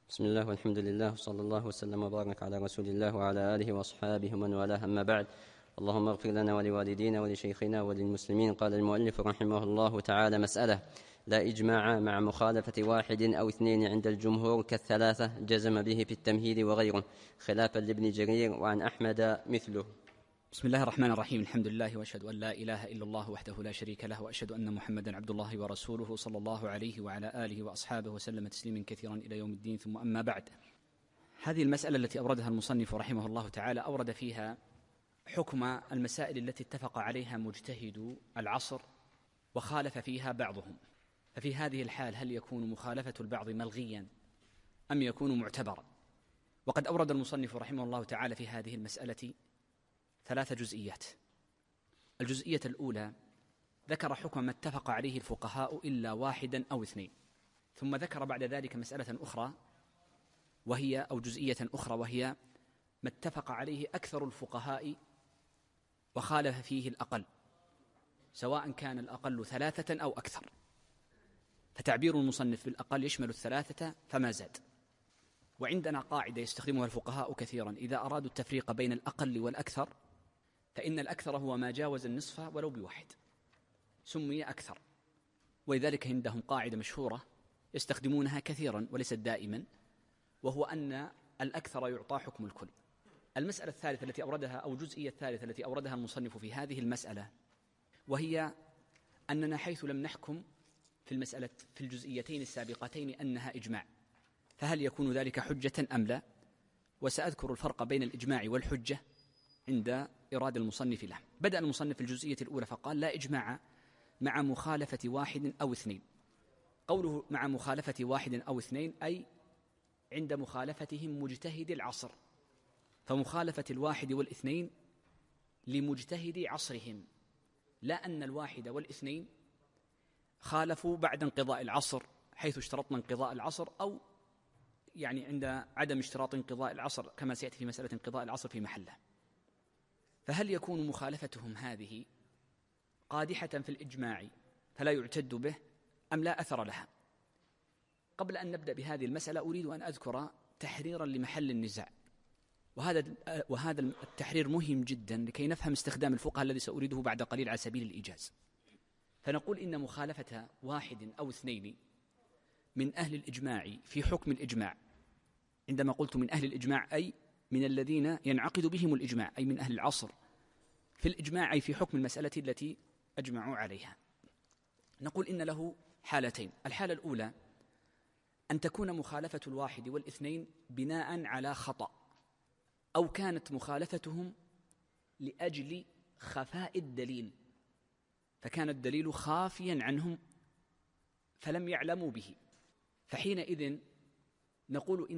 بسم الله والحمد لله وصلى الله وسلم وبارك على رسول الله وعلى آله وأصحابه ومن والاه، أما بعد. اللهم اغفر لنا ولوالدينا ولشيخنا وللمسلمين. قال المؤلف رحمه الله تعالى: مسألة: لا إجماع مع مخالفة واحد أو اثنين عند الجمهور كالثلاثة جزم به في التمهيد وغيره، خلافا لابن جرير وعن أحمد مثله. بسم الله الرحمن الرحيم. الحمد لله وأشهد أن لا إله إلا الله وحده لا شريك له، وأشهد أن محمدا عبد الله ورسوله صلى الله عليه وعلى آله وأصحابه وسلم تسليما كثيرا إلى يوم الدين. ثم أما بعد، هذه المسألة التي أوردها المصنف رحمه الله تعالى أورد فيها حكم المسائل التي اتفق عليها مجتهدو العصر وخالف فيها بعضهم. ففي هذه الحال هل يكون مخالفة البعض ملغيا أم يكون معتبرا؟ وقد أورد المصنف رحمه الله تعالى في هذه المسألة 3 جزئيات. الجزئية الأولى ذكر حكم ما اتفق عليه الفقهاء إلا واحدا أو اثنين، ثم ذكر بعد ذلك مسألة أخرى أو جزئية أخرى وهي ما اتفق عليه أكثر الفقهاء وخالف فيه الأقل، سواء كان الأقل 3 أو أكثر. فتعبير المصنف بالأقل يشمل 3 فما زاد. وعندنا قاعدة يستخدمها الفقهاء كثيرا إذا أرادوا التفريق بين الأقل والأكثر، فإن الأكثر هو ما جاوز النصف ولو بواحد، سمي أكثر. ولذلك عندهم قاعدة مشهورة يستخدمونها كثيرا وليست دائما، وهو أن الأكثر يعطى حكم الكل. المسألة الثالثة التي أوردها أو الجزئية الثالثة التي أوردها المصنف في هذه المسألة، وهي أننا حيث لم نحكم في الجزئيتين السابقتين أنها إجماع، فهل يكون ذلك حجة أم لا؟ وسأذكر الفرق بين الإجماع والحجة عند إرادة المصنف له. بدأ المصنف في الجزئية الأولى فقال: لا إجماع مع مخالفة واحد أو اثنين. قوله مع مخالفة واحد أو اثنين أي عند مخالفتهم مجتهد العصر، فمخالفة الواحد والاثنين لمجتهد عصرهم، لا أن الواحد والاثنين خالفوا بعد انقضاء العصر حيث اشترطنا انقضاء العصر، أو يعني عند عدم اشتراط انقضاء العصر كما سيأتي في مسألة انقضاء العصر في محله. فهل يكون مخالفتهم هذه قادحة في الإجماع فلا يعتد به أم لا أثر لها؟ قبل أن نبدأ بهذه المسألة أريد أن أذكر تحريرا لمحل النزاع، وهذا التحرير مهم جدا لكي نفهم استخدام الفقهاء الذي سأريده بعد قليل على سبيل الإيجاز. فنقول إن مخالفة واحد أو اثنين من أهل الإجماع في حكم الإجماع، عندما قلت من أهل الإجماع أي من الذين ينعقد بهم الإجماع، أي من أهل العصر في الإجماع، أي في حكم المسألة التي أجمعوا عليها. نقول إن له حالتين. الحالة الأولى أن تكون مخالفة الواحد والاثنين بناء على خطأ، أو كانت مخالفتهم لأجل خفاء الدليل، فكان الدليل خافيا عنهم فلم يعلموا به، فحينئذ نقول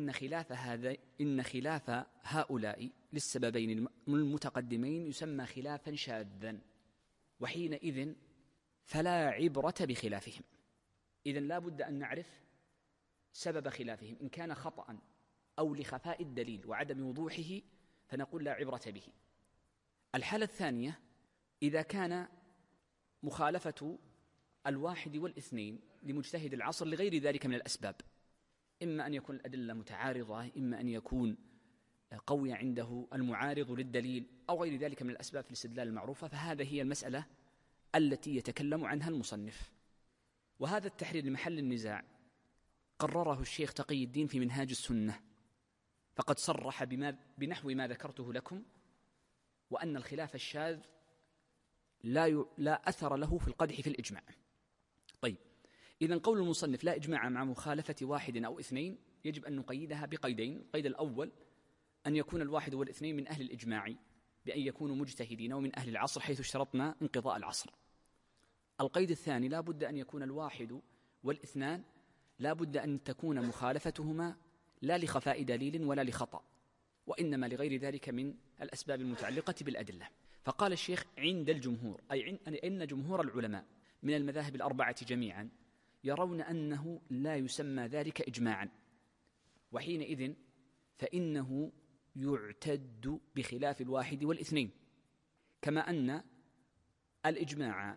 إن خلاف هؤلاء للسببين المتقدمين يسمى خلافا شاذا، وحينئذ فلا عبرة بخلافهم. إذن لا بد أن نعرف سبب خلافهم، إن كان خطأ أو لخفاء الدليل وعدم وضوحه فنقول لا عبرة به. الحالة الثانية إذا كان مخالفة الواحد والاثنين لمجتهد العصر لغير ذلك من الأسباب، إما أن يكون الأدلة متعارضة، إما أن يكون قوي عنده المعارض للدليل، أو غير ذلك من الأسباب في الاستدلال المعروفة، فهذا هي المسألة التي يتكلم عنها المصنف. وهذا التحرير لمحل النزاع قرره الشيخ تقي الدين في منهاج السنة، فقد صرح بنحو ما ذكرته لكم، وأن الخلاف الشاذ لا أثر له في القدح في الإجماع. طيب، إذن قول المصنف لا إجماع مع مخالفة واحد أو اثنين يجب أن نقيدها بقيدين. القيد الأول أن يكون الواحد والاثنين من أهل الإجماع بأن يكونوا مجتهدين ومن أهل العصر حيث اشترطنا انقضاء العصر. القيد الثاني لا بد أن يكون الواحد والاثنان لا بد أن تكون مخالفتهما لا لخفاء دليل ولا لخطأ، وإنما لغير ذلك من الأسباب المتعلقة بالأدلة. فقال الشيخ عند الجمهور، أي إن جمهور العلماء من المذاهب الأربعة جميعا يرون أنه لا يسمى ذلك إجماعا، وحينئذ فإنه يعتد بخلاف الواحد والاثنين، كما أن الإجماع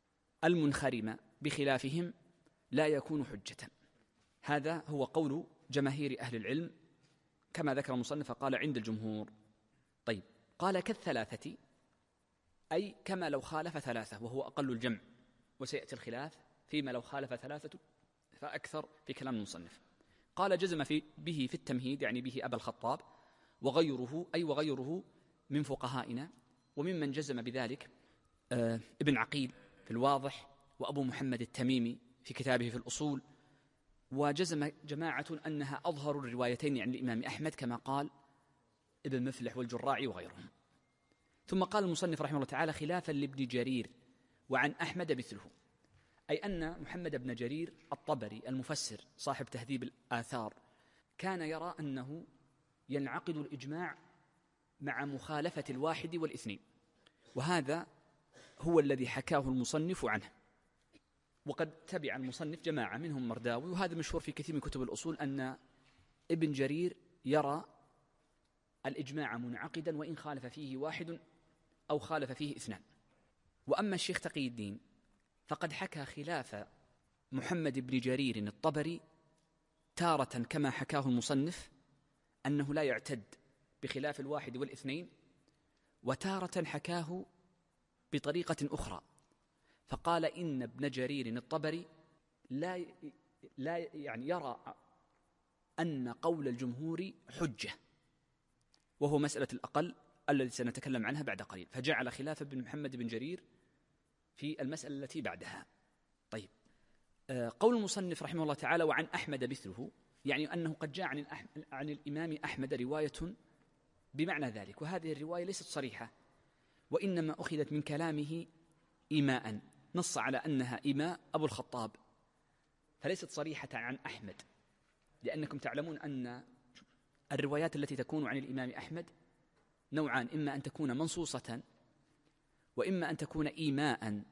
المنخرم بخلافهم لا يكون حجة. هذا هو قول جماهير أهل العلم كما ذكر المصنف قال عند الجمهور. طيب، قال كالثلاثة، أي كما لو خالف ثلاثة وهو أقل الجمع، وسيأتي الخلاف فيما لو خالف ثلاثة فأكثر في كلام المصنف. قال جزم به في التمهيد، يعني به أبا الخطاب وغيره، أي وغيره من فقهائنا، وممن جزم بذلك ابن عقيل في الواضح، وأبو محمد التميمي في كتابه في الأصول، وجزم جماعة أنها أظهر الروايتين عن الإمام أحمد كما قال ابن مفلح والجراعي وغيرهم. ثم قال المصنف رحمه الله تعالى خلافا لابن جرير وعن أحمد مثله، أي أن محمد بن جرير الطبري المفسر صاحب تهذيب الآثار كان يرى أنه ينعقد الإجماع مع مخالفة الواحد والاثنين، وهذا هو الذي حكاه المصنف عنه. وقد تبع المصنف جماعة منهم مرداوي، وهذا مشهور في كثير من كتب الأصول أن ابن جرير يرى الإجماع منعقدا وإن خالف فيه واحد أو خالف فيه اثنان. وأما الشيخ تقي الدين فقد حكى خلاف محمد بن جرير الطبري تارة كما حكاه المصنف أنه لا يعتد بخلاف الواحد والاثنين، وتارة حكاه بطريقة أخرى فقال إن ابن جرير الطبري لا يعني يرى أن قول الجمهور حجة، وهو مسألة الأقل الذي سنتكلم عنها بعد قليل، فجعل خلاف ابن محمد بن جرير في المسألة التي بعدها. طيب، قول المصنف رحمه الله تعالى وعن أحمد مثله، يعني أنه قد جاء عن الإمام أحمد رواية بمعنى ذلك، وهذه الرواية ليست صريحة وإنما أخذت من كلامه إيماء، نص على أنها إيماء أبو الخطاب، فليست صريحة عن أحمد، لأنكم تعلمون أن الروايات التي تكون عن الإمام أحمد نوعان، إما أن تكون منصوصة وإما أن تكون إيماء،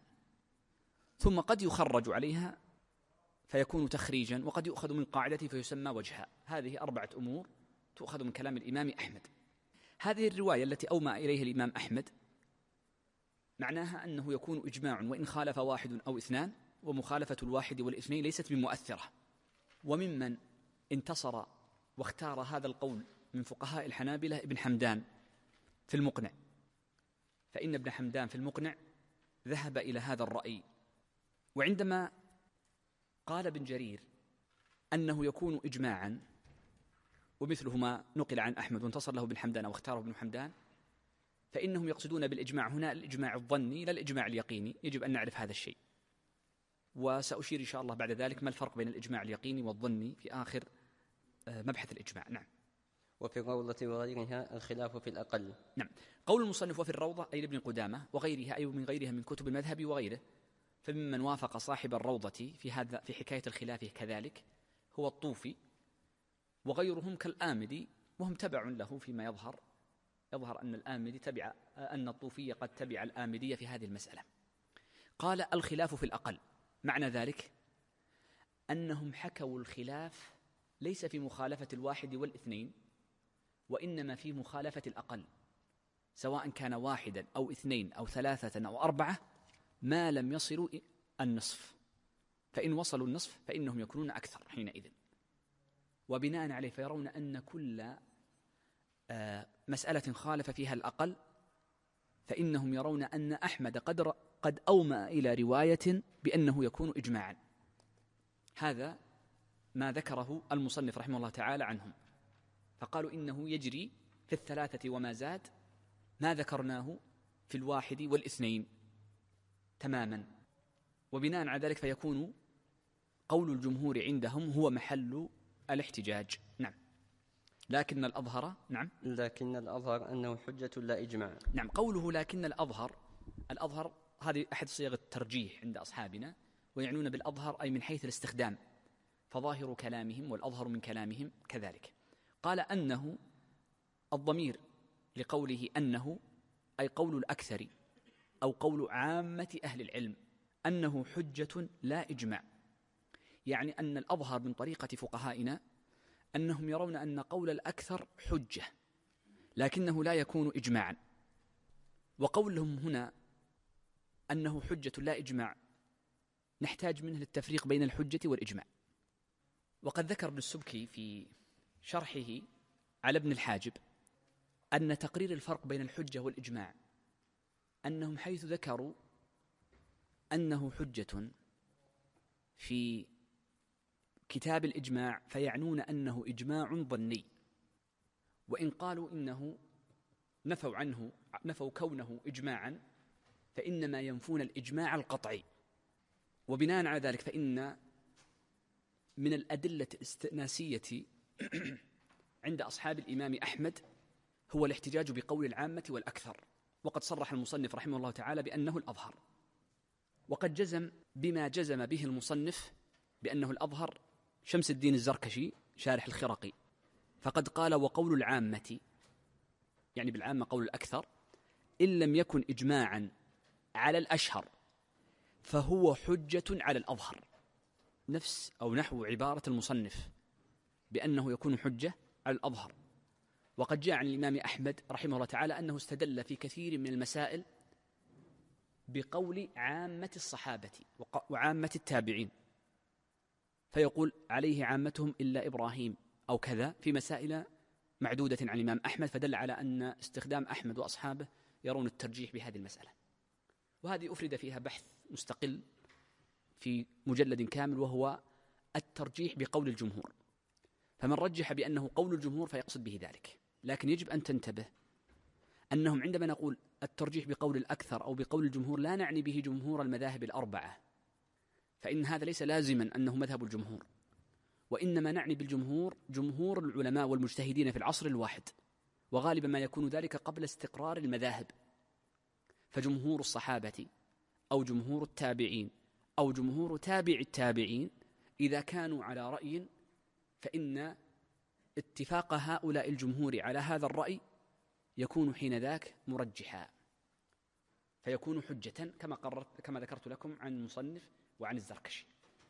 ثم قد يخرج عليها فيكون تخريجا، وقد يؤخذ من قاعدته فيسمى وجها. هذه 4 أمور تؤخذ من كلام الإمام أحمد. هذه الرواية التي أومأ إليها الإمام أحمد معناها أنه يكون إجماع وإن خالف واحد أو اثنان، ومخالفة الواحد والاثنين ليست بمؤثرة. وممن انتصر واختار هذا القول من فقهاء الحنابلة ابن حمدان في المقنع، فإن ابن حمدان في المقنع ذهب إلى هذا الرأي. وعندما قال ابن جرير أنه يكون إجماعا، ومثله ما نقل عن أحمد وانتصر له ابن حمدان أو اختاره ابن حمدان، فإنهم يقصدون بالإجماع هنا الإجماع الظني لا الإجماع اليقيني. يجب أن نعرف هذا الشيء، وسأشير إن شاء الله بعد ذلك ما الفرق بين الإجماع اليقيني والظني في آخر مبحث الإجماع. نعم. وفي الروضة وغيرها الخلاف في الأقل. نعم. قول المصنف وفي الروضة أي لابن قدامة وغيرها أي من غيرها من كتب المذهب وغيره، فممن وافق صاحب الروضة في حكاية الخلاف كذلك هو الطوفي وغيرهم كالآمدي، وهم تبع له فيما يظهر أن الآمدي أن الطوفي قد تبع الآمدية في هذه المسألة. قال الخلاف في الأقل، معنى ذلك أنهم حكوا الخلاف ليس في مخالفة الواحد والاثنين، وإنما في مخالفة الأقل، سواء كان واحدا أو اثنين أو ثلاثة أو 4، ما لم يصلوا النصف، فإن وصلوا النصف فإنهم يكونون أكثر حينئذ. وبناء عليه فيرون أن كل مسألة خالف فيها الأقل فإنهم يرون أن أحمد قد أومأ إلى رواية بأنه يكون إجماعا. هذا ما ذكره المصنف رحمه الله تعالى عنهم، فقالوا إنه يجري في 3 وما زاد ما ذكرناه في الواحد والاثنين تماما، وبناء على ذلك فيكون قول الجمهور عندهم هو محل الاحتجاج. نعم. لكن الأظهر أنه حجة لا إجماع. نعم. قوله لكن الأظهر هذه أحد صيغ الترجيح عند أصحابنا، ويعنون بالأظهر أي من حيث الاستخدام، فظاهر كلامهم والأظهر من كلامهم كذلك. قال أنه الضمير لقوله أنه أي قول الأكثر أو قول عامة أهل العلم أنه حجة لا إجماع، يعني أن الأظهر من طريقة فقهائنا أنهم يرون أن قول الأكثر حجة لكنه لا يكون إجماعا. وقولهم هنا أنه حجة لا إجماع نحتاج منه للتفريق بين الحجة والإجماع. وقد ذكر ابن السبكي في شرحه على ابن الحاجب أن تقرير الفرق بين الحجة والإجماع أنهم حيث ذكروا أنه حجة في كتاب الإجماع فيعنون أنه إجماع ظني، وإن قالوا إنه نفوا كونه إجماعا فإنما ينفون الإجماع القطعي. وبناء على ذلك فإن من الأدلة الاستئناسية عند أصحاب الإمام أحمد هو الاحتجاج بقول العامة والأكثر، وقد صرح المصنف رحمه الله تعالى بأنه الأظهر، وقد جزم بما جزم به المصنف بأنه الأظهر شمس الدين الزركشي شارح الخرقي، فقد قال وقول العامة، يعني بالعامة قول الأكثر، إن لم يكن إجماعا على الأشهر فهو حجة على الأظهر، نفس أو نحو عبارة المصنف بأنه يكون حجة على الأظهر. وقد جاء عن الإمام أحمد رحمه الله تعالى أنه استدل في كثير من المسائل بقول عامة الصحابة وعامة التابعين، فيقول عليه عامتهم إلا إبراهيم أو كذا في مسائل معدودة عن الإمام أحمد، فدل على أن استخدام أحمد وأصحابه يرون الترجيح بهذه المسألة. وهذه أفرد فيها بحث مستقل في مجلد كامل وهو الترجيح بقول الجمهور، فمن رجح بأنه قول الجمهور فيقصد به ذلك. لكن يجب أن تنتبه أنهم عندما نقول الترجيح بقول الأكثر أو بقول الجمهور لا نعني به جمهور المذاهب الأربعة، فإن هذا ليس لازما أنه مذهب الجمهور، وإنما نعني بالجمهور جمهور العلماء والمجتهدين في العصر الواحد، وغالبا ما يكون ذلك قبل استقرار المذاهب، فجمهور الصحابة أو جمهور التابعين أو جمهور تابع التابعين إذا كانوا على رأي فإن اتفاق هؤلاء الجمهور على هذا الرأي يكون حينذاك مرجحا، فيكون حجة كما ذكرت لكم عن المصنف وعن الزركشي.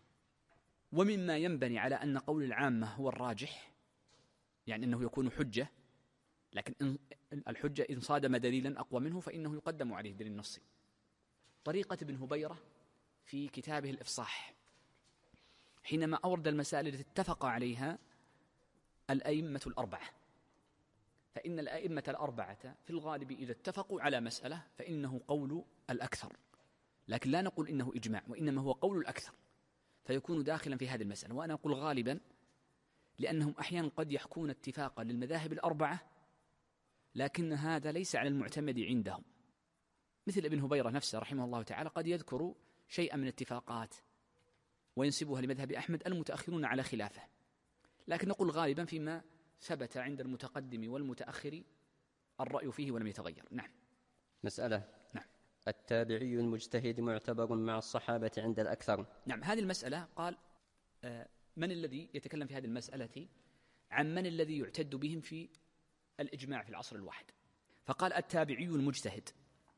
ومما ينبني على أن قول العامة هو الراجح، يعني أنه يكون حجة، لكن الحجة إن صادم دليلا أقوى منه فإنه يقدم عليه دليل نصي، طريقة ابن هبيرة في كتابه الإفصاح حينما أورد المسائل التي اتفق عليها الأئمة الأربعة، فإن الأئمة الأربعة في الغالب إذا اتفقوا على مسألة فإنه قول الأكثر، لكن لا نقول إنه إجماع، وإنما هو قول الأكثر، فيكون داخلا في هذه المسألة. وأنا أقول غالبا لأنهم أحيانا قد يحكون اتفاقا للمذاهب الأربعة لكن هذا ليس على المعتمد عندهم، مثل ابن هبيرة نفسه رحمه الله تعالى قد يذكر شيئا من اتفاقات وينسبها لمذهب أحمد المتأخرون على خلافه، لكن نقول غالبا فيما ثبت عند المتقدم والمتأخر الرأي فيه ولم يتغير. نعم. مسألة. نعم. التابعي المجتهد معتبر مع الصحابة عند الأكثر. نعم، هذه المسألة قال من الذي يتكلم في هذه المسألة عن من الذي يعتد بهم في الإجماع في العصر الواحد، فقال التابعي المجتهد،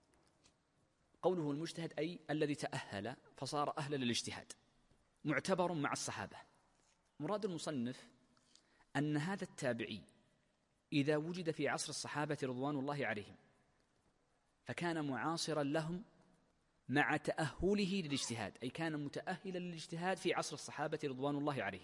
قوله المجتهد أي الذي تأهل فصار أهلا للاجتهاد، معتبر مع الصحابة. مراد المصنف أن هذا التابعي إذا وجد في عصر الصحابة رضوان الله عليهم فكان معاصرا لهم مع تأهله للاجتهاد، أي كان متأهلا للاجتهاد في عصر الصحابة رضوان الله عليهم،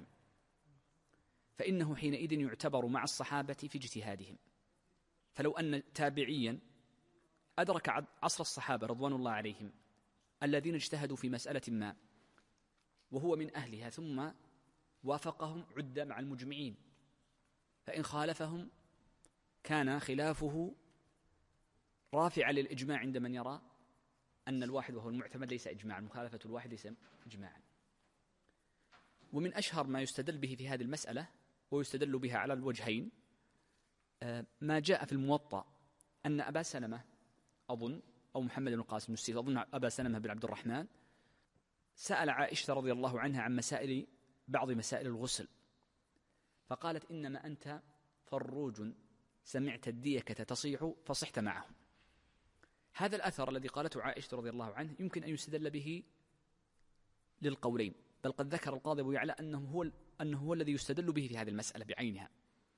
فإنه حينئذ يعتبر مع الصحابة في اجتهادهم. فلو أن تابعيا أدرك عصر الصحابة رضوان الله عليهم الذين اجتهدوا في مسألة ما وهو من أهلها ثم وافقهم عد مع المجمعين، فإن خالفهم كان خلافه رافعا للإجماع عند من يرى أن الواحد وهو المعتمد ليس إجماعا، مخالفة الواحد ليس إجماعا. ومن أشهر ما يستدل به في هذه المسألة ويستدل بها على الوجهين ما جاء في الموطأ أن أبا سلمة أظن أو محمد بن القاسم السيف أظن أبا سلمة بن عبد الرحمن سأل عائشة رضي الله عنها عن بعض مسائل الغسل، فقالت إنما أنت فروج سمعت الديكة تصيح فصحت معهم. هذا الأثر الذي قالته عائشة رضي الله عنه يمكن أن يستدل به للقولين، بل قد ذكر القاضي أبو يعلى أنه هو الذي يستدل به في هذه المسألة بعينها.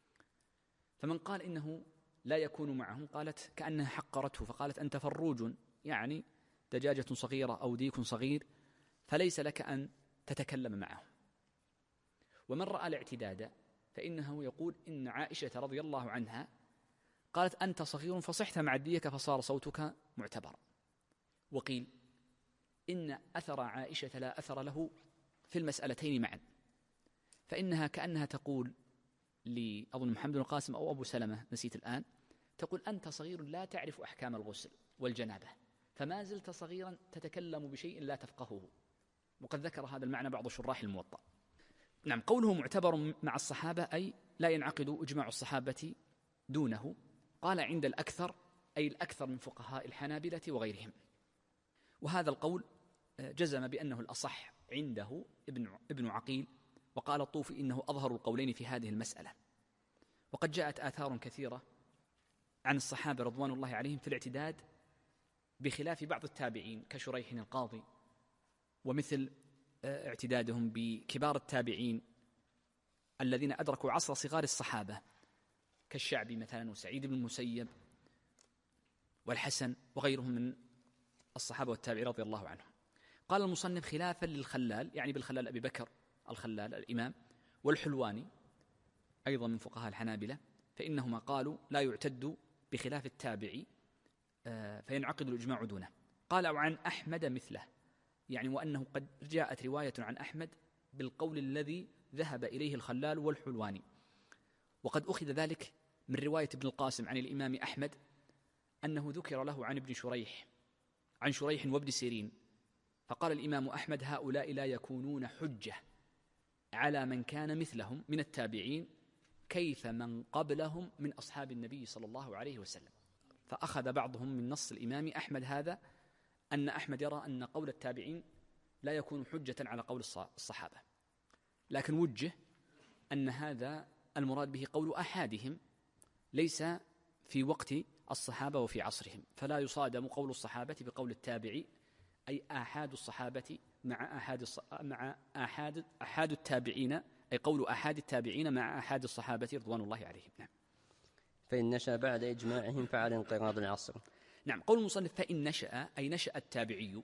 فمن قال إنه لا يكون معهم قالت كأنها حقرته، فقالت أنت فروج يعني دجاجة صغيرة أو ديك صغير فليس لك أن تتكلم معهم. ومن رأى الاعتداد فإنه يقول إن عائشة رضي الله عنها قالت أنت صغير فصحت مع الديك فصار صوتك معتبرا. وقيل إن أثر عائشة لا أثر له في المسألتين معا، فإنها كأنها تقول أظن محمد بن القاسم أو أبو سلمة نسيت الآن، تقول أنت صغير لا تعرف أحكام الغسل والجنابة، فما زلت صغيرا تتكلم بشيء لا تفقهه. وقد ذكر هذا المعنى بعض شراح الموطأ. نعم، قوله معتبر مع الصحابة أي لا ينعقد إجماع الصحابة دونه. قال عند الأكثر أي الأكثر من فقهاء الحنابلة وغيرهم. وهذا القول جزم بأنه الأصح عنده ابن عقيل، وقال الطوفي إنه أظهر القولين في هذه المسألة. وقد جاءت آثار كثيرة عن الصحابة رضوان الله عليهم في الاعتداد بخلاف بعض التابعين كشريح القاضي، ومثل اعتدادهم بكبار التابعين الذين أدركوا عصر صغار الصحابة كالشعبي مثلا وسعيد بن المسيب والحسن وغيرهم من الصحابة والتابعين رضي الله عنهم. قال المصنف خلافا للخلال، يعني بالخلال أبي بكر الخلال الإمام، والحلواني أيضا من فقهاء الحنابلة، فإنهما قالوا لا يعتد بخلاف التابعي فينعقد الإجماع دونه. قال وعن أحمد مثله، يعني وأنه قد جاءت رواية عن أحمد بالقول الذي ذهب إليه الخلال والحلواني. وقد أخذ ذلك من رواية ابن القاسم عن الإمام أحمد أنه ذكر له عن ابن شريح عن شريح وابن سيرين، فقال الإمام أحمد هؤلاء لا يكونون حجة على من كان مثلهم من التابعين كيف من قبلهم من أصحاب النبي صلى الله عليه وسلم. فأخذ بعضهم من نص الإمام أحمد هذا أن أحمد يرى أن قول التابعين لا يكون حجة على قول الصحابة، لكن وجه أن هذا المراد به قول أحادهم ليس في وقت الصحابة وفي عصرهم، فلا يصادم قول الصحابة بقول التابعي، أي آحاد الصحابة مع أحاد التابعين، أي قول أحاد التابعين مع أحاد الصحابة رضوان الله عليهم. نعم. فإن نشأ بعد إجماعهم فعلى انقراض العصر. نعم، قول المصنف فإن نشأ أي نشأ التابعي،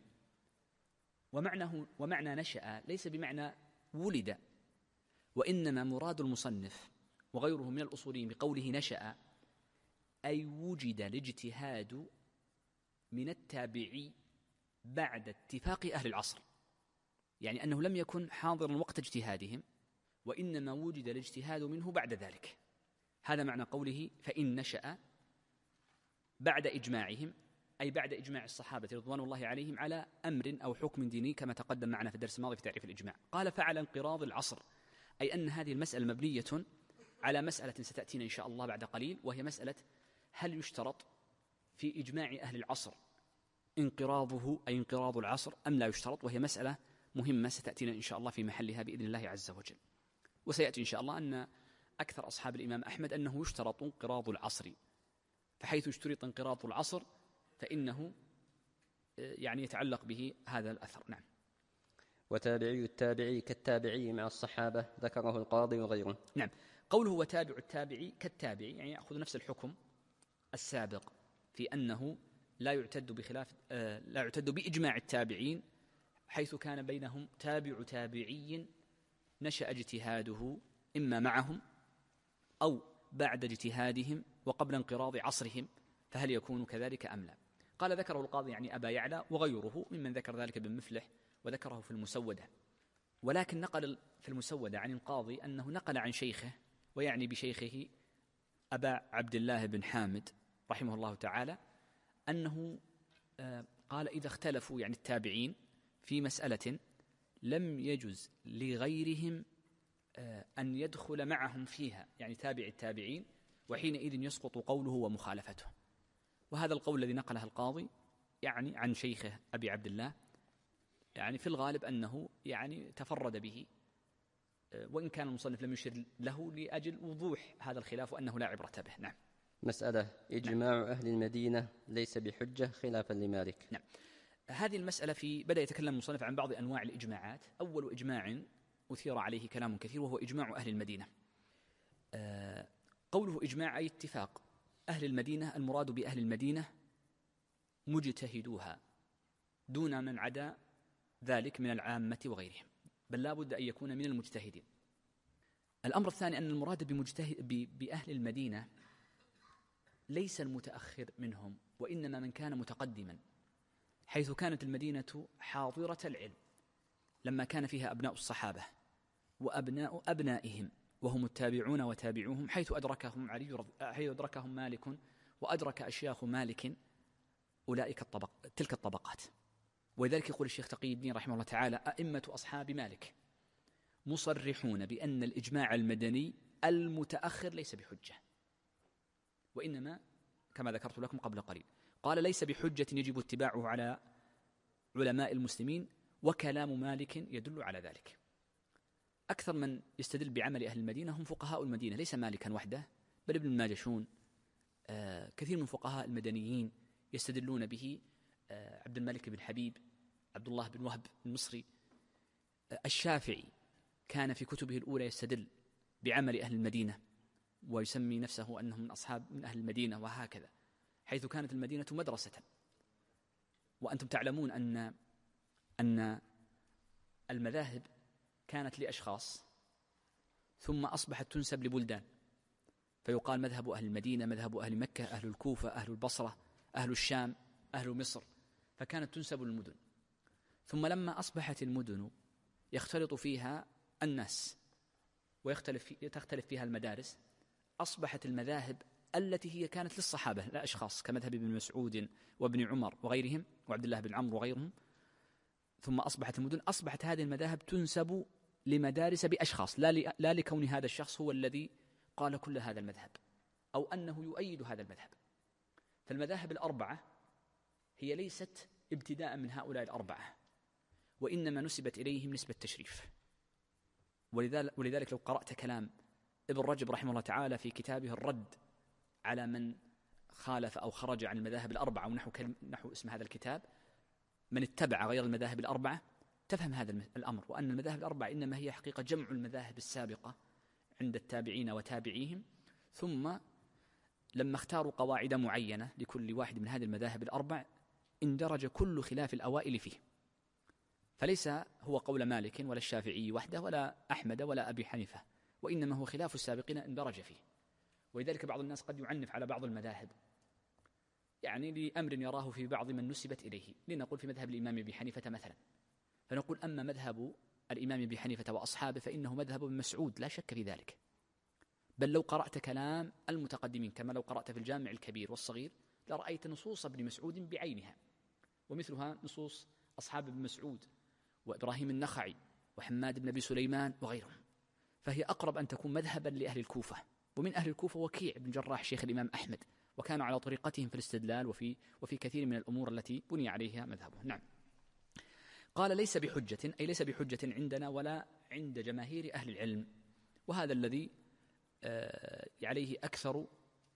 ومعنى نشأ ليس بمعنى ولد، وإنما مراد المصنف وغيره من الأصوليين بقوله نشأ أي وجد الاجتهاد من التابعي بعد اتفاق أهل العصر، يعني أنه لم يكن حاضرا وقت اجتهادهم، وإنما وجد الاجتهاد منه بعد ذلك. هذا معنى قوله فإن نشأ بعد إجماعهم، أي بعد إجماع الصحابة رضوان الله عليهم على أمر أو حكم ديني كما تقدم معنا في الدرس الماضي في تعريف الإجماع. قال فعلى انقراض العصر، أي أن هذه المسألة مبنية على مسألة ستأتينا إن شاء الله بعد قليل، وهي مسألة هل يشترط في إجماع أهل العصر انقراضه أي انقراض العصر أم لا يشترط، وهي مسألة مهمة ستأتينا إن شاء الله في محلها بإذن الله عز وجل. وسيأتي إن شاء الله أن أكثر أصحاب الإمام أحمد أنه يشترط انقراض العصر، فحيث اشترط انقراض العصر فإنه يعني يتعلق به هذا الأثر. نعم. وتابعي التابعي كالتابعي مع الصحابة ذكره القاضي وغيره. نعم، قوله وتابع التابعي كالتابعي يعني يأخذ نفس الحكم السابق في أنه لا يعتد بإجماع التابعين حيث كان بينهم تابع تابعي نشأ اجتهاده إما معهم أو بعد اجتهادهم وقبل انقراض عصرهم، فهل يكون كذلك أم لا؟ قال ذكره القاضي يعني أبا يعلى وغيره ممن ذكر ذلك بن مفلح، وذكره في المسودة. ولكن نقل في المسودة عن القاضي أنه نقل عن شيخه، ويعني بشيخه أبا عبد الله بن حامد رحمه الله تعالى، أنه قال إذا اختلفوا يعني التابعين في مسألة لم يجز لغيرهم أن يدخل معهم فيها، يعني تابع التابعين، وحينئذ يسقط قوله ومخالفته. وهذا القول الذي نقله القاضي يعني عن شيخه أبي عبد الله يعني في الغالب أنه يعني تفرد به، وإن كان المصنف لم يشر له لأجل وضوح هذا الخلاف وأنه لا عبرة به. نعم. مسألة إجماع أهل المدينة ليس بحجة خلافا لمالك. نعم، هذه المسألة بدأ يتكلم المصنف عن بعض أنواع الإجماعات. أول إجماع أثير عليه كلام كثير وهو إجماع أهل المدينة. قوله إجماع أي اتفاق أهل المدينة، المراد بأهل المدينة مجتهدوها دون من عدا ذلك من العامة وغيرهم، بل لا بد أن يكون من المجتهدين. الأمر الثاني أن المراد بأهل المدينة ليس المتأخر منهم، وإنما من كان متقدما، حيث كانت المدينة حاضرة العلم لما كان فيها أبناء الصحابة وأبناء أبنائهم وهم التابعون وتابعوهم، حيث أدركهم مالك وأدرك أشياخ مالك تلك الطبقات. ولذلك يقول الشيخ تقي الدين رحمه الله تعالى: أئمة أصحاب مالك مصرحون بأن الإجماع المدني المتأخر ليس بحجة، وإنما كما ذكرت لكم قبل قليل قال: ليس بحجة يجب اتباعه على علماء المسلمين، وكلام مالك يدل على ذلك. أكثر من يستدل بعمل أهل المدينة هم فقهاء المدينة، ليس مالكا وحده، بل ابن الماجشون، كثير من فقهاء المدنيين يستدلون به، عبد الملك بن حبيب، عبد الله بن وهب المصري. الشافعي كان في كتبه الأولى يستدل بعمل أهل المدينة ويسمي نفسه أنه من أهل المدينة، وهكذا، حيث كانت المدينة مدرسة. وأنتم تعلمون أن المذاهب كانت لأشخاص ثم أصبحت تنسب لبلدان، فيقال مذهب أهل المدينة، مذهب أهل مكة، أهل الكوفة، أهل البصرة، أهل الشام، أهل مصر، فكانت تنسب للمدن. ثم لما أصبحت المدن يختلط فيها الناس وتختلف فيها المدارس، أصبحت المذاهب التي هي كانت للصحابة لا أشخاص، كمذهب ابن مسعود وابن عمر وغيرهم وعبد الله بن عمرو وغيرهم، ثم أصبحت المدن، أصبحت هذه المذاهب تنسب لمدارس بأشخاص، لا لكون هذا الشخص هو الذي قال كل هذا المذهب أو أنه يؤيد هذا المذهب. فالمذاهب الأربعة هي ليست ابتداء من هؤلاء الأربعة، وإنما نسبت إليهم نسبة تشريف. ولذلك لو قرأت كلام ابن رجب رحمه الله تعالى في كتابه الرد على من خالف أو خرج عن المذاهب الأربعة، ونحو اسم هذا الكتاب من اتبع غير المذاهب الأربعة، تفهم هذا الأمر، وأن المذاهب الأربعة إنما هي حقيقة جمع المذاهب السابقة عند التابعين وتابعيهم، ثم لما اختاروا قواعد معينة لكل واحد من هذه المذاهب الأربع اندرج كل خلاف الأوائل فيه، فليس هو قول مالك ولا الشافعي وحده ولا أحمد ولا أبي حنيفة، وإنما هو خلاف السابقين اندرج فيه. ولذلك بعض الناس قد يعنف على بعض المذاهب، يعني لأمر يراه في بعض من نسبت إليه، لنقول في مذهب الإمام أبي حنيفة مثلا، فنقول أما مذهب الإمام أبي حنيفة وأصحابه فإنه مذهب ابن مسعود لا شك في ذلك. بل لو قرأت كلام المتقدمين كما لو قرأت في الجامع الكبير والصغير لرأيت نصوص ابن مسعود بعينها، ومثلها نصوص أصحاب ابن مسعود وإبراهيم النخعي وحماد بن أبي سليمان وغيرهم، فهي أقرب أن تكون مذهبا لأهل الكوفة. ومن أهل الكوفة وكيع بن جراح شيخ الإمام أحمد، وكانوا على طريقتهم في الاستدلال وفي كثير من الأمور التي بني عليها مذهبه. نعم. قال: ليس بحجة، أي ليس بحجة عندنا ولا عند جماهير أهل العلم، وهذا الذي عليه أكثر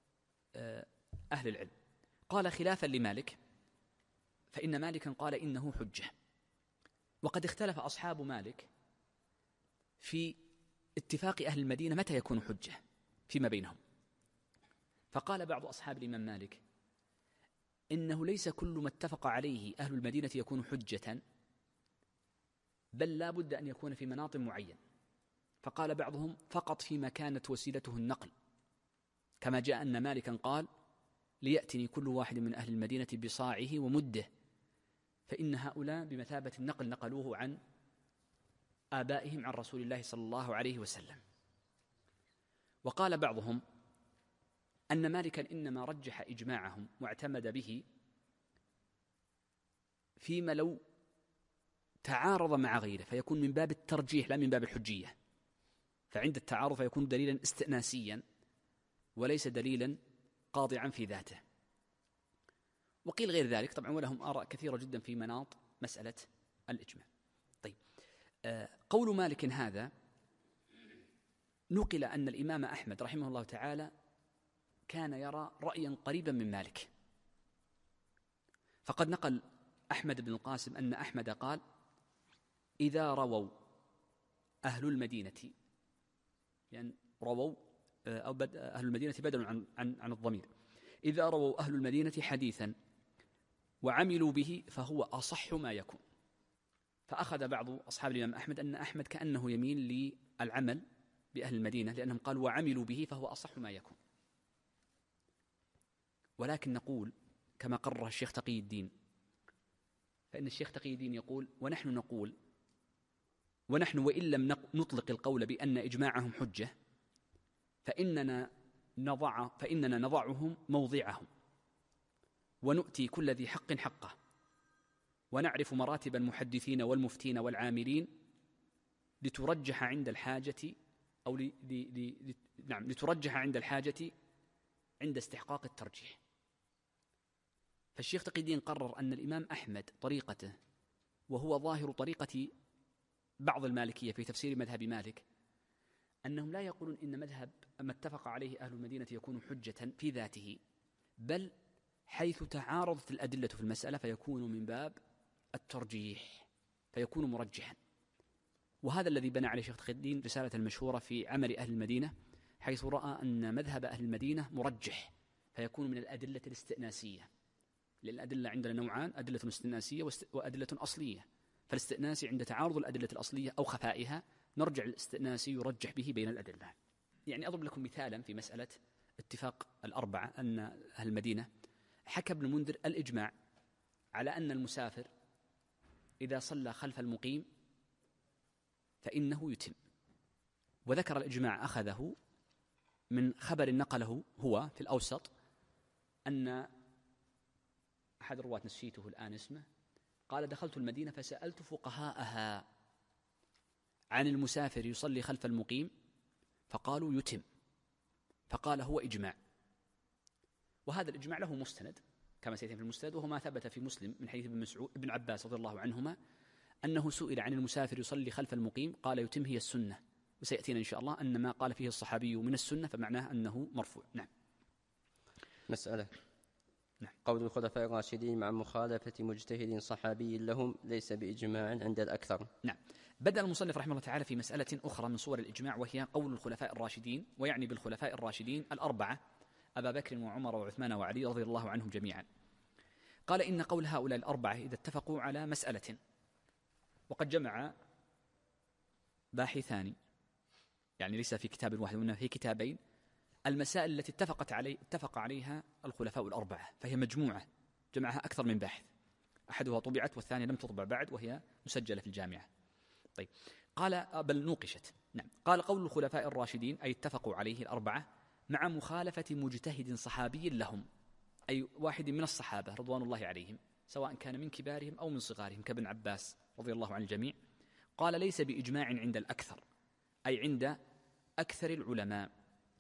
أهل العلم. قال: خلافا لمالك، فإن مالكا قال إنه حجة. وقد اختلف أصحاب مالك في اتفاق أهل المدينة متى يكون حجة فيما بينهم، فقال بعض أصحاب الإمام مالك إنه ليس كل ما اتفق عليه أهل المدينة يكون حجة، بل لا بد أن يكون في مناط معين. فقال بعضهم: فقط فيما كانت وسيلته النقل، كما جاء أن مالكا قال: ليأتني كل واحد من أهل المدينة بصاعه ومده، فإن هؤلاء بمثابة النقل نقلوه عن آبائهم عن رسول الله صلى الله عليه وسلم. وقال بعضهم أن مالكا إنما رجح إجماعهم واعتمد به فيما لو تعارض مع غيره، فيكون من باب الترجيح لا من باب الحجية، فعند التعارض فيكون دليلا استئناسيا وليس دليلا قاطعا في ذاته. وقيل غير ذلك طبعا، ولهم آراء كثيرة جدا في مناط مسألة الإجماع. طيب، قول مالك هذا نقل أن الإمام أحمد رحمه الله تعالى كان يرى رأيا قريبا من مالك، فقد نقل أحمد بن القاسم أن أحمد قال: إذا رووا أهل المدينة، يعني رووا أو أهل المدينة بدل عن الضمير، إذا رووا أهل المدينة حديثا وعملوا به فهو أصح ما يكون. فأخذ بعض أصحاب الإمام أحمد أن أحمد كأنه يميل للعمل بأهل المدينة، لأنهم قالوا وعملوا به فهو أصح ما يكون. ولكن نقول كما قرر الشيخ تقي الدين، فإن الشيخ تقي الدين يقول ونحن نقول ونحن وإن لم نطلق القول بأن إجماعهم حجة فإننا نضعهم موضعهم، ونؤتي كل ذي حق حقه، ونعرف مراتب المحدثين والمفتين والعاملين لترجح عند الحاجة أو لترجح عند الحاجة عند استحقاق الترجيح. فالشيخ تقي الدين قرر أن الإمام أحمد طريقته، وهو ظاهر طريقة بعض المالكية في تفسير مذهب مالك، أنهم لا يقولون إن مذهب ما اتفق عليه أهل المدينة يكون حجة في ذاته، بل حيث تعارضت الأدلة في المسألة فيكون من باب الترجيح، فيكون مرجحا. وهذا الذي بنى عليه الشيخ تقي الدين رسالة المشهورة في عمل أهل المدينة، حيث رأى أن مذهب أهل المدينة مرجح، فيكون من الأدلة الاستئناسية، لأن الأدلة عندنا نوعان: أدلة استئناسية وأدلة أصلية. فالاستئناسي عند تعارض الأدلة الأصلية أو خفائها نرجع الاستئناسي يرجح به بين الأدلة. يعني أضرب لكم مثالا في مسألة اتفاق الأربعة، أن أهل المدينة حكى ابن المنذر الإجماع على أن المسافر إذا صلى خلف المقيم فإنه يتم، وذكر الإجماع أخذه من خبر نقله هو في الأوسط أن أحد الرواة نسيته الآن اسمه قال: دخلت المدينة فسألت فقهاءها عن المسافر يصلي خلف المقيم فقالوا يتم، فقال هو إجماع. وهذا الإجماع له مستند كما سيأتي في المستند، وهو ما ثبت في مسلم من حديث ابن عباس رضي الله عنهما أنه سئل عن المسافر يصلي خلف المقيم قال يتم هي السنة، وسيأتينا إن شاء الله أن ما قال فيه الصحابي من السنة فمعناه أنه مرفوع. نعم. مسألة. نعم. قول الخلفاء الراشدين مع مخالفة مجتهد صحابي لهم ليس بإجماع عند الأكثر. نعم. بدأ المصنف رحمه الله تعالى في مسألة أخرى من صور الإجماع، وهي قول الخلفاء الراشدين، ويعني بالخلفاء الراشدين الأربعة أبا بكر وعمر وعثمان وعلي رضي الله عنهم جميعا. قال إن قول هؤلاء الأربعة إذا اتفقوا على مسألة، وقد جمع باحثان، يعني ليس في كتاب واحد وإنما في كتابين، المسائل التي اتفق عليها الخلفاء الأربعة، فهي مجموعة جمعها أكثر من باحث، أحدها طبعت والثانية لم تطبع بعد وهي مسجلة في الجامعة. طيب، قال بل نوقشت. نعم. قال قول الخلفاء الراشدين أي اتفقوا عليه الأربعة مع مخالفة مجتهد صحابي لهم، أي واحد من الصحابة رضوان الله عليهم، سواء كان من كبارهم أو من صغارهم كابن عباس رضي الله عن الجميع. قال ليس بإجماع عند الأكثر، أي عند أكثر العلماء.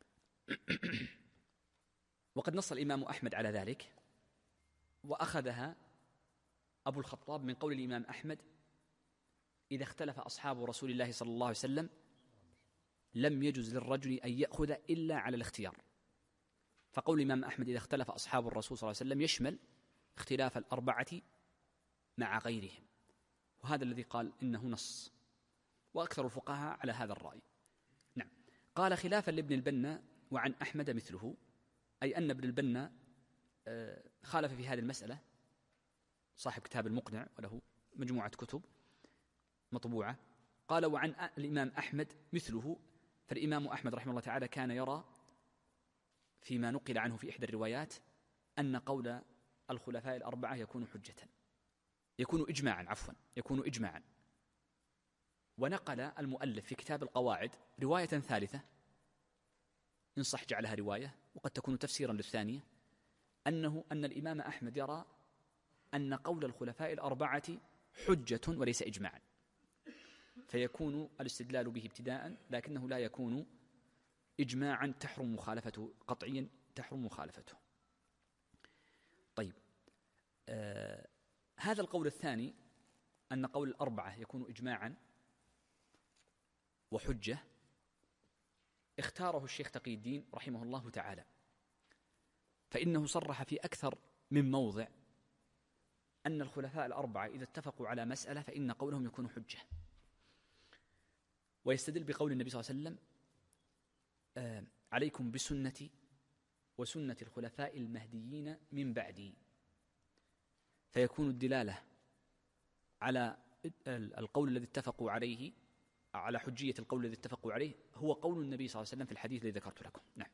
وقد نص الإمام أحمد على ذلك، وأخذها أبو الخطاب من قول الإمام أحمد: إذا اختلف أصحاب رسول الله صلى الله عليه وسلم لم يجوز للرجل أن يأخذ إلا على الاختيار. فقول الإمام أحمد إذا اختلف أصحاب الرسول صلى الله عليه وسلم يشمل اختلاف الأربعة مع غيرهم، وهذا الذي قال إنه نص، وأكثر الفقهاء على هذا الرأي. نعم. قال خلافا لابن البنا وعن أحمد مثله، أي أن ابن البنا خالف في هذه المسألة، صاحب كتاب المقنع وله مجموعة كتب مطبوعة. قال وعن الإمام أحمد مثله، فالإمام أحمد رحمه الله تعالى كان يرى فيما نقل عنه في إحدى الروايات أن قول الخلفاء الأربعة يكون حجة، يكون إجماعا. ونقل المؤلف في كتاب القواعد رواية ثالثة إن صح جعلها رواية وقد تكون تفسيرا للثانية، أن الإمام أحمد يرى أن قول الخلفاء الأربعة حجة وليس إجماعا، فيكون الاستدلال به ابتداء، لكنه لا يكون إجماعا تحرم مخالفته قطعيا، تحرم مخالفته. طيب، هذا القول الثاني أن قول الأربعة يكون إجماعا وحجة اختاره الشيخ تقي الدين رحمه الله تعالى، فإنه صرح في أكثر من موضع أن الخلفاء الأربعة إذا اتفقوا على مسألة فإن قولهم يكون حجة، ويستدل بقول النبي صلى الله عليه وسلم: عليكم بسنتي وسنة الخلفاء المهديين من بعدي. فيكون الدلالة على القول الذي اتفقوا عليه على حجية القول الذي اتفقوا عليه هو قول النبي صلى الله عليه وسلم في الحديث الذي ذكرت لكم. نعم.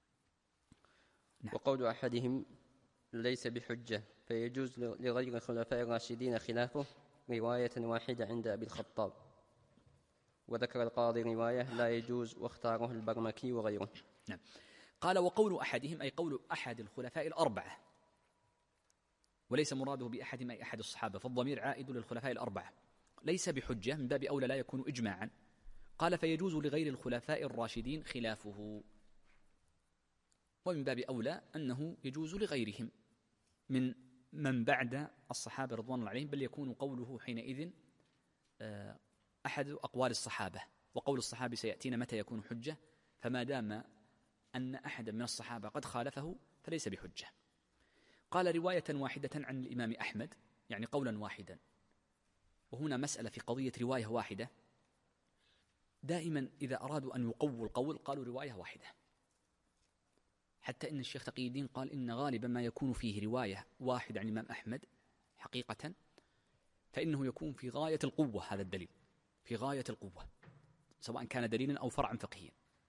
وقول أحدهم ليس بحجة فيجوز لغير الخلفاء الراشدين خلافه رواية واحدة عند أبي الخطاب. وذكر القاضي رواية لا يجوز واختاره البرمكي وغيره. نعم. قال وقول أحدهم أي قول أحد الخلفاء الأربعة، وليس مراده بأحدهم أي أحد الصحابة، فالضمير عائد للخلفاء الأربعة، ليس بحجة من باب أولى لا يكون إجماعا. قال فيجوز لغير الخلفاء الراشدين خلافه، ومن باب أولى أنه يجوز لغيرهم من بعد الصحابة رضوان الله عليهم، بل يكون قوله حينئذ أحد أقوال الصحابة، وقول الصحابة سيأتينا متى يكون حجة، فما دام أن أحدا من الصحابة قد خالفه فليس بحجة. قال رواية واحدة عن الإمام أحمد، يعني قولا واحدا. وهنا مسألة في قضية رواية واحدة، دائما إذا أرادوا أن يقووا القول قالوا رواية واحدة، حتى إن الشيخ تقي الدين قال إن غالبا ما يكون فيه رواية واحدة عن الإمام أحمد حقيقة فإنه يكون في غاية القوة، هذا الدليل في غاية القوة سواء كان دليلا أو فرعا فقهيا.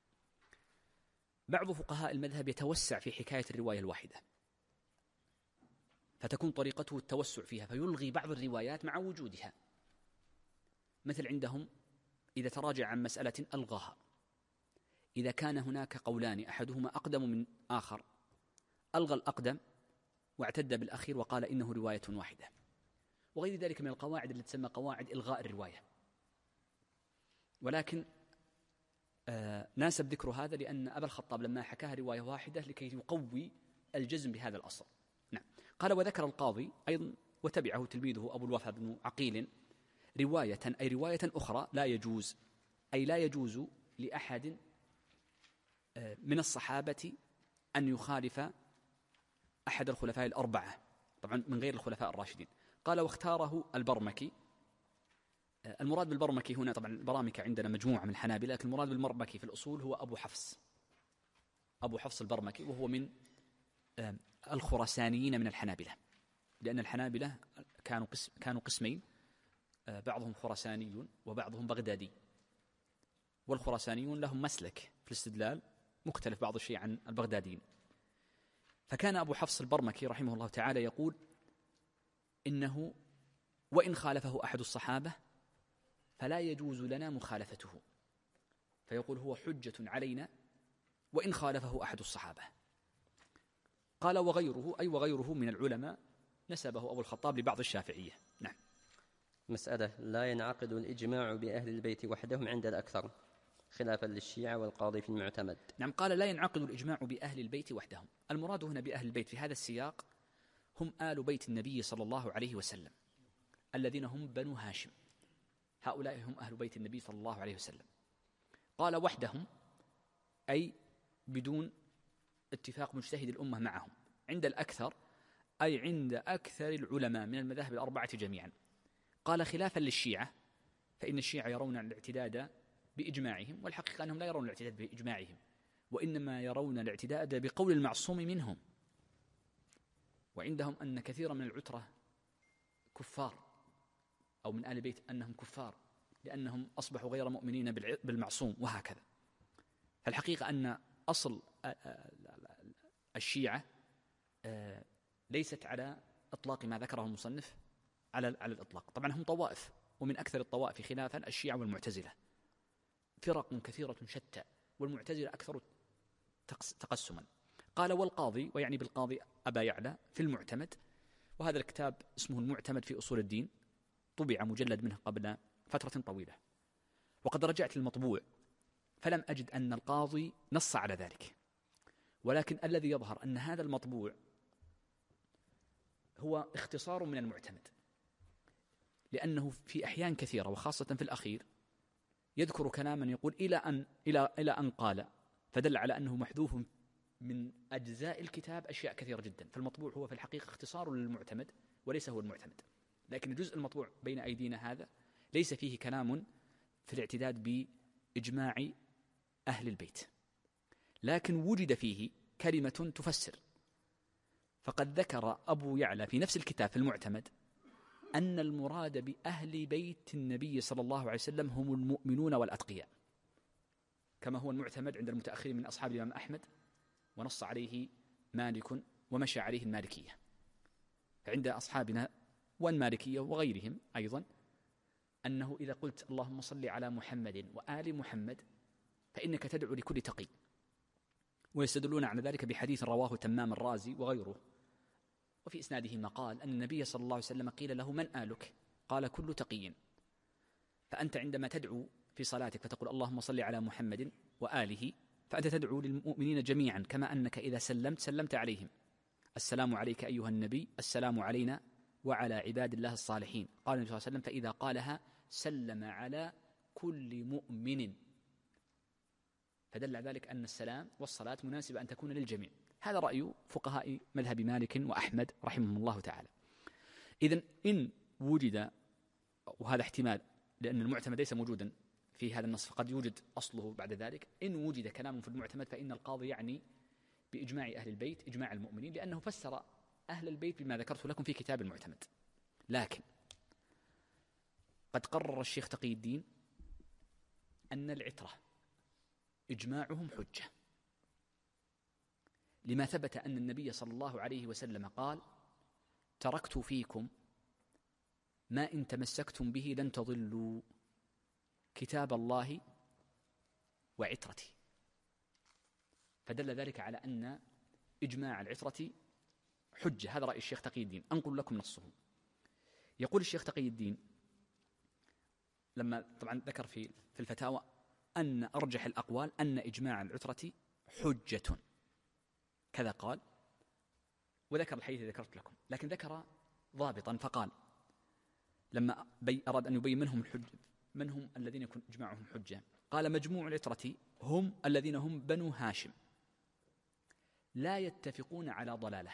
بعض فقهاء المذهب يتوسع في حكاية الرواية الواحدة، فتكون طريقته التوسع فيها فيلغي بعض الروايات مع وجودها، مثل عندهم إذا تراجع عن مسألة ألغاها، إذا كان هناك قولان أحدهما أقدم من آخر ألغى الأقدم واعتد بالأخير وقال إنه رواية واحدة، وغير ذلك من القواعد التي تسمى قواعد إلغاء الرواية. ولكن ناسب ذكر هذا لأن أبا الخطاب لما حكاها رواية واحدة لكي يقوي الجزم بهذا الأصل. نعم. قال وذكر القاضي أيضا وتبعه تلميذه أبو الوفا بن عقيل رواية أي رواية أخرى لا يجوز، أي لا يجوز لأحد من الصحابة أن يخالف أحد الخلفاء الأربعة، طبعا من غير الخلفاء الراشدين. قال واختاره البرمكي. المراد بالبرمكي هنا طبعا البرامكة عندنا مجموعة من الحنابلة، لكن المراد بالبرمكي في الأصول هو أبو حفص البرمكي، وهو من الخرسانيين من الحنابلة، لأن الحنابلة كانوا قسمين، بعضهم خرساني وبعضهم بغدادي، والخرسانيون لهم مسلك في الاستدلال مختلف بعض الشيء عن البغداديين. فكان أبو حفص البرمكي رحمه الله تعالى يقول إنه وإن خالفه أحد الصحابة فلا يجوز لنا مخالفته، فيقول هو حجة علينا وإن خالفه أحد الصحابة. قال وغيره أي وغيره من العلماء نسبه أبو الخطاب لبعض الشافعية. نعم. مسألة لا ينعقد الإجماع بأهل البيت وحدهم عند الأكثر خلافا للشيعة والقاضي في المعتمد. نعم. قال لا ينعقد الإجماع بأهل البيت وحدهم. المراد هنا بأهل البيت في هذا السياق هم آل بيت النبي صلى الله عليه وسلم الذين هم بنو هاشم، هؤلاء هم أهل بيت النبي صلى الله عليه وسلم. قال وحدهم أي بدون اتفاق مجتهد الأمة معهم، عند الأكثر أي عند أكثر العلماء من المذاهب الأربعة جميعا. قال خلافا للشيعة، فإن الشيعة يرون الاعتداد بإجماعهم، والحقيقة أنهم لا يرون الاعتداد بإجماعهم، وإنما يرون الاعتداد بقول المعصوم منهم، وعندهم أن كثيرا من العترة كفار، أو من آل بيت أنهم كفار لأنهم أصبحوا غير مؤمنين بالمعصوم وهكذا. فالحقيقة أن أصل الشيعة ليست على إطلاق ما ذكره المصنف على الإطلاق. طبعا هم طوائف، ومن أكثر الطوائف خلافا الشيعة والمعتزلة، فرق كثيرة شتى، والمعتزلة أكثر تقسما. قال والقاضي، ويعني بالقاضي أبا يعلى في المعتمد، وهذا الكتاب اسمه المعتمد في أصول الدين، طبع مجلد منه قبل فترة طويلة، وقد رجعت للمطبوع فلم أجد أن القاضي نص على ذلك، ولكن الذي يظهر أن هذا المطبوع هو اختصار من المعتمد، لأنه في أحيان كثيرة وخاصة في الأخير يذكر كلاما يقول إلى أن قال، فدل على أنه محذوف من أجزاء الكتاب أشياء كثيرة جدا. فالمطبوع هو في الحقيقة اختصار للمعتمد وليس هو المعتمد، لكن الجزء المطبوع بين أيدينا هذا ليس فيه كلام في الاعتداد بإجماع أهل البيت، لكن وجد فيه كلمة تفسر. فقد ذكر أبو يعلى في نفس الكتاب في المعتمد أن المراد بأهل بيت النبي صلى الله عليه وسلم هم المؤمنون والأتقياء، كما هو المعتمد عند المتأخرين من أصحاب الإمام أحمد، ونص عليه مالك ومشى عليه المالكية. فعند أصحابنا والمالكية وغيرهم أيضا أنه إذا قلت اللهم صل على محمد وآل محمد فإنك تدعو لكل تقي، ويستدلون على ذلك بحديث رواه تمام الرازي وغيره وفي إسناده مقال أن النبي صلى الله عليه وسلم قيل له من آلك؟ قال كل تقي. فأنت عندما تدعو في صلاتك فتقول اللهم صل على محمد وآله فأنت تدعو للمؤمنين جميعا، كما أنك إذا سلمت عليهم السلام عليك أيها النبي، السلام علينا وعلى عباد الله الصالحين. قال النبي صلى الله عليه وسلم فإذا قالها سلم على كل مؤمن، فدل ذلك أن السلام والصلاة مناسبة أن تكون للجميع. هذا رأي فقهاء مذهب مالك وأحمد رحمهم الله تعالى. إذن إن وجد، وهذا احتمال لأن المعتمد ليس موجودا في هذا النص فقد يوجد أصله بعد ذلك، إن وجد كلام في المعتمد فإن القاضي يعني بإجماع أهل البيت إجماع المؤمنين، لأنه فسر أهل البيت بما ذكرت لكم في كتاب المعتمد. لكن قد قرر الشيخ تقي الدين أن العترة إجماعهم حجة، لما ثبت أن النبي صلى الله عليه وسلم قال تركت فيكم ما إن تمسكتم به لن تضلوا، كتاب الله وعترتي. فدل ذلك على أن إجماع العترة حجة. هذا رأي الشيخ تقي الدين، أنقل لكم نصه. يقول الشيخ تقي الدين لما طبعا ذكر في الفتاوى أن أرجح الأقوال أن إجماع العترة حجة، كذا قال، وذكر الحديث الذي ذكرت لكم، لكن ذكر ضابطا فقال لما أراد أن يبين من هم الذين يكون إجماعهم حجة، قال مجموع العترة هم الذين هم بنو هاشم لا يتفقون على ضلالة،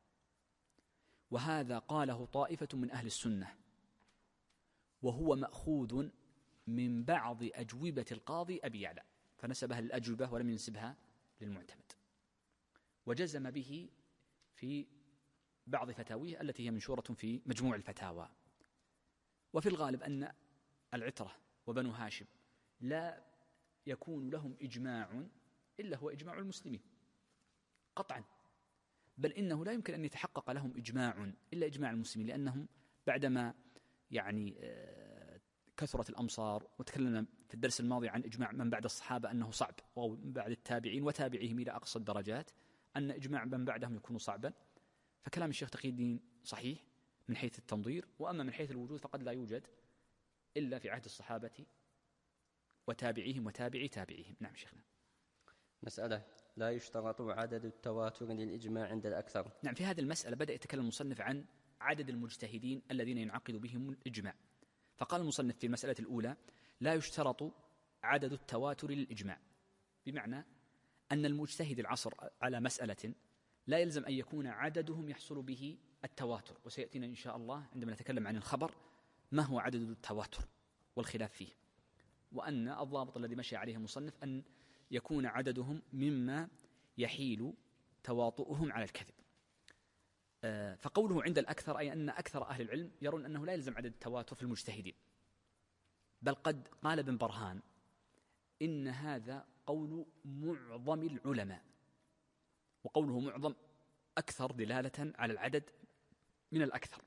وهذا قاله طائفة من أهل السنة، وهو مأخوذ من بعض أجوبة القاضي أبي يعلى، فنسبها للأجوبة ولم ينسبها للمعتمد، وجزم به في بعض فتاويه التي هي منشورة في مجموع الفتاوى. وفي الغالب أن العترة وبنو هاشم لا يكون لهم إجماع إلا هو إجماع المسلمين قطعا، بل إنه لا يمكن أن يتحقق لهم إجماع إلا إجماع المسلمين، لأنهم بعدما يعني كثرت الأمصار، وتكلمنا في الدرس الماضي عن إجماع من بعد الصحابة أنه صعب، أو من بعد التابعين وتابعيهم إلى أقصى الدرجات أن إجماع من بعدهم يكون صعبا. فكلام الشيخ تقي الدين صحيح من حيث التنظير، وأما من حيث الوجود فقد لا يوجد إلا في عهد الصحابة وتابعيهم وتابعي تابعيهم. نعم شيخنا. مسألة: لا يشترط عدد التواتر للإجماع عند الأكثر. نعم، في هذه المسألة بدأ يتكلم المصنف عن عدد المجتهدين الذين ينعقد بهم الإجماع. فقال المصنف في المسألة الأولى: لا يشترط عدد التواتر للإجماع، بمعنى أن المجتهد العصر على مسألة لا يلزم أن يكون عددهم يحصل به التواتر، وسيأتينا إن شاء الله عندما نتكلم عن الخبر ما هو عدد التواتر والخلاف فيه، وأن الضابط الذي مشي عليه المصنف أن يكون عددهم مما يحيل تواطؤهم على الكذب. فقوله عند الأكثر أي أن أكثر أهل العلم يرون أنه لا يلزم عدد التواتر في المجتهدين، بل قد قال ابن برهان إن هذا قول معظم العلماء، وقوله معظم أكثر دلالة على العدد من الأكثر.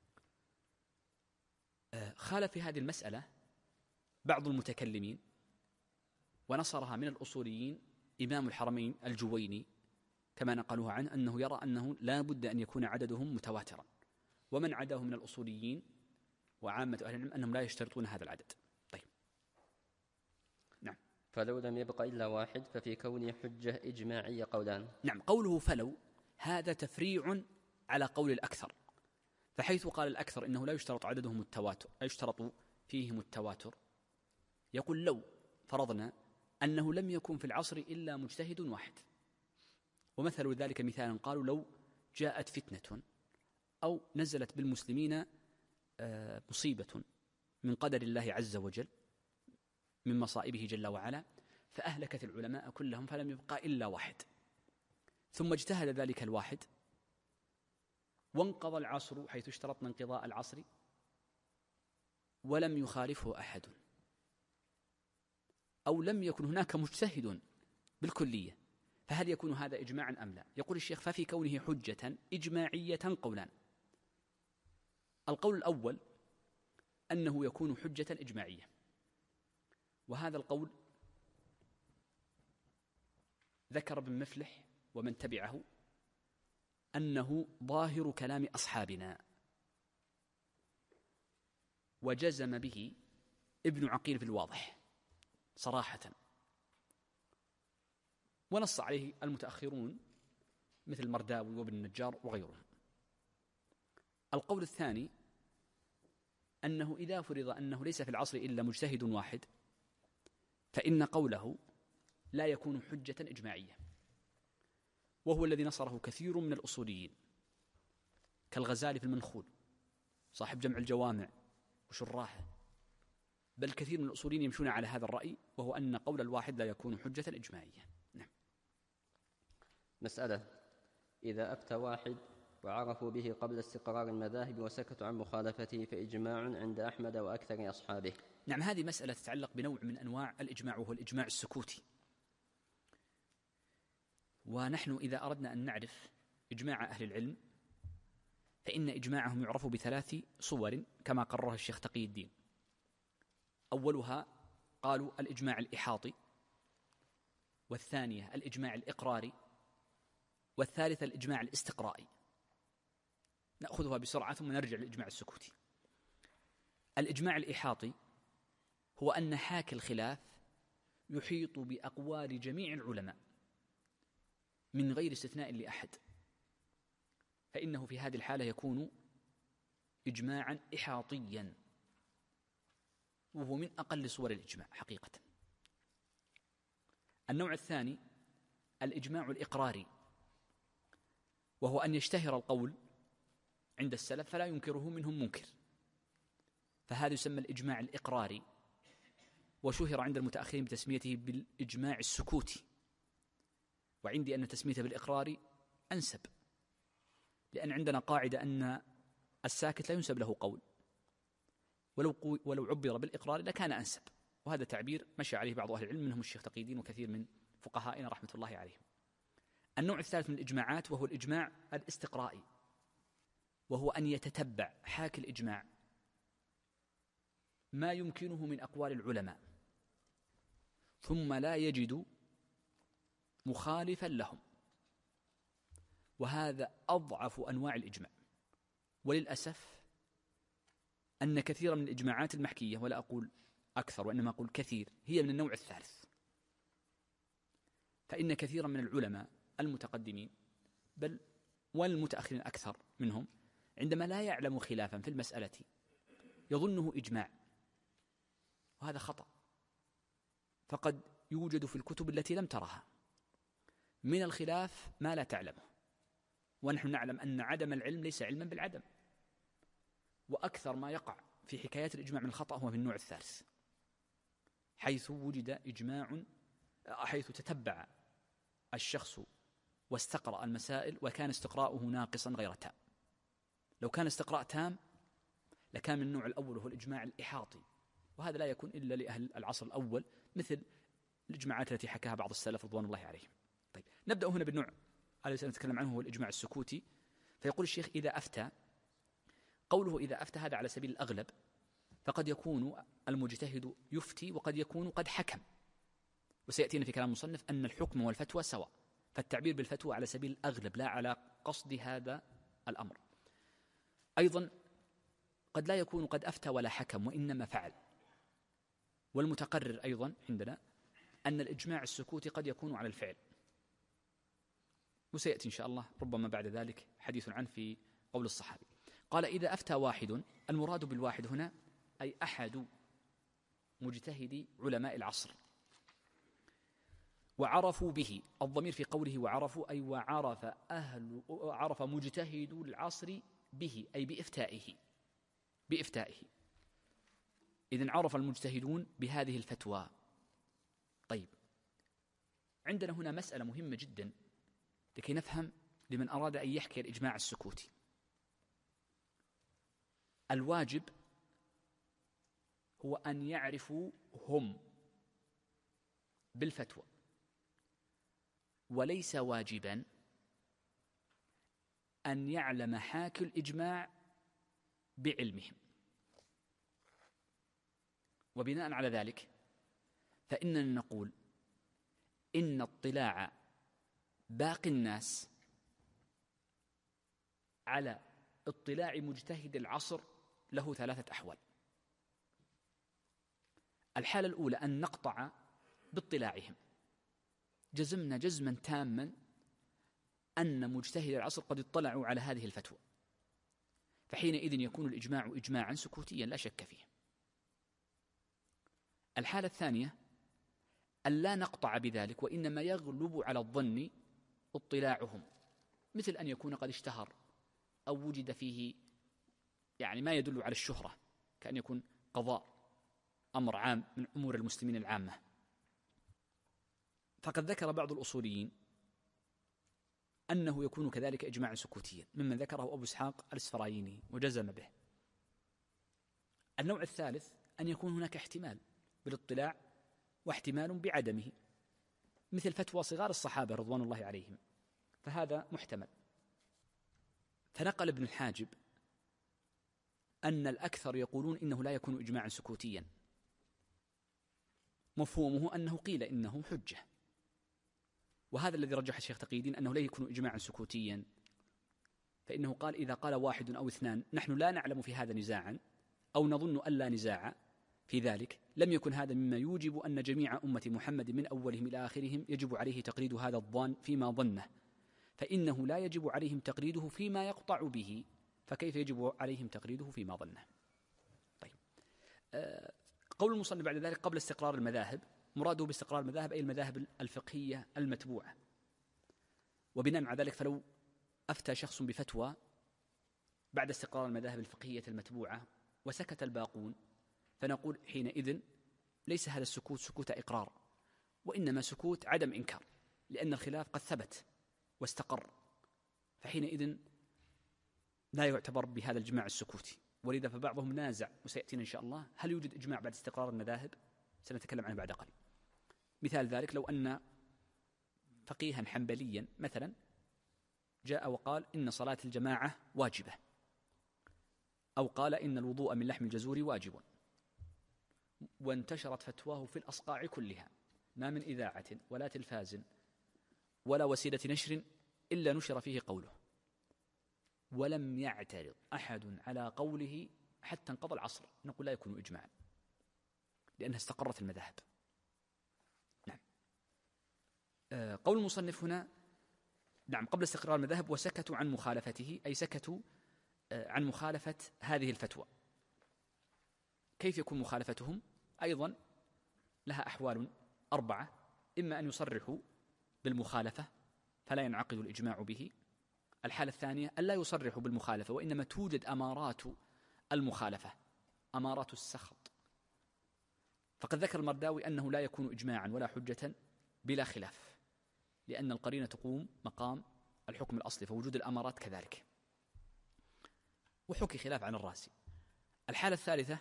خالف في هذه المسألة بعض المتكلمين ونصرها من الأصوليين إمام الحرمين الجويني، كما نقلوه عنه أنه يرى أنه لا بد أن يكون عددهم متواترا، ومن عداه من الأصوليين وعامة أهل العلم أنهم لا يشترطون هذا العدد. طيب نعم. فلو لم يبق إلا واحد ففي كونه حجة إجماعية قولان. نعم، قوله فلو هذا تفريع على قول الأكثر، فحيث قال الأكثر إنه لا يشترط عددهم التواتر، لا يشترط فيهم التواتر، يقول لو فرضنا أنه لم يكن في العصر إلا مجتهد واحد، ومثل ذلك مثالا قالوا لو جاءت فتنة أو نزلت بالمسلمين مصيبة من قدر الله عز وجل من مصائبه جل وعلا فأهلكت العلماء كلهم فلم يبقى إلا واحد، ثم اجتهد ذلك الواحد وانقضى العصر حيث اشترطنا انقضاء العصر ولم يخالفه أحد، أو لم يكن هناك مجتهد بالكلية، فهل يكون هذا إجماعا أم لا؟ يقول الشيخ: ففي كونه حجة إجماعية قولان. القول الأول أنه يكون حجة إجماعية، وهذا القول ذكر ابن مفلح ومن تبعه أنه ظاهر كلام أصحابنا، وجزم به ابن عقيل في الواضح صراحة، ونص عليه المتأخرون مثل مرداوي وابن النجار وغيرهم. القول الثاني أنه إذا فرض أنه ليس في العصر إلا مجتهد واحد، فإن قوله لا يكون حجة إجماعية، وهو الذي نصره كثير من الأصوليين كالغزالي في المنخول صاحب جمع الجوامع وشراحه، بل كثير من الأصوليين يمشون على هذا الرأي، وهو أن قول الواحد لا يكون حجة إجماعية. نعم. مسألة: إذا أفتى واحد وعرفوا به قبل استقرار المذاهب وسكتوا عن مخالفته فإجماع عند أحمد وأكثر أصحابه. نعم، هذه مسألة تتعلق بنوع من أنواع الإجماع، وهو الإجماع السكوتي. ونحن إذا أردنا أن نعرف إجماع أهل العلم فإن إجماعهم يعرف بثلاث صور كما قررها الشيخ تقي الدين. أولها قالوا الإجماع الإحاطي، والثانية الإجماع الإقراري، والثالثة الإجماع الاستقرائي. نأخذها بسرعة ثم نرجع للإجماع السكوتي. الإجماع الإحاطي هو أن حاكي الخلاف يحيط بأقوال جميع العلماء من غير استثناء لأحد، فإنه في هذه الحالة يكون إجماعا إحاطيا، وهو من أقل صور الإجماع حقيقة. النوع الثاني الإجماع الإقراري، وهو أن يشتهر القول عند السلف فلا ينكره منهم منكر، فهذا يسمى الإجماع الإقراري، وشهر عند المتأخرين بتسميته بالإجماع السكوتي، وعندي أن تسميته بالإقراري أنسب، لأن عندنا قاعدة أن الساكت لا ينسب له قول، ولو عبر بالإقرار لكان أنسب، وهذا تعبير مشى عليه بعض أهل العلم منهم الشيخ تقي الدين وكثير من فقهائنا رحمة الله عليهم. النوع الثالث من الإجماعات وهو الإجماع الاستقرائي، وهو أن يتتبع حاكي الإجماع ما يمكنه من أقوال العلماء ثم لا يجد مخالفا لهم، وهذا أضعف أنواع الإجماع. وللأسف أن كثيرا من الإجماعات المحكية، ولا أقول أكثر وإنما أقول كثير، هي من النوع الثالث، فإن كثيرا من العلماء المتقدمين بل والمتأخرين أكثر منهم عندما لا يعلم خلافا في المسألة يظنه إجماع، وهذا خطأ، فقد يوجد في الكتب التي لم ترها من الخلاف ما لا تعلمه، ونحن نعلم أن عدم العلم ليس علما بالعدم، وأكثر ما يقع في حكايات الإجماع من الخطأ هو في النوع الثالث، حيث وجد إجماع، حيث تتبع الشخص واستقرأ المسائل وكان استقراؤه ناقصا غير تام. لو كان استقراء تام لكان من النوع الأول وهو الإجماع الإحاطي، وهذا لا يكون إلا لأهل العصر الأول مثل الإجماعات التي حكاها بعض السلف رضوان الله عليهم. طيب، نبدأ هنا بالنوع الذي سنتكلم عنه هو الإجماع السكوتي. فيقول الشيخ: إذا أفتى، قوله إذا أفتى هذا على سبيل الأغلب، فقد يكون المجتهد يفتي وقد يكون قد حكم، وسيأتينا في كلام المصنف أن الحكم والفتوى سواء، فالتعبير بالفتوى على سبيل الأغلب لا على قصد هذا الأمر. أيضا قد لا يكون قد أفتى ولا حكم وإنما فعل، والمتقرر أيضا عندنا أن الإجماع السكوتي قد يكون على الفعل، وسيأتي إن شاء الله ربما بعد ذلك حديث عنه في قول الصحابي. قال: إذا أفتى واحد، المراد بالواحد هنا أي أحد مجتهدي علماء العصر، وعرفوا به، الضمير في قوله وعرفوا أي وعرف مجتهد العصر به أي بإفتائه. إذن عرف المجتهدون بهذه الفتوى. طيب، عندنا هنا مسألة مهمة جدا لكي نفهم لمن أراد أن يحكي الإجماع السكوتي. الواجب هو أن يعرفوا هم بالفتوى، وليس واجبا أن يعلم حاكي الإجماع بعلمهم. وبناء على ذلك فإننا نقول إن اطلاع باقي الناس على اطلاع مجتهد العصر له 3 أحوال. الحالة الأولى أن نقطع باطلاعهم، جزمنا جزما تاما أن مجتهد العصر قد اطلعوا على هذه الفتوى، فحينئذ يكون الإجماع إجماعا سكوتيا لا شك فيه. الحالة الثانية أن لا نقطع بذلك، وإنما يغلب على الظن اطلاعهم، مثل أن يكون قد اشتهر أو وجد فيه يعني ما يدل على الشهرة، كأن يكون قضاء أمر عام من أمور المسلمين العامة. فقد ذكر بعض الأصوليين أنه يكون كذلك إجماعا سكوتيا، ممن ذكره أبو إسحاق الإسفرايني وجزم به. النوع الثالث أن يكون هناك احتمال بالاطلاع واحتمال بعدمه، مثل فتوى صغار الصحابة رضوان الله عليهم، فهذا محتمل. فنقل ابن الحاجب أن الأكثر يقولون إنه لا يكون إجماعا سكوتيا، مفهومه أنه قيل إنه حجة، وهذا الذي رجح الشيخ تقي الدين أنه لا يكون إجماعا سكوتيا، فإنه قال إذا قال 1 أو 2 نحن لا نعلم في هذا نزاعا أو نظن أن لا نزاع في ذلك، لم يكن هذا مما يوجب أن جميع أمة محمد من أولهم إلى آخرهم يجب عليه تقليد هذا الظان فيما ظنه، فإنه لا يجب عليهم تقليده فيما يقطع به، فكيف يجب عليهم تقليده فيما ظنه؟ طيب، قول المصنف بعد ذلك قبل استقرار المذاهب، مراده باستقرار المذاهب أي المذاهب الفقهية المتبوعة. وبناء على ذلك فلو أفتى شخص بفتوى بعد استقرار المذاهب الفقهية المتبوعة وسكت الباقون، فنقول حينئذ ليس هذا السكوت سكوت إقرار، وإنما سكوت عدم إنكار، لأن الخلاف قد ثبت واستقر، فحينئذ لا يعتبر بهذا الإجماع السكوتي. ولذا فبعضهم نازع، وسيأتينا إن شاء الله، هل يوجد إجماع بعد استقرار المذاهب؟ سنتكلم عنه بعد قليل. مثال ذلك لو أن فقيها حنبليا مثلا جاء وقال إن صلاة الجماعة واجبة، أو قال إن الوضوء من لحم الجزور واجب، وانتشرت فتواه في الأصقاع كلها، ما من إذاعة ولا تلفاز ولا وسيلة نشر إلا نشر فيه قوله، ولم يعترض أحد على قوله حتى انقضى العصر، نقول لا يكون إجماعا لأنها استقرت المذاهب. نعم. قول المصنف هنا نعم قبل استقرار المذاهب وسكتوا عن مخالفته، أي سكتوا عن مخالفة هذه الفتوى. كيف يكون مخالفتهم؟ أيضا لها أحوال 4، إما أن يصرحوا بالمخالفة فلا ينعقد الإجماع به. الحالة الثانية أن لا يصرحوا بالمخالفة، وإنما توجد أمارات المخالفة، أمارات السخط. فقد ذكر المرداوي أنه لا يكون إجماعا ولا حجة بلا خلاف، لأن القرينة تقوم مقام الحكم الأصلي، فوجود الأمارات كذلك. وحكي خلاف عن الراسي. الحالة الثالثة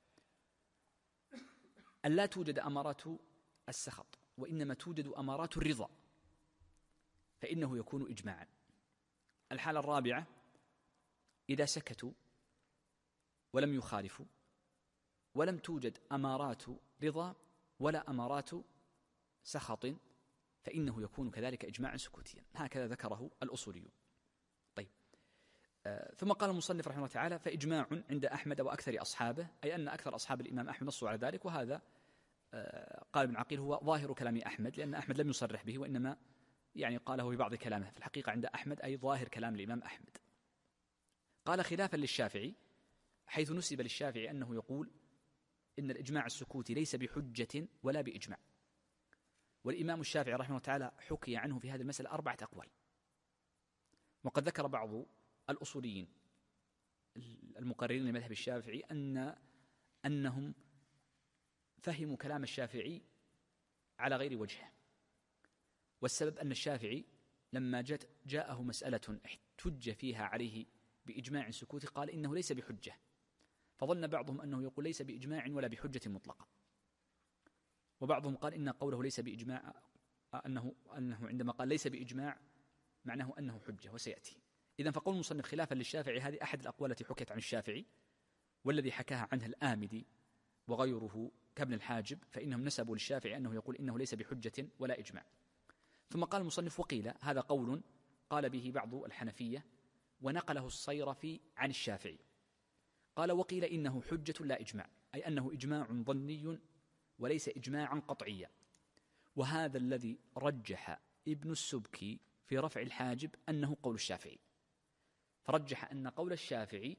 أن لا توجد أمارات السخط، وإنما توجد أمارات الرضا، فإنه يكون إجماعا. الحالة الرابعة إذا سكتوا ولم يخالفوا ولم توجد أمارات رضا ولا أمارات سخط، فإنه يكون كذلك إجماعا سكوتيا. هكذا ذكره الأصوليون. طيب، ثم قال المصنف رحمه الله تعالى فإجماع عند أحمد وأكثر أصحابه، أي أن أكثر أصحاب الإمام أحمد نصوا على ذلك. وهذا قال ابن عقيل هو ظاهر كلام أحمد، لأن أحمد لم يصرح به، وإنما يعني قاله في بعض كلامه، في الحقيقة عند أحمد أي ظاهر كلام الإمام أحمد. قال خلافا للشافعي، حيث نسب للشافعي أنه يقول إن الإجماع السكوتي ليس بحجة ولا بإجماع. والإمام الشافعي رحمه الله تعالى حكي عنه في هذه المسألة 4 أقوال. وقد ذكر بعض الأصوليين المقررين لمذهب الشافعي أنهم فهموا كلام الشافعي على غير وجهه، والسبب أن الشافعي لما جاءه مسألة احتج فيها عليه بإجماع سكوتي قال إنه ليس بحجة، فظن بعضهم أنه يقول ليس بإجماع ولا بحجة مطلقة، وبعضهم قال إن قوله ليس بإجماع أنه عندما قال ليس بإجماع معناه أنه حجة، وسيأتي. إذن فقول المصنف خلافا للشافعي هذه أحد الأقوال التي حكت عن الشافعي، والذي حكاها عنها الآمدي وغيره كابن الحاجب، فإنهم نسبوا للشافعي أنه يقول إنه ليس بحجة ولا إجماع. ثم قال المصنف وقيل، هذا قول قال به بعض الحنفية ونقله الصيرفي عن الشافعي، قال وقيل إنه حجة لا إجماع، أي أنه إجماع ظني وليس إجماعا قطعيا. وهذا الذي رجح ابن السبكي في رفع الحاجب أنه قول الشافعي، فرجح أن قول الشافعي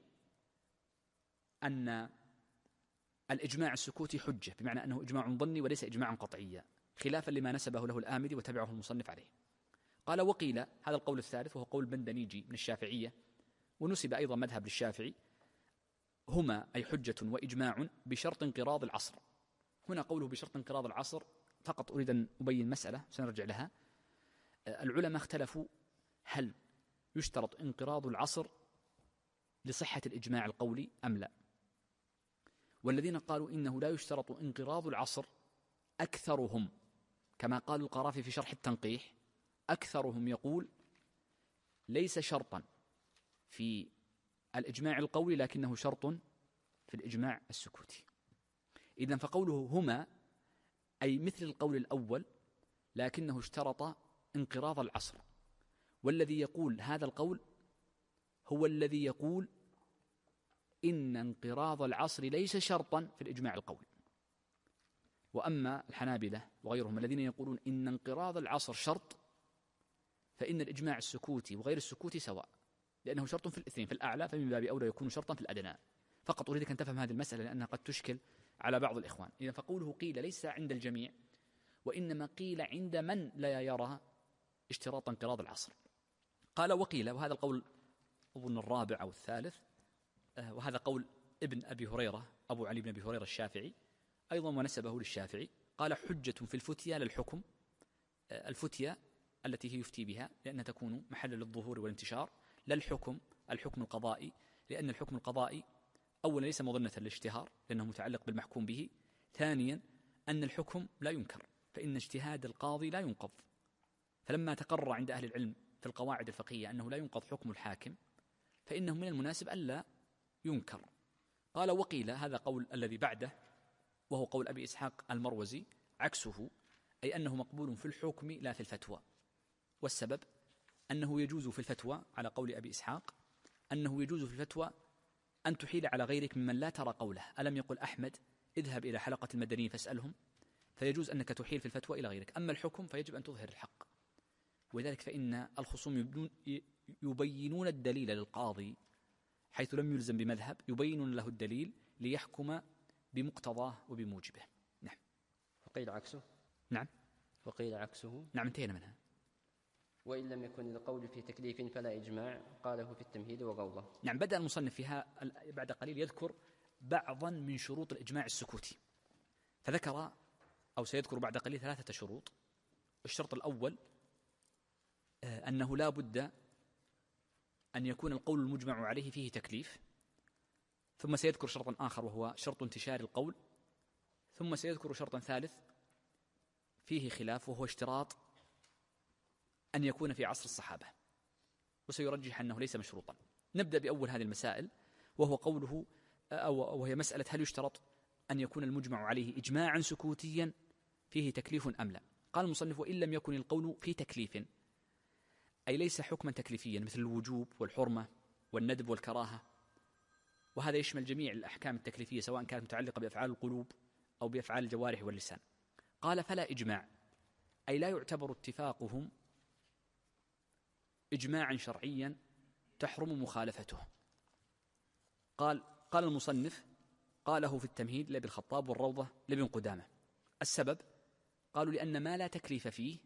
أن الإجماع السكوتي حجة، بمعنى أنه إجماع ظني وليس إجماعا قطعيا، خلافا لما نسبه له الآمدي وتبعه المصنف عليه. قال وقيل، هذا القول الثالث وهو قول بندنيجي من الشافعية، ونسب أيضا مذهب للشافعي، هما أي حجة وإجماع بشرط انقراض العصر. هنا قوله بشرط انقراض العصر فقط أريد أن أبين مسألة سنرجع لها. العلماء اختلفوا هل يشترط انقراض العصر لصحة الإجماع القولي أم لا. والذين قالوا إنه لا يشترط انقراض العصر أكثرهم، كما قال القرافي في شرح التنقيح، أكثرهم يقول ليس شرطا في الإجماع القولي لكنه شرط في الإجماع السكوتي. إذن فقوله هما أي مثل القول الأول لكنه اشترط انقراض العصر، والذي يقول هذا القول هو الذي يقول إن انقراض العصر ليس شرطا في الإجماع القولي. وأما الحنابلة وغيرهم الذين يقولون إن انقراض العصر شرط، فإن الإجماع السكوتي وغير السكوتي سواء، لأنه شرط في الاثنين، في الأعلى فمن باب أولى يكون شرطا في الأدنى. فقط أريدك أن تفهم هذه المسألة لأنها قد تشكل على بعض الإخوان. إذا فقوله قيل ليس عند الجميع، وإنما قيل عند من لا يرى اشتراط انقراض العصر. قال وقيل، وهذا القول أظن الرابع أو الثالث، وهذا قول ابن أبي هريرة أبو علي بن أبي هريرة الشافعي أيضا ونسبه للشافعي، قال حجة في الفتية للحكم، الفتية التي هي يفتي بها لأنها تكون محلا للظهور والانتشار، للحكم الحكم القضائي، لأن الحكم القضائي أولا ليس مظنة للاشتهار لأنه متعلق بالمحكوم به، ثانيا أن الحكم لا ينكر، فإن اجتهاد القاضي لا ينقض، فلما تقرر عند أهل العلم في القواعد الفقهية أنه لا ينقض حكم الحاكم فإنه من المناسب ألا ينكر. قال وقيل، هذا قول الذي بعده وهو قول أبي إسحاق المروزي، عكسه، أي أنه مقبول في الحكم لا في الفتوى. والسبب أنه يجوز في الفتوى على قول أبي إسحاق، أنه يجوز في الفتوى أن تحيل على غيرك ممن لا ترى قوله. ألم يقل أحمد اذهب إلى حلقة المدنيين فاسألهم؟ فيجوز أنك تحيل في الفتوى إلى غيرك. أما الحكم فيجب أن تظهر الحق، ولذلك فإن الخصوم يبينون الدليل للقاضي حيث لم يلزم بمذهب، يبينون له الدليل ليحكم بمقتضاه وبموجبه. نعم. وقيل عكسه. نعم. وقيل عكسه. نعم، انتهينا منها. وإن لم يكن القول في تكليف فلا إجماع، قاله في التمهيد وغوضه. نعم. بدأ المصنف فيها بعد قليل يذكر بعضا من شروط الإجماع السكوتي، فذكر أو سيذكر بعد قليل 3 شروط. الشرط الأول أنه لا بد أن يكون القول المجمع عليه فيه تكليف، ثم سيذكر شرطا آخر وهو شرط انتشار القول، ثم سيذكر شرطا ثالث فيه خلاف وهو اشتراط أن يكون في عصر الصحابة، وسيرجح أنه ليس مشروطا. نبدأ بأول هذه المسائل وهو قوله وهي مسألة هل يشترط أن يكون المجمع عليه إجماعا سكوتيا فيه تكليف أم لا. قال المصنف وإن لم يكن القول في تكليف، أي ليس حكما تكليفيا مثل الوجوب والحرمة والندب والكراهة، وهذا يشمل جميع الأحكام التكليفية سواء كانت متعلقة بأفعال القلوب أو بأفعال الجوارح واللسان. قال فلا إجماع، أي لا يعتبر اتفاقهم إجماعا شرعيا تحرم مخالفته. قال المصنف قاله في التمهيد لابن الخطاب والروضة لابن قدامة. السبب قالوا لأن ما لا تكليف فيه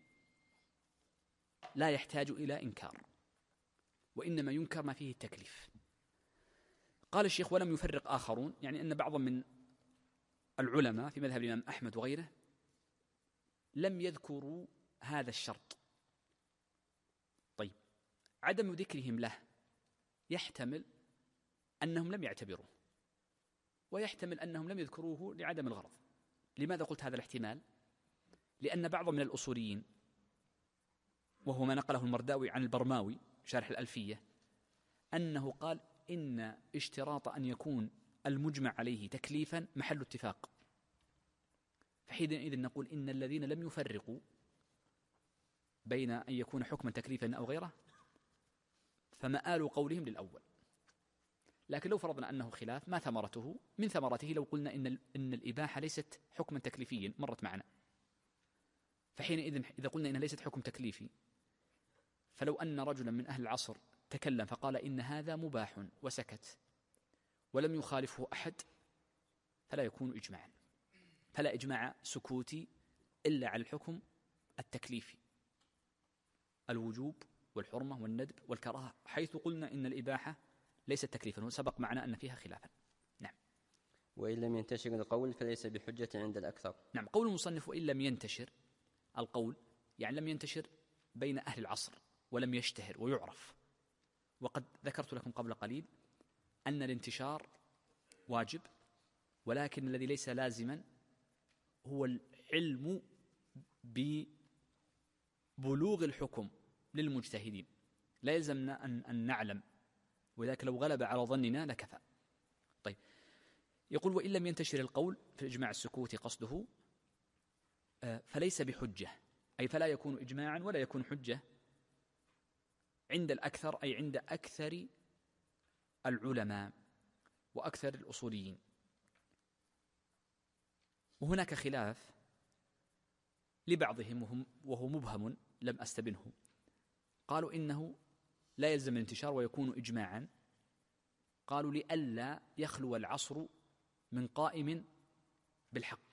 لا يحتاج إلى إنكار، وإنما ينكر ما فيه التكليف. قال الشيخ ولم يفرق آخرون، يعني أن بعضا من العلماء في مذهب الإمام أحمد وغيره لم يذكروا هذا الشرط. طيب، عدم ذكرهم له يحتمل أنهم لم يعتبروه، ويحتمل أنهم لم يذكروه لعدم الغرض. لماذا قلت هذا الاحتمال؟ لأن بعض من الأصوليين، وهو ما نقله المرداوي عن البرماوي شارح الألفية، أنه قال إن اشتراط أن يكون المجمع عليه تكليفا محل اتفاق، فحينئذ نقول إن الذين لم يفرقوا بين أن يكون حكما تكليفا أو غيره فمآل قولهم للأول. لكن لو فرضنا أنه خلاف، ما ثمرته؟ من ثمرته لو قلنا إن الإباحة ليست حكما تكليفيا، مرت معنا، فحينئذ إذا قلنا إنها ليست حكم تكليفي، فلو أن رجلا من أهل العصر تكلم فقال إن هذا مباح وسكت ولم يخالفه أحد فلا يكون إجماعا، فلا إجماع سكوتي إلا على الحكم التكليفي، الوجوب والحرمة والندب والكراهة، حيث قلنا إن الإباحة ليست تكليفا، وسبق معنا أن فيها خلافا. نعم. وإن لم ينتشر القول فليس بحجة عند الأكثر. نعم. قول المصنف وإن لم ينتشر القول، يعني لم ينتشر بين أهل العصر ولم يشتهر ويعرف. وقد ذكرت لكم قبل قليل أن الانتشار واجب، ولكن الذي ليس لازما هو العلم ببلوغ الحكم للمجتهدين. لا يلزمنا أن نعلم، وذلك لو غلب على ظننا لكفى. طيب، يقول وإن لم ينتشر القول في الإجماع السكوتي قصده فليس بحجة، أي فلا يكون إجماعا ولا يكون حجة عند الأكثر، أي عند أكثر العلماء وأكثر الأصوليين. وهناك خلاف لبعضهم وهو مبهم لم أستبنه، قالوا إنه لا يلزم الانتشار ويكون إجماعا، قالوا لئلا يخلو العصر من قائم بالحق.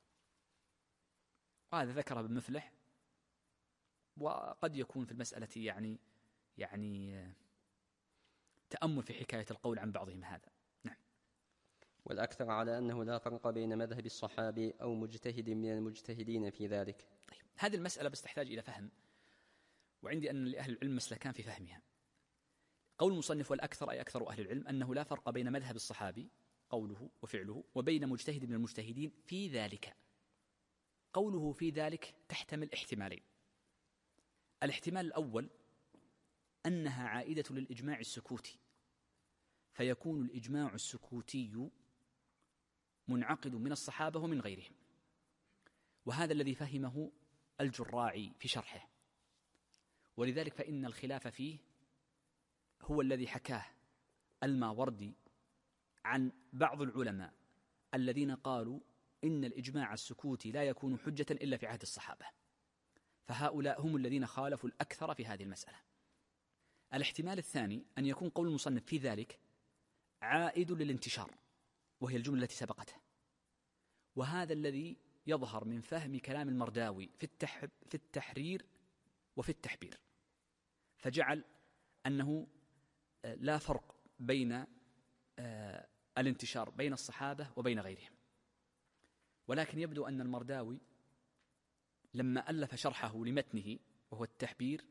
وهذا ذكر ابن مفلح، وقد يكون في المسألة يعني تأمل في حكاية القول عن بعضهم هذا. نعم. والأكثر على أنه لا فرق بين مذهب الصحابي أو مجتهد من المجتهدين في ذلك. طيب، هذه المسألة بس تحتاج إلى فهم، وعندي أن لأهل العلم مسلكان في فهمها. قول المصنف والأكثر، أي أكثر أهل العلم، أنه لا فرق بين مذهب الصحابي قوله وفعله وبين مجتهد من المجتهدين في ذلك. قوله في ذلك تحتمل احتمالين. الاحتمال الأول أنها عائدة للإجماع السكوتي، فيكون الإجماع السكوتي منعقد من الصحابة ومن غيرهم، وهذا الذي فهمه الجراعي في شرحه، ولذلك فإن الخلاف فيه هو الذي حكاه الماوردي عن بعض العلماء الذين قالوا إن الإجماع السكوتي لا يكون حجة إلا في عهد الصحابة، فهؤلاء هم الذين خالفوا الأكثر في هذه المسألة. الاحتمال الثاني أن يكون قول المصنف في ذلك عائد للانتشار، وهي الجملة التي سبقته، وهذا الذي يظهر من فهم كلام المرداوي في التحرير وفي التحبير، فجعل أنه لا فرق بين الانتشار بين الصحابة وبين غيرهم. ولكن يبدو أن المرداوي لما ألف شرحه لمتنه وهو التحبير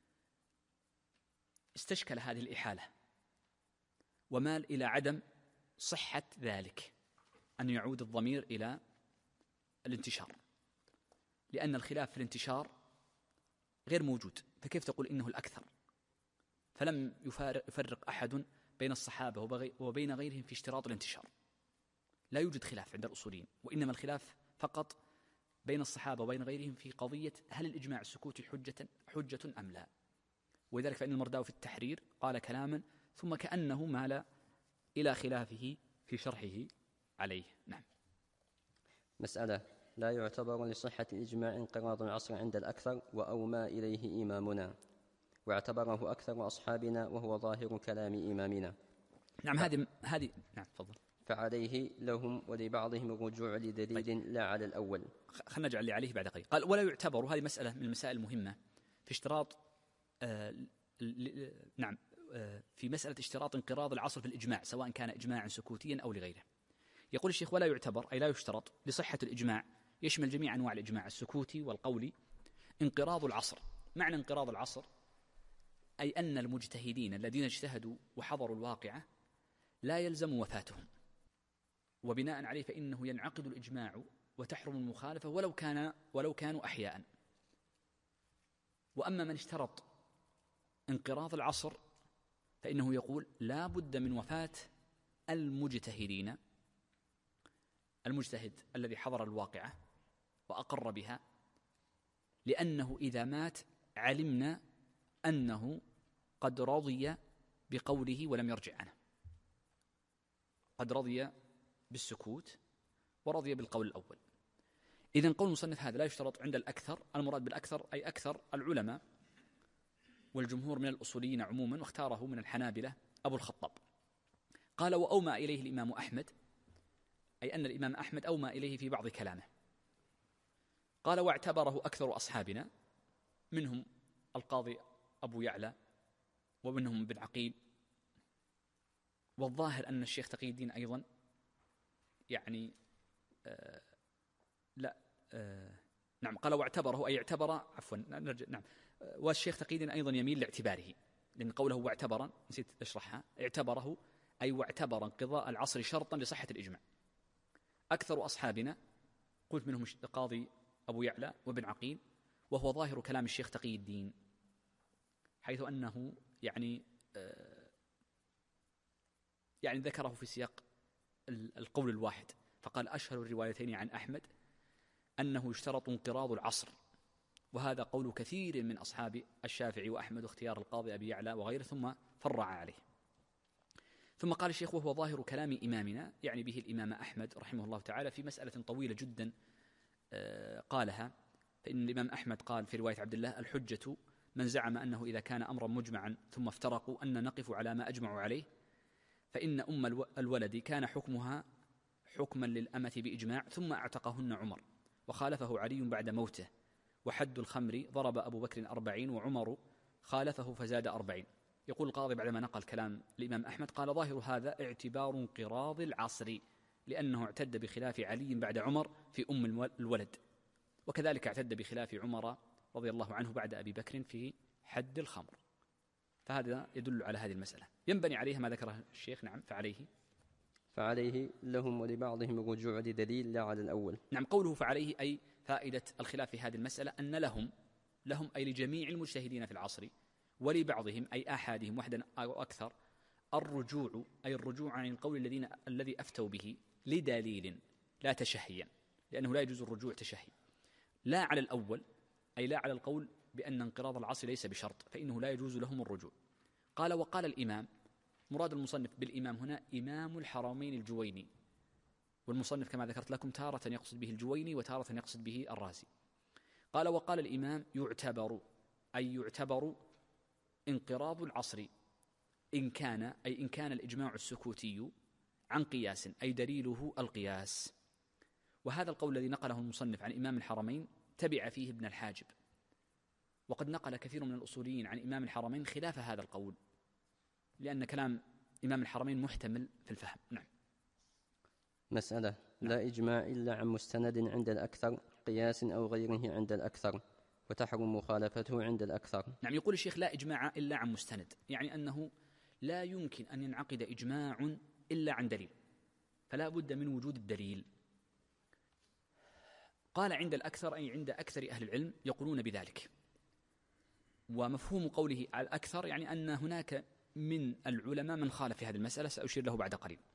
استشكل هذه الإحالة ومال إلى عدم صحة ذلك، أن يعود الضمير إلى الانتشار، لأن الخلاف في الانتشار غير موجود، فكيف تقول إنه الأكثر؟ فلم يفرق أحد بين الصحابة وبين غيرهم في اشتراط الانتشار. لا يوجد خلاف عند الأصوليين، وإنما الخلاف فقط بين الصحابة وبين غيرهم في قضية هل الإجماع السكوتي حجة أم لا. ولذلك فإن المرداوي في التحرير قال كلاما ثم كأنه مال إلى خلافه في شرحه عليه. نعم. مسألة: لا يعتبر لصحة الإجماع انقراض العصر عند الأكثر وأومى إليه إمامنا، واعتبره أكثر أصحابنا وهو ظاهر كلام إمامنا. نعم. هذه نعم، تفضل. فعليه لهم ولبعضهم الرجوع لدليل طيب. لا على الأول. خلنا نجعل اللي عليه بعد قليل. قال ولا يعتبر، هذه مسألة من المسائل المهمة في اشتراط في مسألة اشتراط انقراض العصر في الإجماع، سواء كان إجماعا سكوتيا أو لغيره. يقول الشيخ ولا يعتبر، أي لا يشترط لصحة الإجماع، يشمل جميع أنواع الإجماع السكوتي والقولي، انقراض العصر. معنى انقراض العصر أي أن المجتهدين الذين اجتهدوا وحضروا الواقعة لا يلزم وفاتهم، وبناء عليه فإنه ينعقد الإجماع وتحرم المخالفة ولو كانوا أحياء. وأما من اشترط انقراض العصر فإنه يقول لا بد من وفاة المجتهدين، المجتهد الذي حضر الواقعة وأقر بها، لأنه إذا مات علمنا أنه قد رضي بقوله ولم يرجع عنه، قد رضي بالسكوت ورضي بالقول الأول. إذن قول المصنف هذا لا يشترط عند الأكثر، المراد بالأكثر أي أكثر العلماء والجمهور من الأصوليين عموما، واختاره من الحنابلة أبو الخطاب. قال وأومى إليه الإمام أحمد، أي أن الإمام أحمد أومى إليه في بعض كلامه. قال واعتبره أكثر أصحابنا، منهم القاضي أبو يعلى ومنهم ابن عقيل، والظاهر أن الشيخ تقي الدين أيضا يعني نعم. قال واعتبره أي اعتبر، عفوا نرجع، نعم، والشيخ تقي الدين أيضا يميل لاعتباره، لأن قوله واعتبر نسيت أشرحها، اعتبره أي واعتبر انقضاء العصر شرطا لصحة الإجماع. أكثر أصحابنا قلت منهم القاضي أبو يعلى وابن عقيل، وهو ظاهر كلام الشيخ تقي الدين، حيث أنه يعني ذكره في سياق القول الواحد، فقال أشهر الروايتين عن أحمد أنه يشترط انقراض العصر، وهذا قول كثير من أصحاب الشافعي وأحمد، واختيار القاضي أبي يعلى وغيره، ثم فرع عليه. ثم قال الشيخ وهو ظاهر كلام إمامنا، يعني به الإمام أحمد رحمه الله تعالى، في مسألة طويلة جدا قالها. فإن الإمام أحمد قال في رواية عبد الله الحجة من زعم أنه إذا كان أمرا مجمعا ثم افترقوا أن نقف على ما أجمعوا عليه، فإن أم الولد كان حكمها حكما للأمة بإجماع، ثم اعتقهن عمر وخالفه علي بعد موته، وحد الخمر ضرب أبو بكر 40 وعمر خالفه فزاد 40. يقول القاضي بعدما نقل كلام الإمام أحمد قال ظاهر هذا اعتبار انقراض العصر، لأنه اعتد بخلاف علي بعد عمر في أم الولد، وكذلك اعتد بخلاف عمر رضي الله عنه بعد أبي بكر في حد الخمر. فهذا يدل على هذه المسألة، ينبني عليها ما ذكره الشيخ. نعم. فعليه لهم ولبعضهم الرجوع لدليل لا على الأول. نعم. قوله فعليه أي فائدة الخلاف في هذه المسألة أن لهم أي لجميع المجتهدين في العصر، ولبعضهم أي أحدهم وحدا أو أكثر الرجوع، أي الرجوع عن القول الذي أفتوا به لدليل لا تشهيا، لأنه لا يجوز الرجوع تشهي، لا على الأول أي لا على القول بأن انقراض العصر ليس بشرط، فإنه لا يجوز لهم الرجوع. قال وقال الإمام، مراد المصنف بالإمام هنا إمام الحرمين الجويني، والمصنف كما ذكرت لكم تارة يقصد به الجويني وتارة يقصد به الرازي. قال وقال الإمام يعتبر انقراض العصر إن كان الإجماع السكوتي عن قياس، أي دليله القياس. وهذا القول الذي نقله المصنف عن إمام الحرمين تبع فيه ابن الحاجب، وقد نقل كثير من الأصوليين عن إمام الحرمين خلاف هذا القول، لأن كلام إمام الحرمين محتمل في الفهم. نعم. مسألة لا إجماع إلا عن مستند عند الأكثر، قياس أو غيره عند الأكثر، وتحرم مخالفته عند الأكثر. نعم. يقول الشيخ لا إجماع إلا عن مستند، يعني أنه لا يمكن أن ينعقد إجماع إلا عن دليل، فلا بد من وجود الدليل. قال عند الأكثر أي عند أكثر أهل العلم يقولون بذلك، ومفهوم قوله على الأكثر يعني أن هناك من العلماء من خالف في هذه المسألة، سأشير له بعد قليل.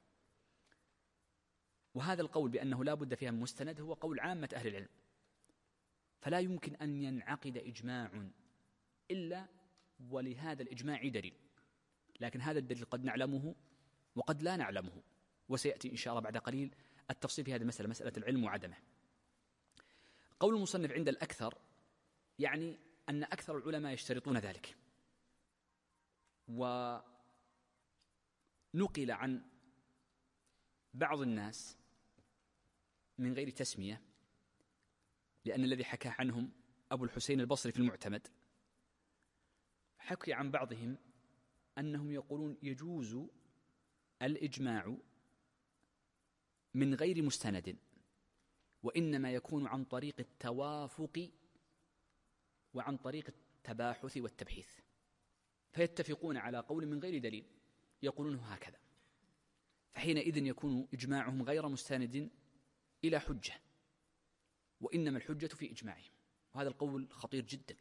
وهذا القول بأنه لا بد فيها من مستند هو قول عامة أهل العلم، فلا يمكن أن ينعقد إجماع إلا ولهذا الإجماع دليل، لكن هذا الدليل قد نعلمه وقد لا نعلمه، وسيأتي إن شاء الله بعد قليل التفصيل في هذه المسألة، مسألة العلم وعدمه. قول المصنف عند الأكثر يعني أن أكثر العلماء يشترطون ذلك، ونقل عن بعض الناس من غير تسمية، لأن الذي حكى عنهم أبو الحسين البصري في المعتمد، حكي عن بعضهم أنهم يقولون يجوز الإجماع من غير مستند، وإنما يكون عن طريق التوافق وعن طريق التباحث والتبحيث، فيتفقون على قول من غير دليل يقولونه هكذا، فحينئذ يكون إجماعهم غير مستند إلى حجة، وإنما الحجة في إجماعهم. وهذا القول خطير جدا،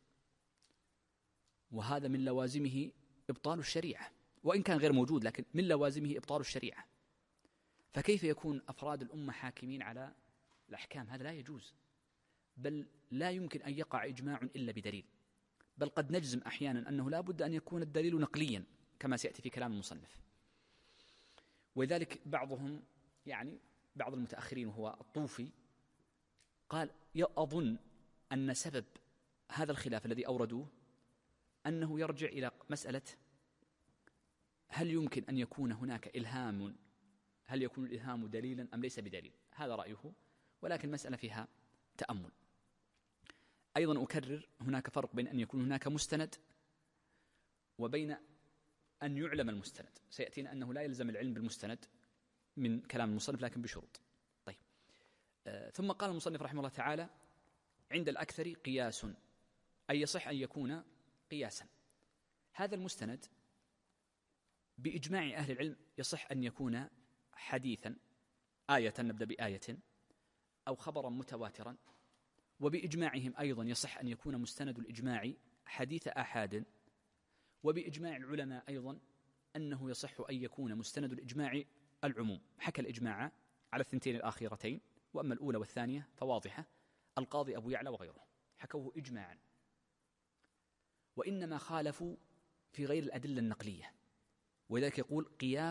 وهذا من لوازمه إبطال الشريعة، وإن كان غير موجود لكن من لوازمه إبطال الشريعة. فكيف يكون أفراد الأمة حاكمين على الأحكام؟ هذا لا يجوز، بل لا يمكن أن يقع إجماع إلا بدليل، بل قد نجزم أحيانا أنه لا بد أن يكون الدليل نقليا كما سيأتي في كلام المصنف. ولذلك بعضهم، يعني بعض المتأخرين وهو الطوفي، قال أظن أن سبب هذا الخلاف الذي أوردوه أنه يرجع إلى مسألة هل يمكن أن يكون هناك إلهام، هل يكون الإلهام دليلا أم ليس بدليل. هذا رأيه، ولكن مسألة فيها تأمل. أيضا أكرر، هناك فرق بين أن يكون هناك مستند وبين أن يعلم المستند. سيأتينا أنه لا يلزم العلم بالمستند من كلام المصنف لكن بشروط. طيب، ثم قال المصنف رحمه الله تعالى: عند الأكثر قياس، أي يصح أن يكون قياسا. هذا المستند بإجماع أهل العلم يصح أن يكون حديثا، آية، نبدأ بآية، أو خبرا متواترا. وبإجماعهم أيضا يصح أن يكون مستند الإجماع حديث آحاد. وبإجماع العلماء أيضا أنه يصح أن يكون مستند الإجماع العموم. حكى الإجماع على الثنتين الآخرتين، وأما الأولى والثانية فواضحة، القاضي أبو يعلى وغيره حكوه إجماعا، وإنما خالفوا في غير الأدلة النقلية، ولذلك يقول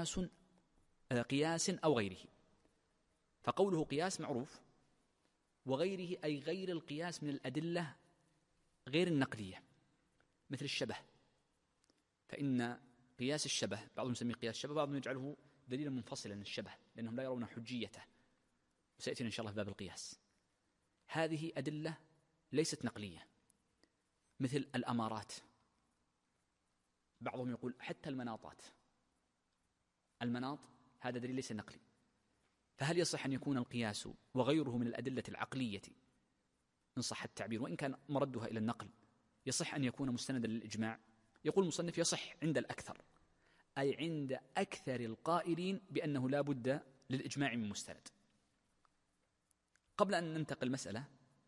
قياس أو غيره. فقوله قياس معروف، وغيره أي غير القياس من الأدلة غير النقلية، مثل الشبه. فإن قياس الشبه بعضهم يسميه قياس الشبه، بعضهم يجعله دليلا منفصلا الشبه، لأنهم لا يرون حجيته، وسيأتينا إن شاء الله في باب القياس. هذه أدلة ليست نقلية، مثل الأمارات. بعضهم يقول حتى المناطات، المناط هذا دليل ليس نقلي. فهل يصح أن يكون القياس وغيره من الأدلة العقلية إن صح التعبير، وإن كان مردها إلى النقل، يصح أن يكون مستندا للإجماع؟ يقول المصنف: يصح عند الأكثر، أي عند أكثر القائلين بأنه لا بد للإجماع من مستند. قبل أن ننتقل مسألة،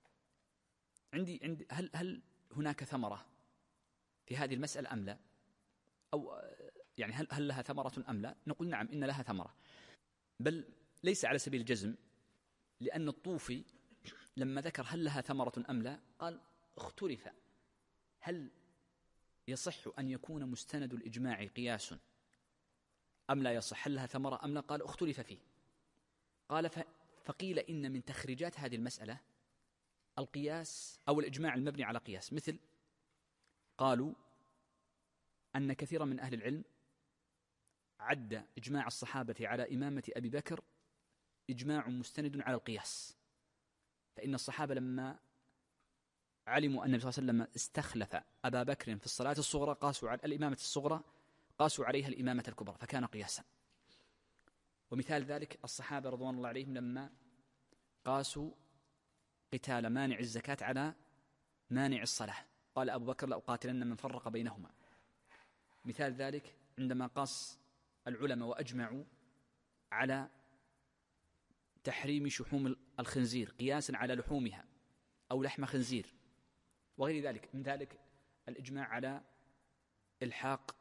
عندي هل هناك ثمرة في هذه المسألة أم لا؟ أو يعني هل لها ثمرة أم لا؟ نقول نعم، إن لها ثمرة، بل ليس على سبيل الجزم، لأن الطوفي لما ذكر هل لها ثمرة أم لا قال اختلف، هل يصح أن يكون مستند الإجماع قياس أم لا يصح، هل لها ثمرة أم لا؟ قال اختلف فيه. قال فقيل إن من تخريجات هذه المسألة القياس أو الإجماع المبني على قياس، مثل قالوا أن كثيرا من أهل العلم عد إجماع الصحابة على إمامة أبي بكر إجماع مستند على القياس، فإن الصحابة لما علموا أن النبي صلى الله عليه وسلم استخلف أبا بكر في الصلاة الصغرى قاسوا على الإمامة الصغرى، قاسوا عليها الإمامة الكبرى، فكان قياسا. ومثال ذلك الصحابة رضوان الله عليهم لما قاسوا قتال مانع الزكاة على مانع الصلاة، قال أبو بكر: لأقاتلن من فرق بينهما. مثال ذلك عندما قاس العلماء وأجمعوا على تحريم شحوم الخنزير قياسا على لحومها أو لحم خنزير وغير ذلك. من ذلك الإجماع على إلحاق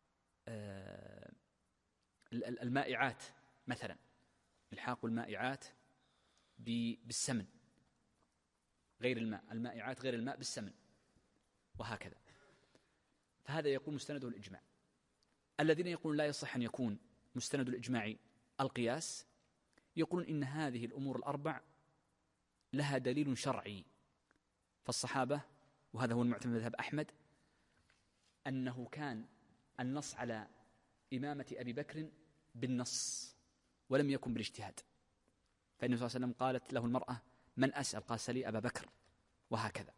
المائعات، مثلا إلحاق المائعات بالسمن غير الماء، المائعات غير الماء بالسمن، وهكذا. فهذا يكون مستنده الإجماع. الذين يقولون لا يصح أن يكون مستند الإجماع القياس يقولون إن هذه الأمور الأربع لها دليل شرعي. فالصحابة، وهذا هو المعتمد مذهب أحمد، أنه كان النص على إمامة أبي بكر بالنص ولم يكن بالاجتهاد. فإن صلى الله عليه وسلم قالت له المرأة: من أسأل؟ قال: سلي أبا بكر، وهكذا.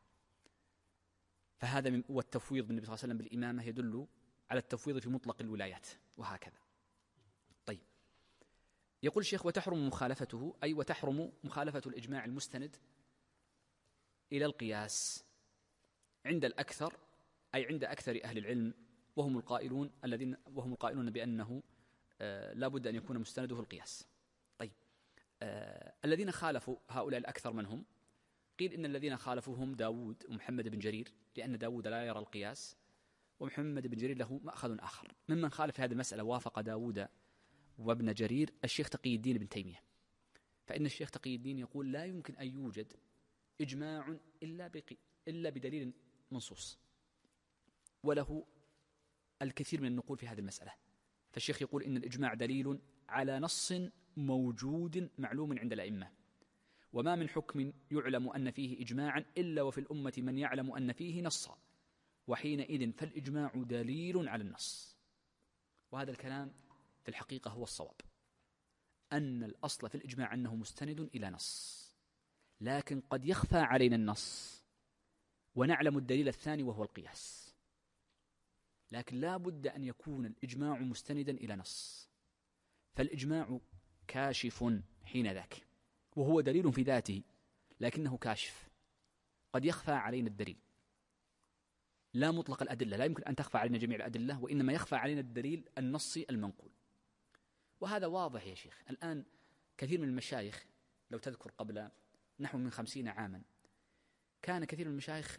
فهذا والتفويض بالنبي صلى الله عليه وسلم بالإمامة يدل على التفويض في مطلق الولايات، وهكذا. طيب، يقول الشيخ: وتحرم مخالفته، أي وتحرم مخالفة الإجماع المستند إلى القياس عند الأكثر، أي عند أكثر أهل العلم، وهم القائلون بأنه لا بد أن يكون مستنده القياس. طيب، الذين خالفوا هؤلاء الأكثر من هم؟ قيل إن الذين خالفوا هم داود ومحمد بن جرير، لأن داود لا يرى القياس، ومحمد بن جرير له مأخذ آخر. ممن خالف هذه المسألة وافق داود وابن جرير الشيخ تقي الدين بن تيمية، فإن الشيخ تقي الدين يقول لا يمكن أن يوجد إجماع إلا بدليل منصوص، وله الكثير من النقول في هذه المسألة. فالشيخ يقول إن الإجماع دليل على نص موجود معلوم عند الأئمة، وما من حكم يعلم أن فيه إجماعا إلا وفي الأمة من يعلم أن فيه نصا، وحينئذ فالإجماع دليل على النص. وهذا الكلام في الحقيقة هو الصواب، أن الأصل في الإجماع أنه مستند إلى نص، لكن قد يخفى علينا النص ونعلم الدليل الثاني وهو القياس، لكن لا بد أن يكون الإجماع مستندا إلى نص، فالإجماع كاشف حين ذاك، وهو دليل في ذاته لكنه كاشف، قد يخفى علينا الدليل. لا مطلق الأدلة، لا يمكن أن تخفى علينا جميع الأدلة، وإنما يخفى علينا الدليل النصي المنقول. وهذا واضح يا شيخ. الآن كثير من المشايخ، لو تذكر قبل نحو من 50 عاما، كان كثير من المشايخ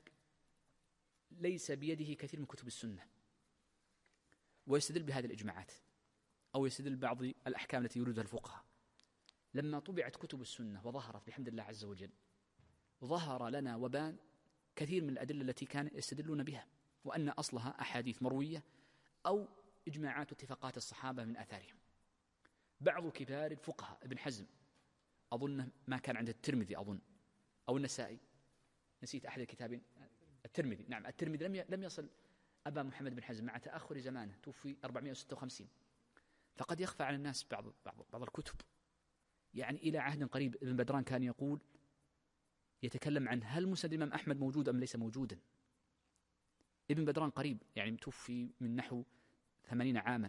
ليس بيده كثير من كتب السنة، ويستدل بهذه الإجماعات أو يستدل بعض الأحكام التي يريدها الفقهاء. لما طبعت كتب السنة وظهرت بحمد الله عز وجل، ظهر لنا وبان كثير من الأدلة التي كانوا يستدلون بها، وأن أصلها أحاديث مروية أو إجماعات واتفاقات الصحابة من آثارهم. بعض كبار الفقهاء، ابن حزم أظن ما كان عند الترمذي أظن أو النسائي، نسيت أحد الكتابين، الترمذي، نعم الترمذي لم يصل أبا محمد بن حزم مع تأخر زمانه، توفي 456. فقد يخفى على الناس بعض الكتب، يعني إلى عهد قريب ابن بدران كان يقول، يتكلم عن هل مسند الإمام أحمد موجود أم ليس موجودا. ابن بدران قريب، يعني توفي من نحو 80 عاما،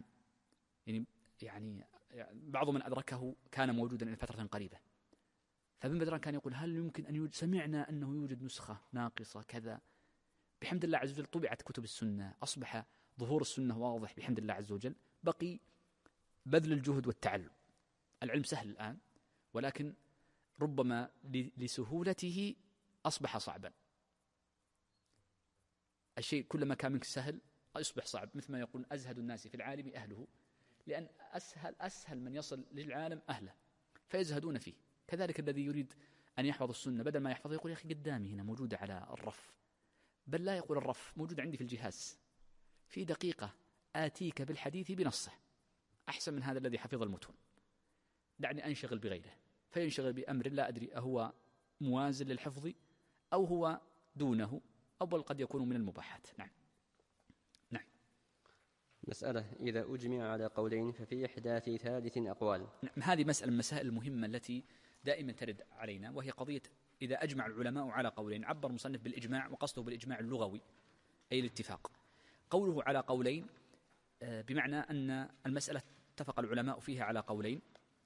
يعني بعض من أدركه كان موجودا إلى فترة قريبة. فابن بدران كان يقول هل يمكن أن يوجد، سمعنا أنه يوجد نسخة ناقصة كذا. بحمد الله عز وجل طبعت كتب السنة، أصبح ظهور السنة واضح بحمد الله عز وجل، بقي بذل الجهد والتعلم. العلم سهل الآن، ولكن ربما لسهولته أصبح صعبا. الشيء كلما كان منك سهل يصبح صعب، مثل ما يقول أزهد الناس في العالم أهله، لأن أسهل من يصل للعالم أهله فيزهدون فيه. كذلك الذي يريد أن يحفظ السنة، بدل ما يحفظه يقول يا أخي قدامي هنا موجودة على الرف، بل لا يقول الرف، موجود عندي في الجهاز، في دقيقة آتيك بالحديث بنصه، أحسن من هذا الذي حفظ المتون. دعني أنشغل بغيره، فينشغل بأمر لا أدري أهو موازن للحفظ أو هو دونه، أو بل قد يكون من المباحات. نعم. مسألة: إذا أجمع على قولين ففي إحداث ثالث أقوال. نعم، هذه مسألة من المسائل المهمة التي دائما ترد علينا، وهي قضية إذا أجمع العلماء على قولين. عبر المصنف بالإجماع، وقصده بالإجماع اللغوي أي الاتفاق. قوله على قولين بمعنى أن المسألة اتفق العلماء فيها على قولين،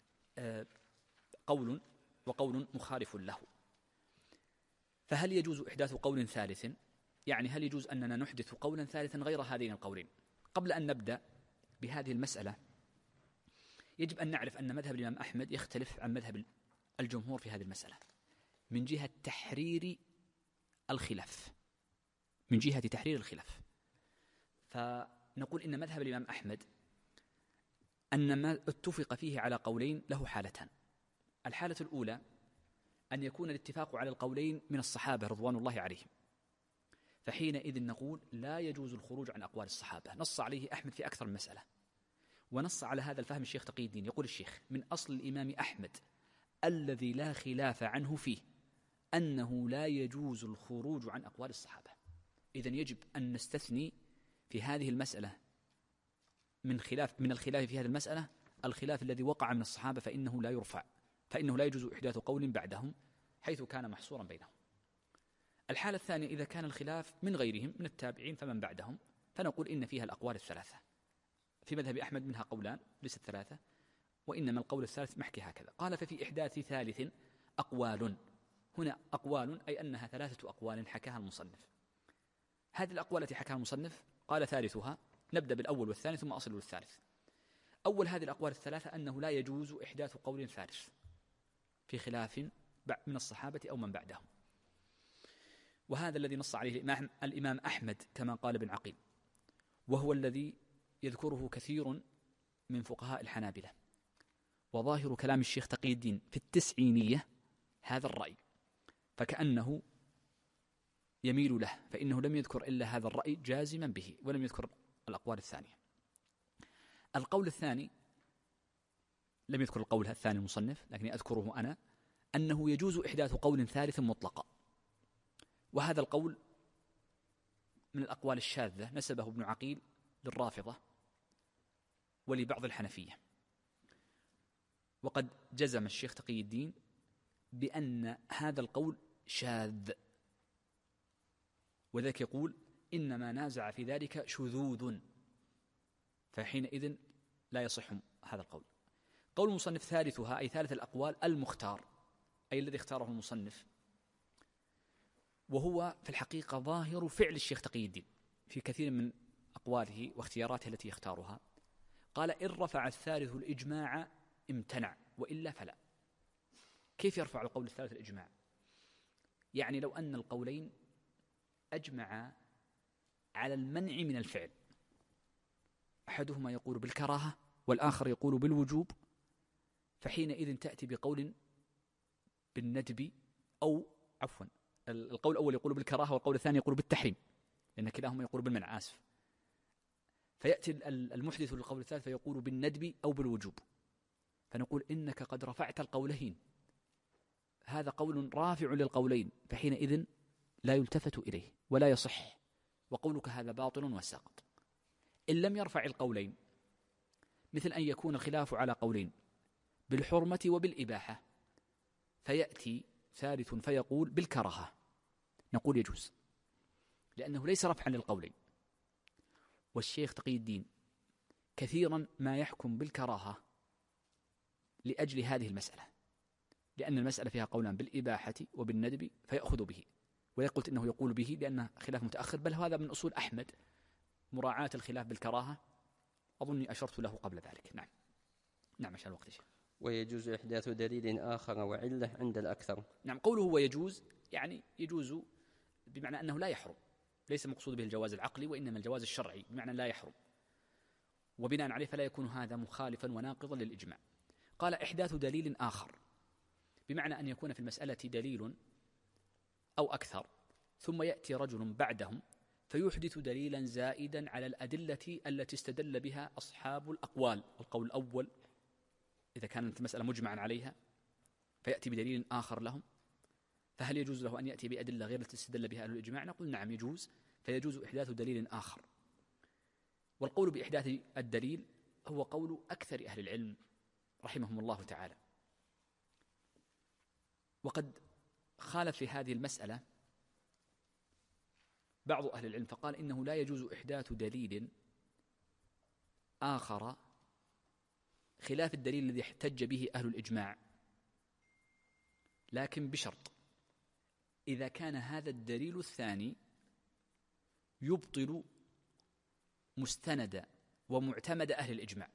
قول وقول مخالف له. فهل يجوز إحداث قول ثالث؟ يعني هل يجوز أننا نحدث قولا ثالثا غير هذين القولين؟ قبل أن نبدأ بهذه المسألة يجب أن نعرف أن مذهب الإمام أحمد يختلف عن مذهب الجمهور في هذه المسألة من جهة تحرير الخلاف، من جهة تحرير الخلاف. فنقول إن مذهب الإمام أحمد أن ما اتفق فيه على قولين له حالتان. الحالة الأولى أن يكون الاتفاق على القولين من الصحابة رضوان الله عليهم، فحينئذ نقول لا يجوز الخروج عن أقوال الصحابة. نص عليه أحمد في أكثر من مسألة، ونص على هذا الفهم الشيخ تقي الدين. يقول الشيخ: من أصل الإمام أحمد الذي لا خلاف عنه فيه أنه لا يجوز الخروج عن أقوال الصحابة. إذن يجب أن نستثني في هذه المسألة من الخلاف في هذه المسألة الخلاف الذي وقع من الصحابة، فإنه لا يرفع، فإنه لا يجوز إحداث قول بعدهم حيث كان محصورا بينهم. الحالة الثانية إذا كان الخلاف من غيرهم من التابعين فمن بعدهم، فنقول إن فيها الأقوال الثلاثة. في مذهب أحمد منها قولان ليست ثلاثة، وإنما القول الثالث محكي هكذا. قال: ففي إحداث ثالث أقوال. هنا أقوال أي أنها ثلاثة أقوال حكاها المصنف. هذه الأقوال التي حكاها المصنف قال ثالثها، نبدأ بالأول والثاني ثم أصل للثالث. أول هذه الأقوال الثلاثة أنه لا يجوز إحداث قول ثالث في خلاف من الصحابة أو من بعدهم، وهذا الذي نص عليه الإمام أحمد كما قال ابن عقيل، وهو الذي يذكره كثير من فقهاء الحنابلة، وظاهر كلام الشيخ تقي الدين في التسعينية هذا الرأي، فكأنه يميل له، فإنه لم يذكر إلا هذا الرأي جازما به، ولم يذكر الأقوال الثانية. القول الثاني لم يذكر القول الثاني المصنف، لكن أذكره أنا، أنه يجوز إحداث قول ثالث مطلقا، وهذا القول من الأقوال الشاذة نسبه ابن عقيل للرافضة ولبعض الحنفية، وقد جزم الشيخ تقي الدين بأن هذا القول شاذ، وذلك يقول إنما نازع في ذلك شذوذ، فحينئذ لا يصح هذا القول. قول المصنف ثالثها، أي ثالث الأقوال، المختار، أي الذي اختاره المصنف، وهو في الحقيقة ظاهر فعل الشيخ تقي الدين في كثير من أقواله واختياراته التي يختارها. قال إن رفع الثالث الإجماع امتنع وإلا فلا. كيف يرفع القول الثالث الإجماع؟ يعني لو أن القولين أجمع على المنع من الفعل، أحدهما يقول بالكراهة والآخر يقول بالوجوب، فحينئذ تأتي بقول بالندب، أو عفوا القول الأول يقول بالكراهة والقول الثاني يقول بالتحريم، لأن كلاهما يقول بالمنع، آسف. فيأتي المحدث للقول الثالث فيقول بالندب أو بالوجوب، فنقول إنك قد رفعت القولين، هذا قول رافع للقولين، فحينئذ لا يلتفت إليه ولا يصح، وقولك هذا باطل وساقط. إن لم يرفع القولين، مثل أن يكون الخلاف على قولين بالحرمة وبالإباحة، فيأتي ثالث فيقول بالكراهة، نقول يجوز، لأنه ليس رفعا للقولين. والشيخ تقي الدين كثيرا ما يحكم بالكراهة لأجل هذه المسألة، لأن المسألة فيها قولان بالإباحة وبالندب، فيأخذ به، ولا قلت إنه يقول به لأنه خلاف متأخر، بل هذا من أصول أحمد مراعاة الخلاف بالكراهة، أظني أشرت له قبل ذلك. نعم عشان الوقت شيء. ويجوز إحداث دليل آخر وعلة عند الأكثر. نعم، قوله ويجوز يعني يجوز بمعنى أنه لا يحرم، ليس مقصود به الجواز العقلي، وإنما الجواز الشرعي بمعنى لا يحرم، وبناء عليه فلا يكون هذا مخالفا وناقضا للإجماع. قال إحداث دليل آخر، بمعنى أن يكون في المسألة دليل أو أكثر، ثم يأتي رجل بعدهم فيحدث دليلا زائدا على الأدلة التي استدل بها أصحاب الأقوال، القول الأول إذا كانت المسألة مجمعا عليها، فيأتي بدليل آخر لهم، فهل يجوز له أن يأتي بأدلة غير التي استدل بها أهل الإجماع؟ نقول نعم يجوز، فيجوز إحداث دليل آخر. والقول بإحداث الدليل هو قول أكثر أهل العلم رحمهم الله تعالى، وقد خالف في هذه المسألة بعض أهل العلم، فقال إنه لا يجوز إحداث دليل آخر خلاف الدليل الذي احتج به أهل الإجماع، لكن بشرط إذا كان هذا الدليل الثاني يبطل مستند ومعتمد أهل الإجماع،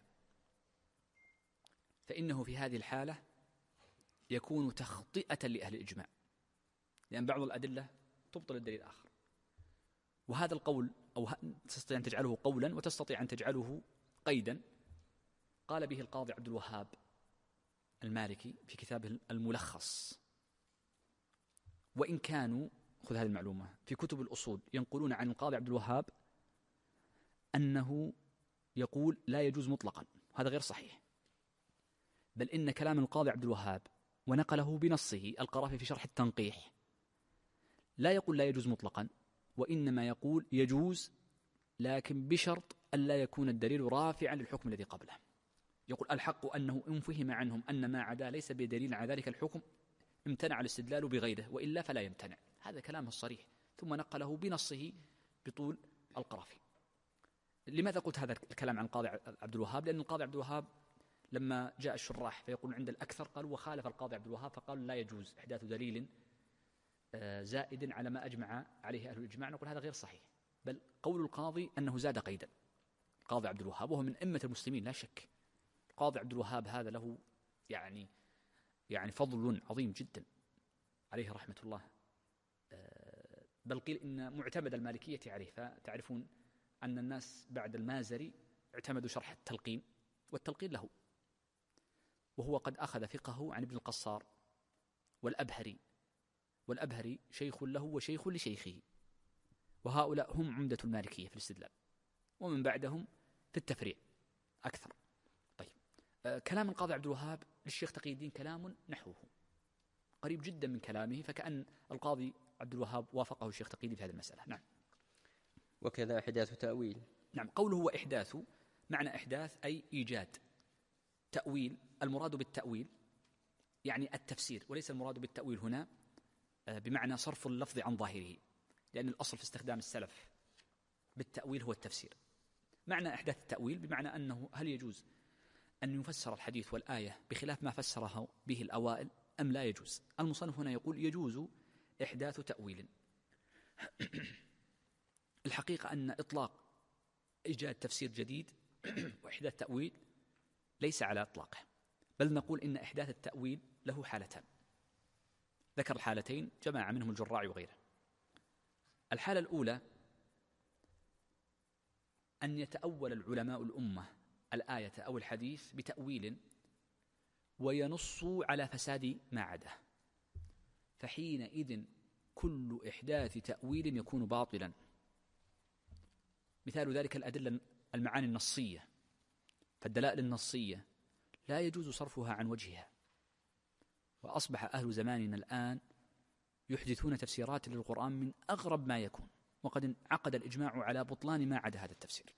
فإنه في هذه الحالة يكون تخطئة لأهل الإجماع، لأن بعض الأدلة تبطل الدليل الآخر. وهذا القول أو تستطيع أن تجعله قولا وتستطيع أن تجعله قيدا، قال به القاضي عبد الوهاب المالكي في كتابه الملخص. وإن كانوا، خذ هذه المعلومة، في كتب الأصول ينقلون عن القاضي عبد الوهاب أنه يقول لا يجوز مطلقا، هذا غير صحيح، بل إن كلام القاضي عبد الوهاب ونقله بنصه القرافي في شرح التنقيح لا يقول لا يجوز مطلقا، وإنما يقول يجوز لكن بشرط ألا يكون الدليل رافعا للحكم الذي قبله. يقول الحق أنه إن فهم عنهم أن ما عدا ليس بدليل على ذلك الحكم امتنع الاستدلال بغيره، وإلا فلا يمتنع. هذا كلامه الصريح، ثم نقله بنصه بطول القرافي. لماذا قلت هذا الكلام عن القاضي عبد الوهاب؟ لأن القاضي عبد الوهاب لما جاء الشراح فيقول عند الأكثر قالوا وخالف القاضي عبد الوهاب، فقال لا يجوز إحداث دليل زائد على ما أجمع عليه أهل الإجماع. نقول هذا غير صحيح، بل قول القاضي أنه زاد قيدا. القاضي عبد الوهاب وهو من أئمة المسلمين لا شك، القاضي عبد الوهاب هذا له يعني فضل عظيم جدا عليه رحمة الله، بل قيل إن معتمد المالكية عليه. فتعرفون أن الناس بعد المازري اعتمدوا شرح التلقين، والتلقين له، وهو قد أخذ فقهه عن ابن القصار والأبهري شيخ له وشيخ لشيخه، وهؤلاء هم عمدة المالكية في الاستدلال، ومن بعدهم في التفريع أكثر. طيب، كلام القاضي عبد الوهاب للشيخ تقي الدين كلام نحوه قريب جدا من كلامه، فكأن القاضي عبد الوهاب وافقه الشيخ تقي الدين في هذه المسألة. نعم. وكذا إحداث تأويل. نعم، قوله هو إحداث، معنى إحداث أي إيجاد. تأويل، المراد بالتأويل يعني التفسير، وليس المراد بالتأويل هنا بمعنى صرف اللفظ عن ظاهره، لأن الأصل في استخدام السلف بالتأويل هو التفسير. معنى إحداث التأويل بمعنى أنه هل يجوز أن يفسر الحديث والآية بخلاف ما فسره به الأوائل أم لا يجوز؟ المصنف هنا يقول يجوز إحداث تأويل. الحقيقة أن إطلاق إيجاد تفسير جديد وإحداث تأويل ليس على إطلاقه، بل نقول إن إحداث التأويل له حالتان، ذكر الحالتين جماعة منهم الجراع وغيره. الحالة الأولى أن يتأول العلماء الأمة الآية أو الحديث بتأويل وينصوا على فساد ما عداه، فحينئذ كل إحداث تأويل يكون باطلا. مثال ذلك الأدلة المعاني النصية، فالدلائل النصية لا يجوز صرفها عن وجهها، وأصبح أهل زماننا الآن يحدثون تفسيرات للقرآن من أغرب ما يكون، وقد انعقد الإجماع على بطلان ما عدا هذا التفسير،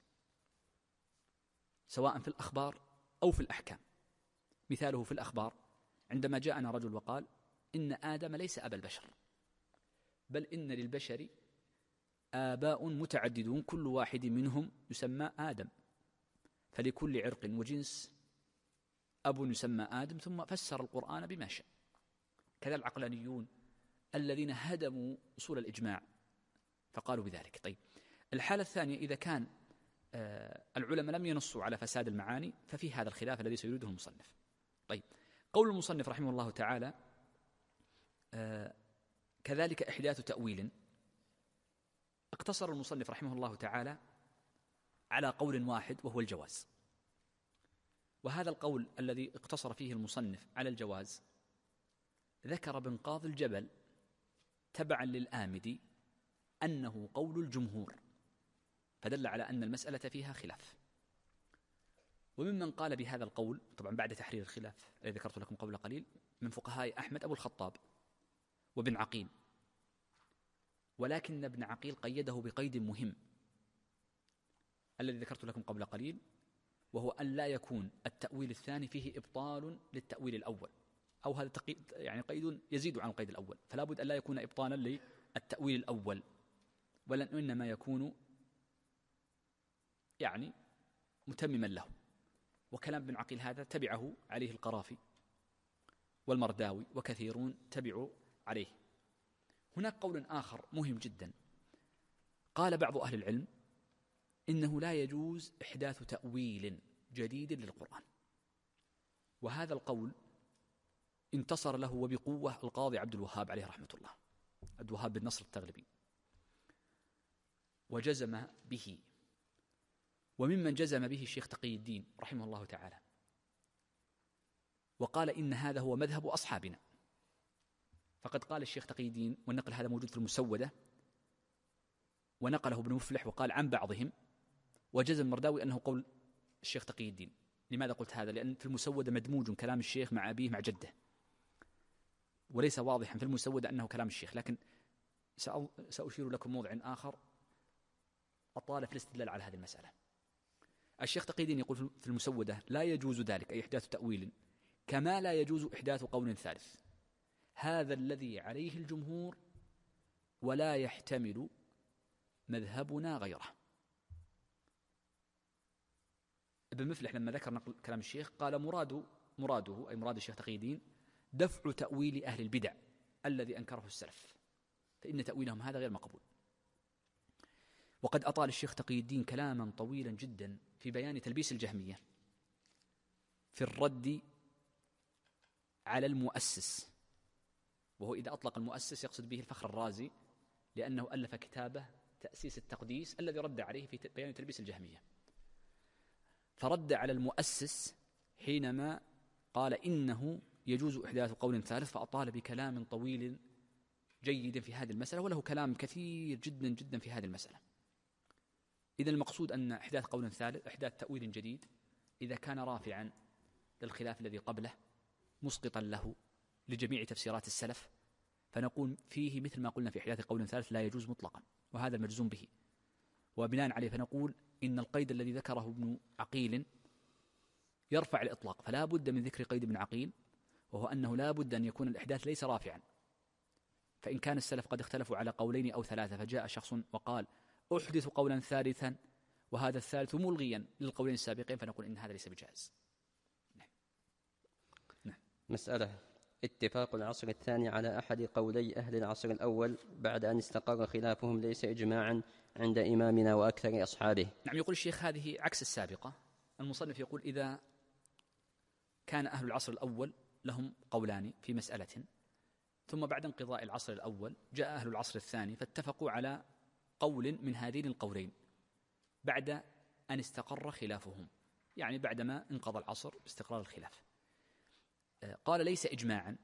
سواء في الأخبار أو في الأحكام. مثاله في الأخبار عندما جاءنا رجل وقال إن آدم ليس أبا البشر، بل إن للبشر آباء متعددون كل واحد منهم يسمى آدم، فلكل عرق وجنس أب يسمى آدم، ثم فسر القرآن بما شاء. كذا العقلانيون الذين هدموا أصول الإجماع فقالوا بذلك. طيب، الحالة الثانية إذا كان العلماء لم ينصوا على فساد المعاني ففي هذا الخلاف الذي سيريده المصنف. طيب، قول المصنف رحمه الله تعالى كذلك إحداث تأويل، اقتصر المصنف رحمه الله تعالى على قول واحد وهو الجواز، وهذا القول الذي اقتصر فيه المصنف على الجواز ذكر ابن قاضي الجبل تبعا للآمدي أنه قول الجمهور، فدل على أن المسألة فيها خلاف. وممن قال بهذا القول طبعا بعد تحرير الخلاف الذي ذكرت لكم قبل قليل من فقهاء أحمد أبو الخطاب وابن عقيل، ولكن ابن عقيل قيده بقيد مهم الذي ذكرت لكم قبل قليل، وهو أن لا يكون التأويل الثاني فيه إبطال للتأويل الأول، أو هذا يعني قيد يزيد عن القيد الأول، فلا بد أن لا يكون إبطالا للتأويل الأول، وإنما يكون يعني متمما له. وكلام ابن عقيل هذا تبعه عليه القرافي والمرداوي وكثيرون تبعوا عليه. هناك قول آخر مهم جدا، قال بعض أهل العلم إنه لا يجوز إحداث تأويل جديد للقرآن، وهذا القول انتصر له وبقوة القاضي عبد الوهاب عليه رحمة الله، عبد الوهاب بن نصر التغلبي، وجزم به، وممن جزم به الشيخ تقي الدين رحمه الله تعالى، وقال إن هذا هو مذهب أصحابنا. فقد قال الشيخ تقي الدين، والنقل هذا موجود في المسودة، ونقله ابن مفلح وقال عن بعضهم، وجزم المرداوي أنه قول الشيخ تقي الدين. لماذا قلت هذا؟ لأن في المسودة مدموج كلام الشيخ مع أبيه مع جده، وليس واضحا في المسودة أنه كلام الشيخ، لكن سأشير لكم موضع آخر أطال في الاستدلال على هذه المسألة. الشيخ تقي الدين يقول في المسودة لا يجوز ذلك، أي إحداث تأويل، كما لا يجوز إحداث قول ثالث، هذا الذي عليه الجمهور ولا يحتمل مذهبنا غيره. ابن مفلح لما ذكر نقل كلام الشيخ قال مراده أي مراد الشيخ تقي الدين دفع تأويل أهل البدع الذي أنكره السلف، فإن تأويلهم هذا غير مقبول. وقد أطال الشيخ تقي الدين كلاما طويلا جدا في بيان تلبيس الجهمية، في الرد على المؤسس، وهو إذا أطلق المؤسس يقصد به الفخر الرازي، لأنه ألف كتابه تأسيس التقديس الذي رد عليه في بيان تلبيس الجهمية. فرد على المؤسس حينما قال إنه يجوز إحداث قول ثالث، فأطال بكلام طويل جيد في هذه المسألة، وله كلام كثير جدا جدا في هذه المسألة. إذن المقصود أن إحداث قول ثالث، إحداث تأويل جديد، إذا كان رافعا للخلاف الذي قبله مسقطا له لجميع تفسيرات السلف، فنقول فيه مثل ما قلنا في إحداث قول ثالث لا يجوز مطلقا، وهذا المجزوم به. وبناء عليه فنقول إن القيد الذي ذكره ابن عقيل يرفع الإطلاق، فلا بد من ذكر قيد ابن عقيل، وهو أنه لا بد أن يكون الإحداث ليس رافعا. فإن كان السلف قد اختلفوا على قولين أو ثلاثة، فجاء شخص وقال أحدث قولا ثالثا وهذا الثالث ملغيا للقولين السابقين، فنقول إن هذا ليس بجائز. نعم. مسألة: اتفاق العصر الثاني على أحد قولي أهل العصر الأول بعد أن استقر خلافهم ليس إجماعا عند إمامنا وأكثر أصحابه. نعم. يقول الشيخ هذه عكس السابقة. المصنف يقول إذا كان أهل العصر الأول لهم قولان في مسألة، ثم بعد انقضاء العصر الأول جاء أهل العصر الثاني فاتفقوا على قول من هذين القولين بعد أن استقر خلافهم، يعني بعدما انقضى العصر باستقرار الخلاف. قال ليس إجماعا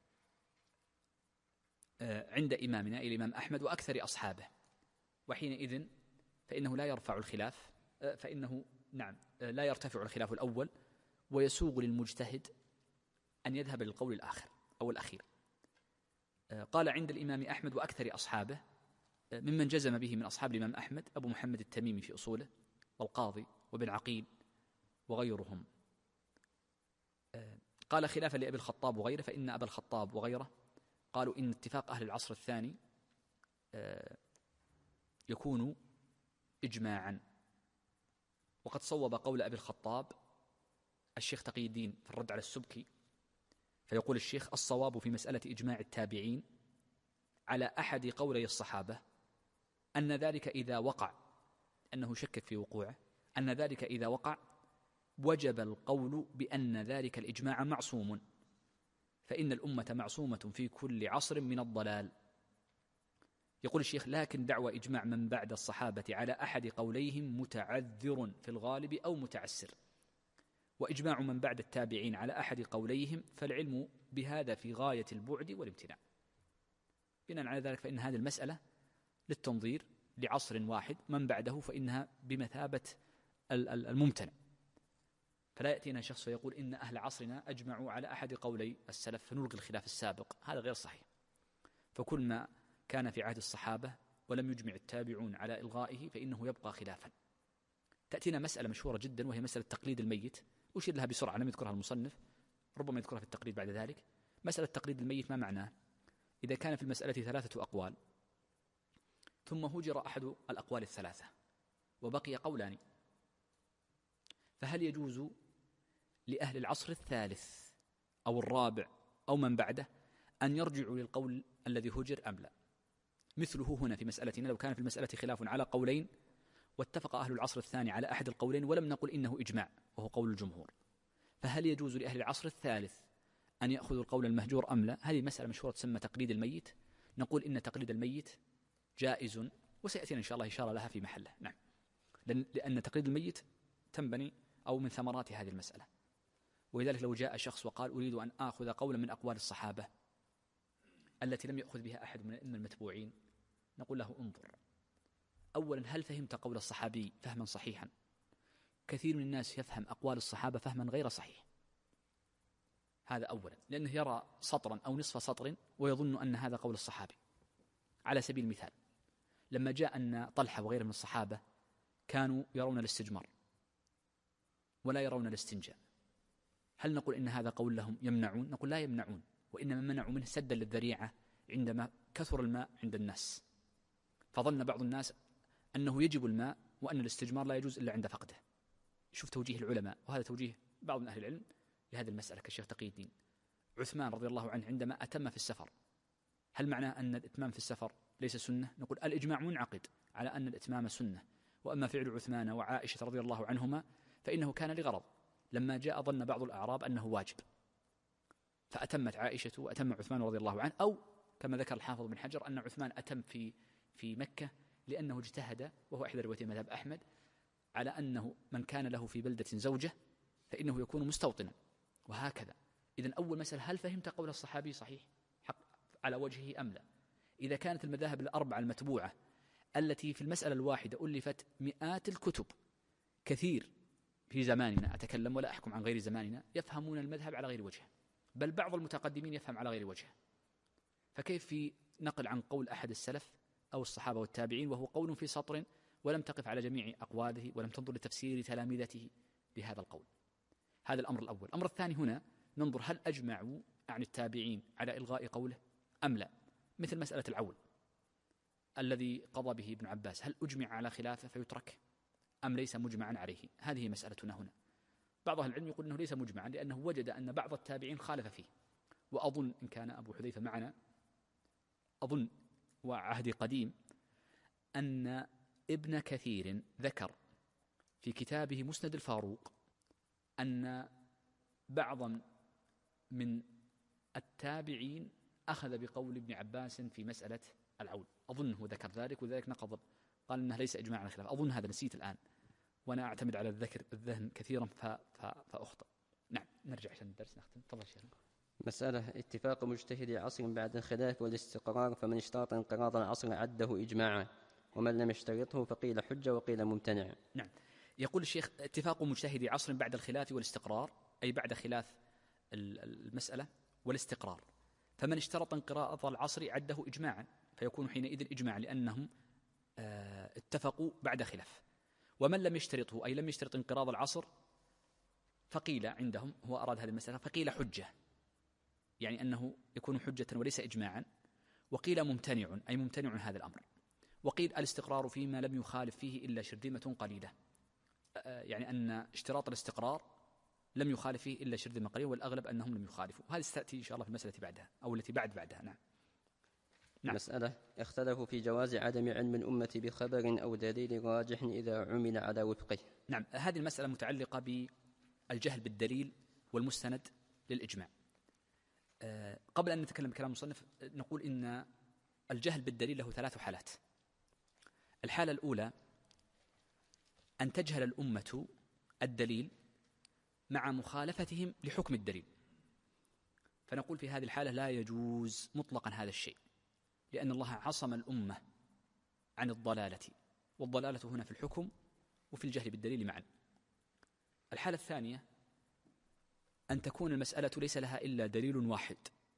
عند إمامنا الإمام أحمد وأكثر أصحابه، وحينئذ فإنه لا يرفع الخلاف، فإنه نعم لا يرتفع الخلاف الأول، ويسوغ للمجتهد أن يذهب للقول الآخر أو الأخير. قال عند الإمام أحمد وأكثر أصحابه، ممن جزم به من أصحاب الإمام أحمد أبو محمد التميمي في أصوله، والقاضي وابن عقيل وغيرهم. قال خلافا لأبي الخطاب وغيره، فإن أبا الخطاب وغيره قالوا إن اتفاق أهل العصر الثاني يكون إجماعا. وقد صوب قول أبي الخطاب الشيخ تقي الدين في الرد على السبكي، فيقول الشيخ: الصواب في مسألة إجماع التابعين على أحد قولي الصحابة أن ذلك إذا وقع، أنه شكك في وقوعه، أن ذلك إذا وقع وجب القول بأن ذلك الإجماع معصوم، فإن الأمة معصومة في كل عصر من الضلال. يقول الشيخ: لكن دعوى إجماع من بعد الصحابة على أحد قوليهم متعذر في الغالب أو متعسر، وإجماع من بعد التابعين على أحد قوليهم فالعلم بهذا في غاية البعد والامتناع. بناء على ذلك فإن هذه المسألة للتنظير لعصر واحد، من بعده فإنها بمثابة الممتنع. فلا يأتينا شخص ويقول إن أهل عصرنا أجمعوا على أحد قولي السلف فنلغي الخلاف السابق، هذا غير صحيح. فكل ما كان في عهد الصحابة ولم يجمع التابعون على إلغائه فإنه يبقى خلافا. تأتينا مسألة مشهورة جدا وهي مسألة تقليد الميت، أشير لها بسرعة لم يذكرها المصنف، ربما يذكرها في التقليد بعد ذلك. مسألة تقليد الميت ما معناه؟ إذا كان في المسألة 3 أقوال ثم هجر أحد الأقوال الثلاثة وبقي قولان، فهل يجوز لأهل العصر الثالث أو الرابع أو من بعده أن يرجعوا للقول الذي هجر أم لا؟ مثله هنا في مسألتنا، لو كان في المسألة خلاف على قولين واتفق أهل العصر الثاني على أحد القولين ولم نقل إنه إجماع وهو قول الجمهور، فهل يجوز لأهل العصر الثالث أن يأخذوا القول المهجور أم لا؟ هذه مسألة مشهورة تسمى تقليد الميت. نقول إن تقليد الميت جائز، وسيأتينا إن شاء الله إشارة لها في محله. نعم، لأن تقليد الميت تنبني أو من ثمرات هذه المسألة. ولذلك لو جاء شخص وقال أريد أن آخذ قولا من أقوال الصحابة التي لم يأخذ بها أحد من المتبوعين، نقول له انظر، أولا هل فهمت قول الصحابي فهما صحيحا؟ كثير من الناس يفهم أقوال الصحابة فهما غير صحيح، هذا أولا، لأنه يرى سطرا أو نصف سطر ويظن أن هذا قول الصحابي. على سبيل المثال، لما جاء أن طلحة وغيره من الصحابة كانوا يرون الاستجمار ولا يرون الاستنجاء، هل نقول إن هذا قول لهم يمنعون؟ نقول لا يمنعون، وإنما منعوا منه سدا للذريعة عندما كثر الماء عند الناس، فظن بعض الناس أنه يجب الماء وأن الاستجمار لا يجوز إلا عند فقده. شوف توجيه العلماء، وهذا توجيه بعض من أهل العلم لهذه المسألة كالشيخ تقي الدين. عثمان رضي الله عنه عندما أتم في السفر، هل معناه أن الإتمام في السفر ليس سنة؟ نقول الإجماع منعقد على أن الإتمام سنة، وأما فعل عثمان وعائشة رضي الله عنهما فإنه كان لغرض، لما جاء ظن بعض الأعراب أنه واجب، فأتمت عائشة وأتم عثمان رضي الله عنه، أو كما ذكر الحافظ بن حجر أن عثمان أتم في مكة لأنه اجتهد، وهو إحدى روايتي مذهب أحمد، على أنه من كان له في بلدة زوجة فإنه يكون مستوطنا، وهكذا. إذن أول مسألة، هل فهمت قول الصحابي صحيح حق على وجهه أم لا؟ إذا كانت المذاهب الأربعة المتبوعة التي في المسألة الواحدة ألفت مئات الكتب، كثير في زماننا أتكلم ولا أحكم عن غير زماننا يفهمون المذهب على غير وجهه، بل بعض المتقدمين يفهم على غير وجهه، فكيف في نقل عن قول أحد السلف أو الصحابة والتابعين وهو قول في سطر ولم تقف على جميع أقواله ولم تنظر لتفسير تلامذته بهذا القول؟ هذا الأمر الأول. الأمر الثاني هنا ننظر هل أجمعوا عن التابعين على إلغاء قوله أم لا، مثل مسألة العول الذي قضى به ابن عباس، هل أجمع على خلافه فيترك أم ليس مجمعا عليه؟ هذه مسألتنا هنا. بعض أهل العلم يقول أنه ليس مجمعا لأنه وجد أن بعض التابعين خالف فيه، وأظن إن كان أبو حذيفة معنا أظن وعهدي قديم أن ابن كثير ذكر في كتابه مسند الفاروق أن بعضا من التابعين أخذ بقول ابن عباس في مسألة العول، أظنه ذكر ذلك، وذلك نقض قال أنه ليس إجماع على الخلاف، أظن هذا نسيت الآن، وأنا أعتمد على الذهن كثيرا فأخطأ. نعم، نرجع عشان الدرس نختم. تفضل شيخ. مسألة اتفاق مجتهد عصر بعد الخلاف والاستقرار، فمن اشترط انقراض العصر عده إجماعا، ومن لم يشترطه فقيل حجة وقيل ممتنع. نعم، يقول الشيخ اتفاق مجتهد عصر بعد الخلاف والاستقرار، أي بعد خلاف المسألة والاستقرار، فمن اشترط انقراض العصر عده إجماعا، فيكون حينئذ إجماعا لأنهم اتفقوا بعد خلاف. ومن لم يشترطه أي لم يشترط انقراض العصر فقيل عندهم، هو أراد هذه المسألة، فقيل حجة، يعني أنه يكون حجة وليس إجماعا. وقيل ممتنع أي ممتنع هذا الأمر. وقيل الاستقرار فيما لم يخالف فيه إلا شرذمة قليلة، يعني أن اشتراط الاستقرار لم يخالف فيه إلا شرذمة قليلة، والأغلب أنهم لم يخالفوا. هذه ستأتي إن شاء الله في المسألة بعدها أو التي بعدها. نعم. مسألة اختلفوا في جواز عدم علم الأمة بخبر أو دليل راجح إذا عمل على وفقه. نعم، هذه المسألة متعلقة بالجهل بالدليل والمستند للإجماع. قبل أن نتكلم بكلام المصنف نقول إن الجهل بالدليل له 3 حالات. الحالة الأولى أن تجهل الأمة الدليل مع مخالفتهم لحكم الدليل، فنقول في هذه الحالة لا يجوز مطلقا هذا الشيء، لأن الله عصم الأمة عن الضلالة، والضلالة هنا في الحكم وفي الجهل بالدليل معا. الحالة الثانية أن تكون المسألة ليس لها إلا دليل واحد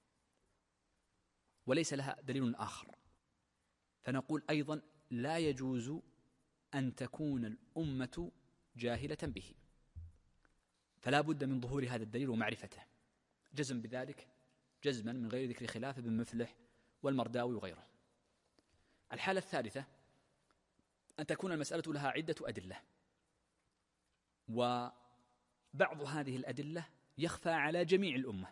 وليس لها دليل آخر، فنقول أيضا لا يجوز أن تكون الأمة جاهلة به، فلا بد من ظهور هذا الدليل ومعرفته، جزم بذلك جزما من غير ذكر خلاف ابن مفلح والمرداوي وغيره. الحالة الثالثة أن تكون المسألة لها عدة أدلة، وبعض هذه الأدلة يخفى على جميع الأمة،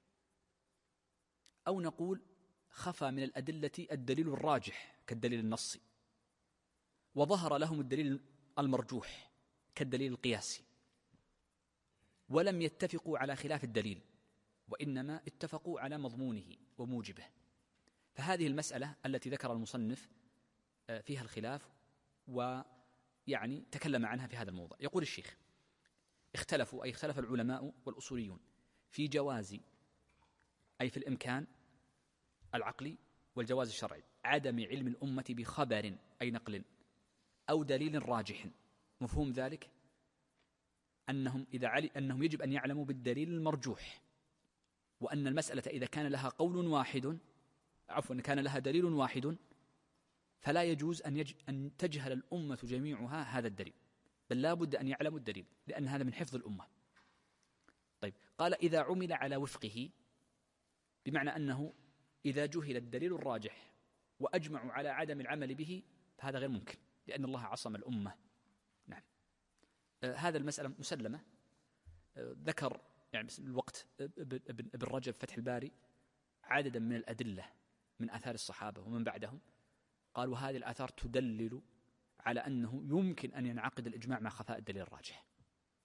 أو نقول خفى من الأدلة الدليل الراجح كالدليل النصي، وظهر لهم الدليل المرجوح كالدليل القياسي، ولم يتفقوا على خلاف الدليل، وإنما اتفقوا على مضمونه وموجبه. فهذه المسألة التي ذكر المصنف فيها الخلاف ويعني تكلم عنها في هذا الموضوع. يقول الشيخ اختلفوا أي اختلف العلماء والأصوليون في جواز أي في الإمكان العقلي والجواز الشرعي عدم علم الأمة بخبر أي نقل أو دليل راجح. مفهوم ذلك أنهم أنهم يجب أن يعلموا بالدليل المرجوح، وأن المسألة إذا كان لها قول واحد كان لها دليل واحد فلا يجوز أن تجهل الأمة جميعها هذا الدليل، بل لا بد أن يعلموا الدليل، لأن هذا من حفظ الأمة. طيب، قال إذا عمل على وفقه، بمعنى أنه إذا جهل الدليل الراجح وأجمعوا على عدم العمل به فهذا غير ممكن، لأن الله عصم الأمة. نعم، هذا المسألة مسلمة. ذكر يعني الوقت ابن رجب فتح الباري عددا من الأدلة من آثار الصحابة ومن بعدهم، قال وهذه الآثار تدلل على أنه يمكن أن ينعقد الإجماع مع خفاء الدليل الراجح.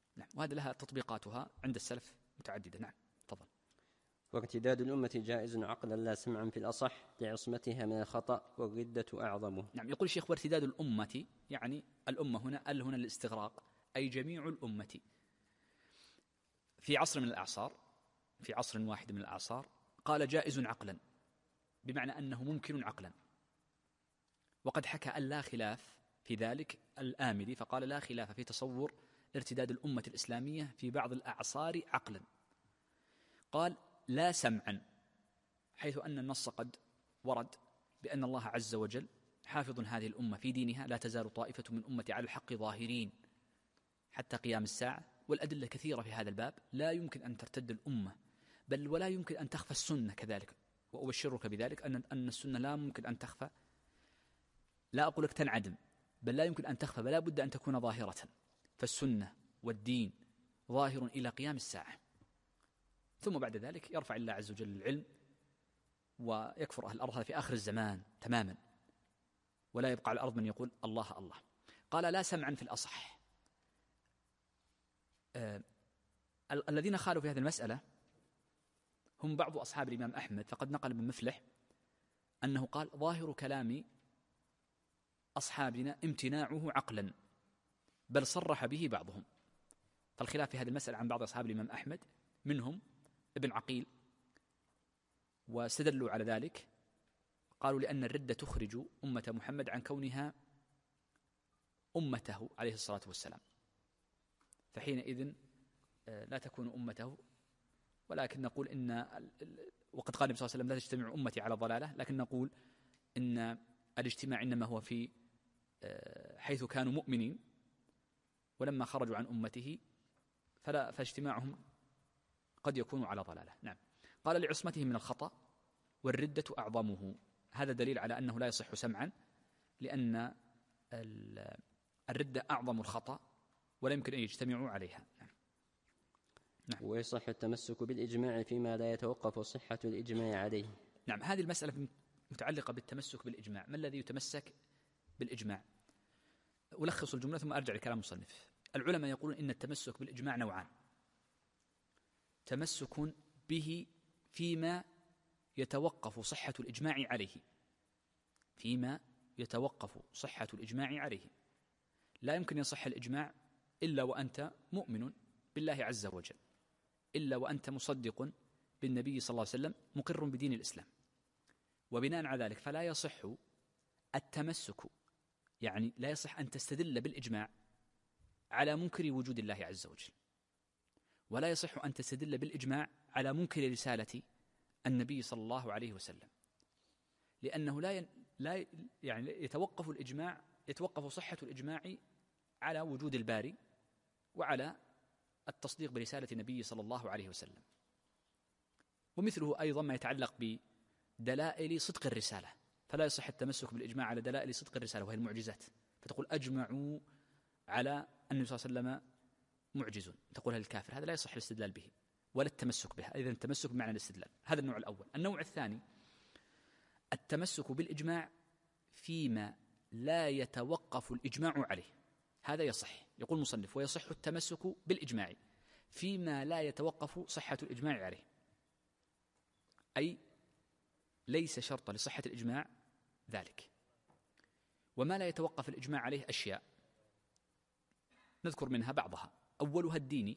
نعم. وهذا لها تطبيقاتها عند السلف متعددة. نعم تفضل. وارتداد الأمة جائز عقلا لا سمعا في الأصح لعصمتها من الخطأ والردة أعظمه. نعم. يقول الشيخ وارتداد الأمة، يعني الأمة هنا هنا الاستغراق، أي جميع الأمة في عصر من الأعصار، في عصر واحد من الأعصار، قال جائز عقلا، بمعنى أنه ممكن عقلا. وقد حكى أن لا خلاف في ذلك الآمدي، فقال لا خلاف في تصور ارتداد الأمة الإسلامية في بعض الأعصار عقلا. قال لا سمعا، حيث أن النص قد ورد بأن الله عز وجل حافظ هذه الأمة في دينها، لا تزال طائفة من أمتي على الحق ظاهرين حتى قيام الساعة، والأدلة كثيرة في هذا الباب. لا يمكن أن ترتد الأمة، بل ولا يمكن أن تخفى السنة كذلك. وأبشرك بذلك أن السنة لا ممكن أن تخفى، لا أقول لك تنعدم، بل لا يمكن أن تخفى، بل لا بد أن تكون ظاهرة. فالسنة والدين ظاهر إلى قيام الساعة، ثم بعد ذلك يرفع الله عز وجل العلم ويكفر أهل الأرض، هذا في آخر الزمان تماما، ولا يبقى على الأرض من يقول الله الله. قال لا سمعا في الأصح. الذين خالوا في هذه المسألة هم بعض أصحاب الإمام أحمد، فقد نقل ابن مفلح أنه قال ظاهر كلام أصحابنا امتناعه عقلا، بل صرح به بعضهم. فالخلاف في هذه المسألة عن بعض أصحاب الإمام أحمد، منهم ابن عقيل، واستدلوا على ذلك قالوا لأن الردة تخرج أمة محمد عن كونها أمته عليه الصلاة والسلام، فحينئذ لا تكون أمته. ولكن نقول وقد قال النبي صلى الله عليه وسلم لا تجتمع أمتي على ضلالة، لكن نقول إن الاجتماع إنما هو في حيث كانوا مؤمنين، ولما خرجوا عن أمته فاجتماعهم قد يكون على ضلالة. نعم. قال لعصمته من الخطأ والردة أعظمه. هذا دليل على أنه لا يصح سمعا، لأن الردة أعظم الخطأ ولا يمكن أن يجتمعوا عليها. نعم. ويصح التمسك بالإجماع فيما لا يتوقف صحة الإجماع عليه. نعم. هذه المسألة متعلقة بالتمسك بالإجماع. ما الذي يتمسك بالإجماع؟ ألخص الجملة ثم أرجع لكلام المصنف. العلماء يقولون إن التمسك بالإجماع نوعان: تمسك به فيما يتوقف صحة الإجماع عليه، فيما يتوقف صحة الإجماع عليه. لا يمكن يصح الإجماع إلا وأنت مؤمن بالله عز وجل، إلا وأنت مصدق بالنبي صلى الله عليه وسلم، مقر بدين الإسلام. وبناء على ذلك فلا يصح التمسك، يعني لا يصح أن تستدل بالإجماع على منكر وجود الله عز وجل، ولا يصح أن تستدل بالإجماع على منكر رسالة النبي صلى الله عليه وسلم، لأنه لا يعني يتوقف صحة الإجماع على وجود الباري وعلى التصديق برسالة النبي صلى الله عليه وسلم. ومثله أيضا ما يتعلق بدلائل صدق الرسالة، فلا يصح التمسك بالإجماع على دلائل صدق الرسالة وهي المعجزات، فتقول أجمعوا على النبي صلى الله عليه وسلم معجز، تقولها للكافر، هذا لا يصح الاستدلال به ولا التمسك بها. إذن التمسك بمعنى الاستدلال. هذا النوع الأول. النوع الثاني التمسك بالإجماع فيما لا يتوقف الإجماع عليه، هذا يصح. يقول المصنف ويصح التمسك بالإجماع فيما لا يتوقف صحة الإجماع عليه، أي ليس شرطا لصحة الإجماع ذلك. وما لا يتوقف الإجماع عليه أشياء نذكر منها بعضها. أولها الديني،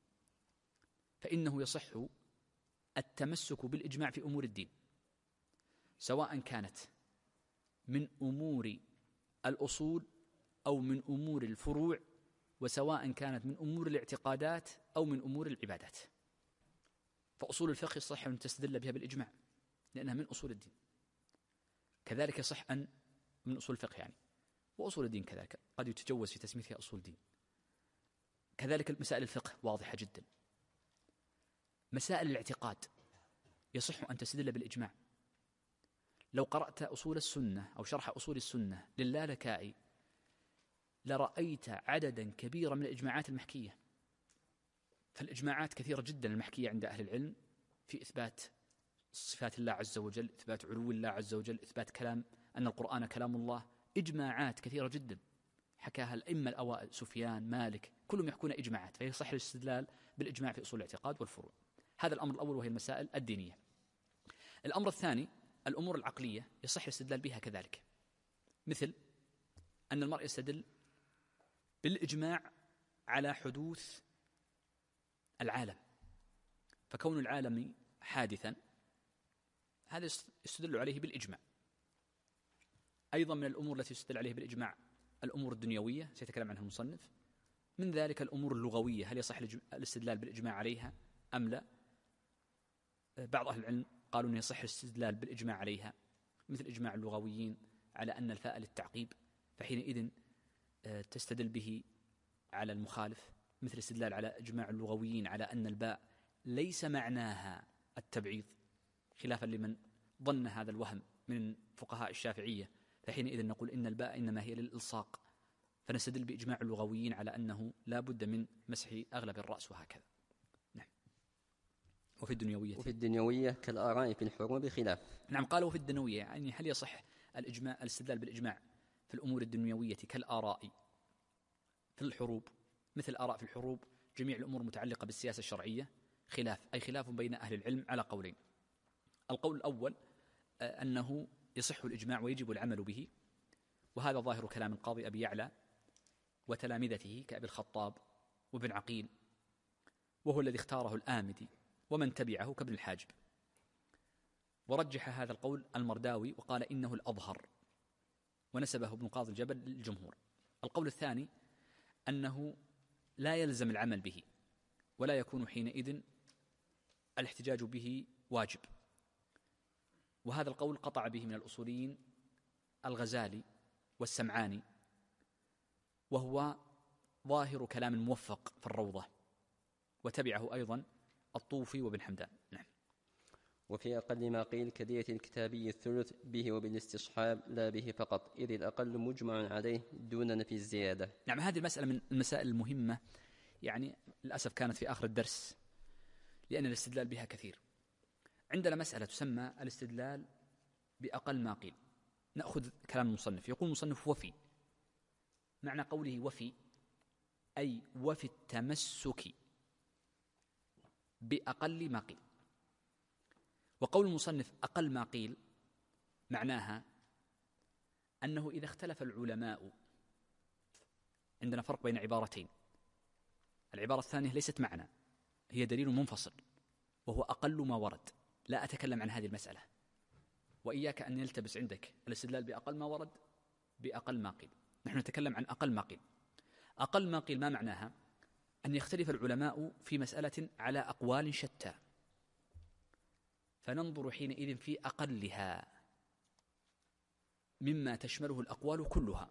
فإنه يصح التمسك بالإجماع في أمور الدين، سواء كانت من أمور الأصول أو من أمور الفروع، وسواء كانت من أمور الاعتقادات أو من أمور العبادات. فأصول الفقه يصح أن تستدل بها بالإجماع لأنها من أصول الدين، كذلك يصح أن من أصول الفقه يعني، وأصول الدين كذلك قد يتجوز في تسميتها أصول الدين. كذلك مسائل الفقه واضحة جدا. مسائل الاعتقاد يصح أن تستدل بالإجماع. لو قرأت أصول السنة أو شرح أصول السنة للالكائي لرأيت عددا كبيرا من الإجماعات المحكية. فالإجماعات كثيرة جدا المحكية عند أهل العلم في إثبات صفات الله عز وجل، إثبات علو الله عز وجل، إثبات كلام أن القرآن كلام الله، إجماعات كثيرة جدا حكاها الأئمة الأوائل سفيان مالك كلهم يحكون إجماعات، فيصح الاستدلال بالإجماع في أصول الاعتقاد والفروع. هذا الأمر الأول وهي المسائل الدينية. الأمر الثاني الأمور العقلية يصح الاستدلال بها كذلك، مثل أن المرء يستدل بالإجماع على حدوث العالم، فكون العالم حادثا هذا يستدل عليه بالإجماع. أيضا من الأمور التي يستدل عليه بالإجماع الأمور الدنيوية سيتكلم عنها المصنف، من ذلك الأمور اللغوية هل يصح الاستدلال بالإجماع عليها أم لا؟ بعض أهل العلم قالوا أنه يصح الاستدلال بالإجماع عليها، مثل إجماع اللغويين على أن الفاء للتعقيب فحينئذ تستدل به على المخالف، مثل الاستدلال على إجماع اللغويين على أن الباء ليس معناها التبعيض خلافا لمن ظن هذا الوهم من فقهاء الشافعية، فحينئذ نقول إن الباء إنما هي للإلصاق، فنستدل بإجماع اللغويين على أنه لا بد من مسح أغلب الرأس وهكذا. نعم. وفي الدنيوية كالآراء في الحروب خلاف. نعم، قالوا في الدنيوية يعني هل يصح الاستدلال بالإجماع في الأمور الدنيوية كالآراء في الحروب، مثل آراء في الحروب جميع الأمور المتعلقة بالسياسة الشرعية خلاف، أي خلاف بين أهل العلم على قولين. القول الأول أنه يصح الإجماع ويجب العمل به، وهذا ظاهر كلام القاضي أبي يعلى وتلامذته كأبي الخطاب وابن عقيل، وهو الذي اختاره الآمدي ومن تبعه كابن الحاجب، ورجح هذا القول المرداوي وقال إنه الأظهر، ونسبه ابن قاضي الجبل للجمهور. القول الثاني أنه لا يلزم العمل به، ولا يكون حينئذ الاحتجاج به واجب، وهذا القول قطع به من الأصوليين الغزالي والسمعاني، وهو ظاهر كلام الموفق في الروضة، وتبعه أيضا الطوفي وابن حمدان. نعم. وفي أقل ما قيل كدية الكتابي الثلث به وبالاستصحاب لا به فقط، إذ الأقل مجمع عليه دون نفي الزيادة. نعم، هذه المسألة من المسائل المهمة، يعني للأسف كانت في آخر الدرس لأن الاستدلال بها كثير. عندنا مسألة تسمى الاستدلال بأقل ما قيل. نأخذ كلام المصنف، يقول المصنف وفي، معنى قوله وفي أي وفي التمسك بأقل ما قيل. وقول المصنف أقل ما قيل معناها أنه إذا اختلف العلماء، عندنا فرق بين عبارتين، العبارة الثانية ليست معنى، هي دليل منفصل وهو أقل ما ورد. لا أتكلم عن هذه المسألة، وإياك أن يلتبس عندك الاستدلال بأقل ما ورد بأقل ما قيل. نحن نتكلم عن أقل ما قيل. أقل ما قيل ما معناها؟ أن يختلف العلماء في مسألة على أقوال شتى، فننظر حينئذ في أقلها مما تشمله الأقوال كلها،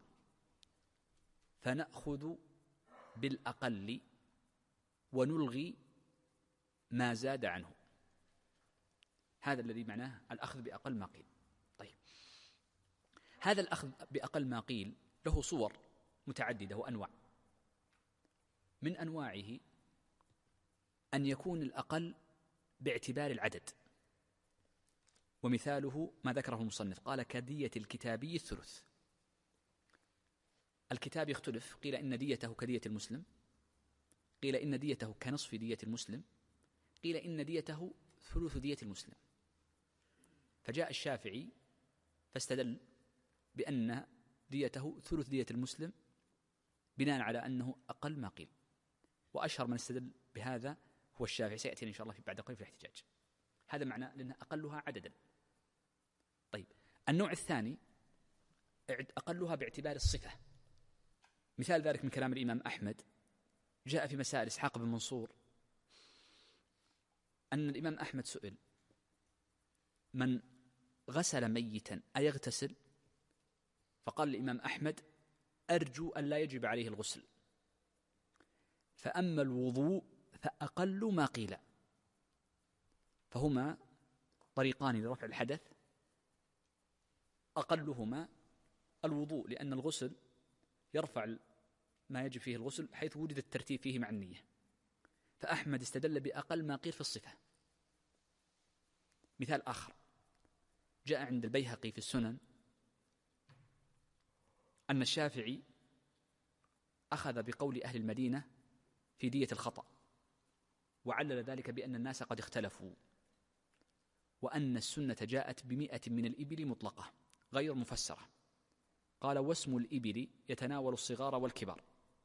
فنأخذ بالأقل ونلغي ما زاد عنه. هذا الذي معناه الأخذ بأقل ما قيل. طيب، هذا الأخذ بأقل ما قيل له صور متعددة وأنواع. من أنواعه أن يكون الأقل باعتبار العدد، ومثاله ما ذكره المصنف، قال كدية الكتابي الثلث. الكتاب يختلف، قيل إن ديته كدية المسلم، قيل إن ديته كنصف دية المسلم، قيل إن ديته ثلث دية المسلم. فجاء الشافعي فاستدل بأن ديته ثلث دية المسلم بناء على أنه أقل ما قيل، وأشهر من استدل بهذا هو الشافعي، سيأتي إن شاء الله في بعد قليل في الاحتجاج. هذا معناه لأنه أقلها عددا. طيب، النوع الثاني أقلها باعتبار الصفة. مثال ذلك من كلام الإمام أحمد، جاء في مسائل إسحاق بن منصور أن الإمام أحمد سئل من غسل ميتا أيغتسل؟ فقال الإمام أحمد أرجو أن لا يجب عليه الغسل، فأما الوضوء فأقل ما قيل. فهما طريقان لرفع الحدث، أقلهما الوضوء لأن الغسل يرفع ما يجب فيه الغسل حيث وجد الترتيب فيه مع النية، فأحمد استدل بأقل ما قيل في الصفة. مثال آخر جاء عند البيهقي في السنن أن الشافعي أخذ بقول أهل المدينة في دية الخطأ، وعلل ذلك بأن الناس قد اختلفوا، وأن السنة جاءت ب100 من الإبل مطلقة غير مفسرة. قال: واسم الإبل يتناول الصغار والكبار.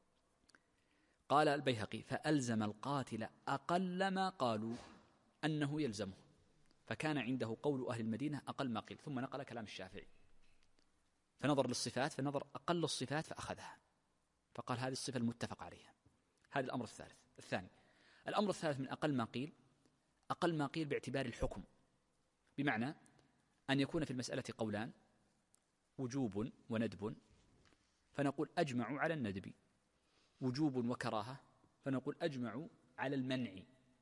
قال البيهقي: فألزم القاتل أقل ما قالوا أنه يلزمه، فكان عنده قول أهل المدينة أقل ما قيل. ثم نقل كلام الشافعي، فنظر للصفات، فنظر أقل الصفات فأخذها، فقال: هذه الصفة المتفق عليها. هذا الأمر الثاني. الأمر الثالث من أقل ما قيل، أقل ما قيل باعتبار الحكم، بمعنى أن يكون في المسألة قولان، وجوب وندب، فنقول أجمعوا على الندب، وجوب وكراهة، فنقول أجمعوا على المنع،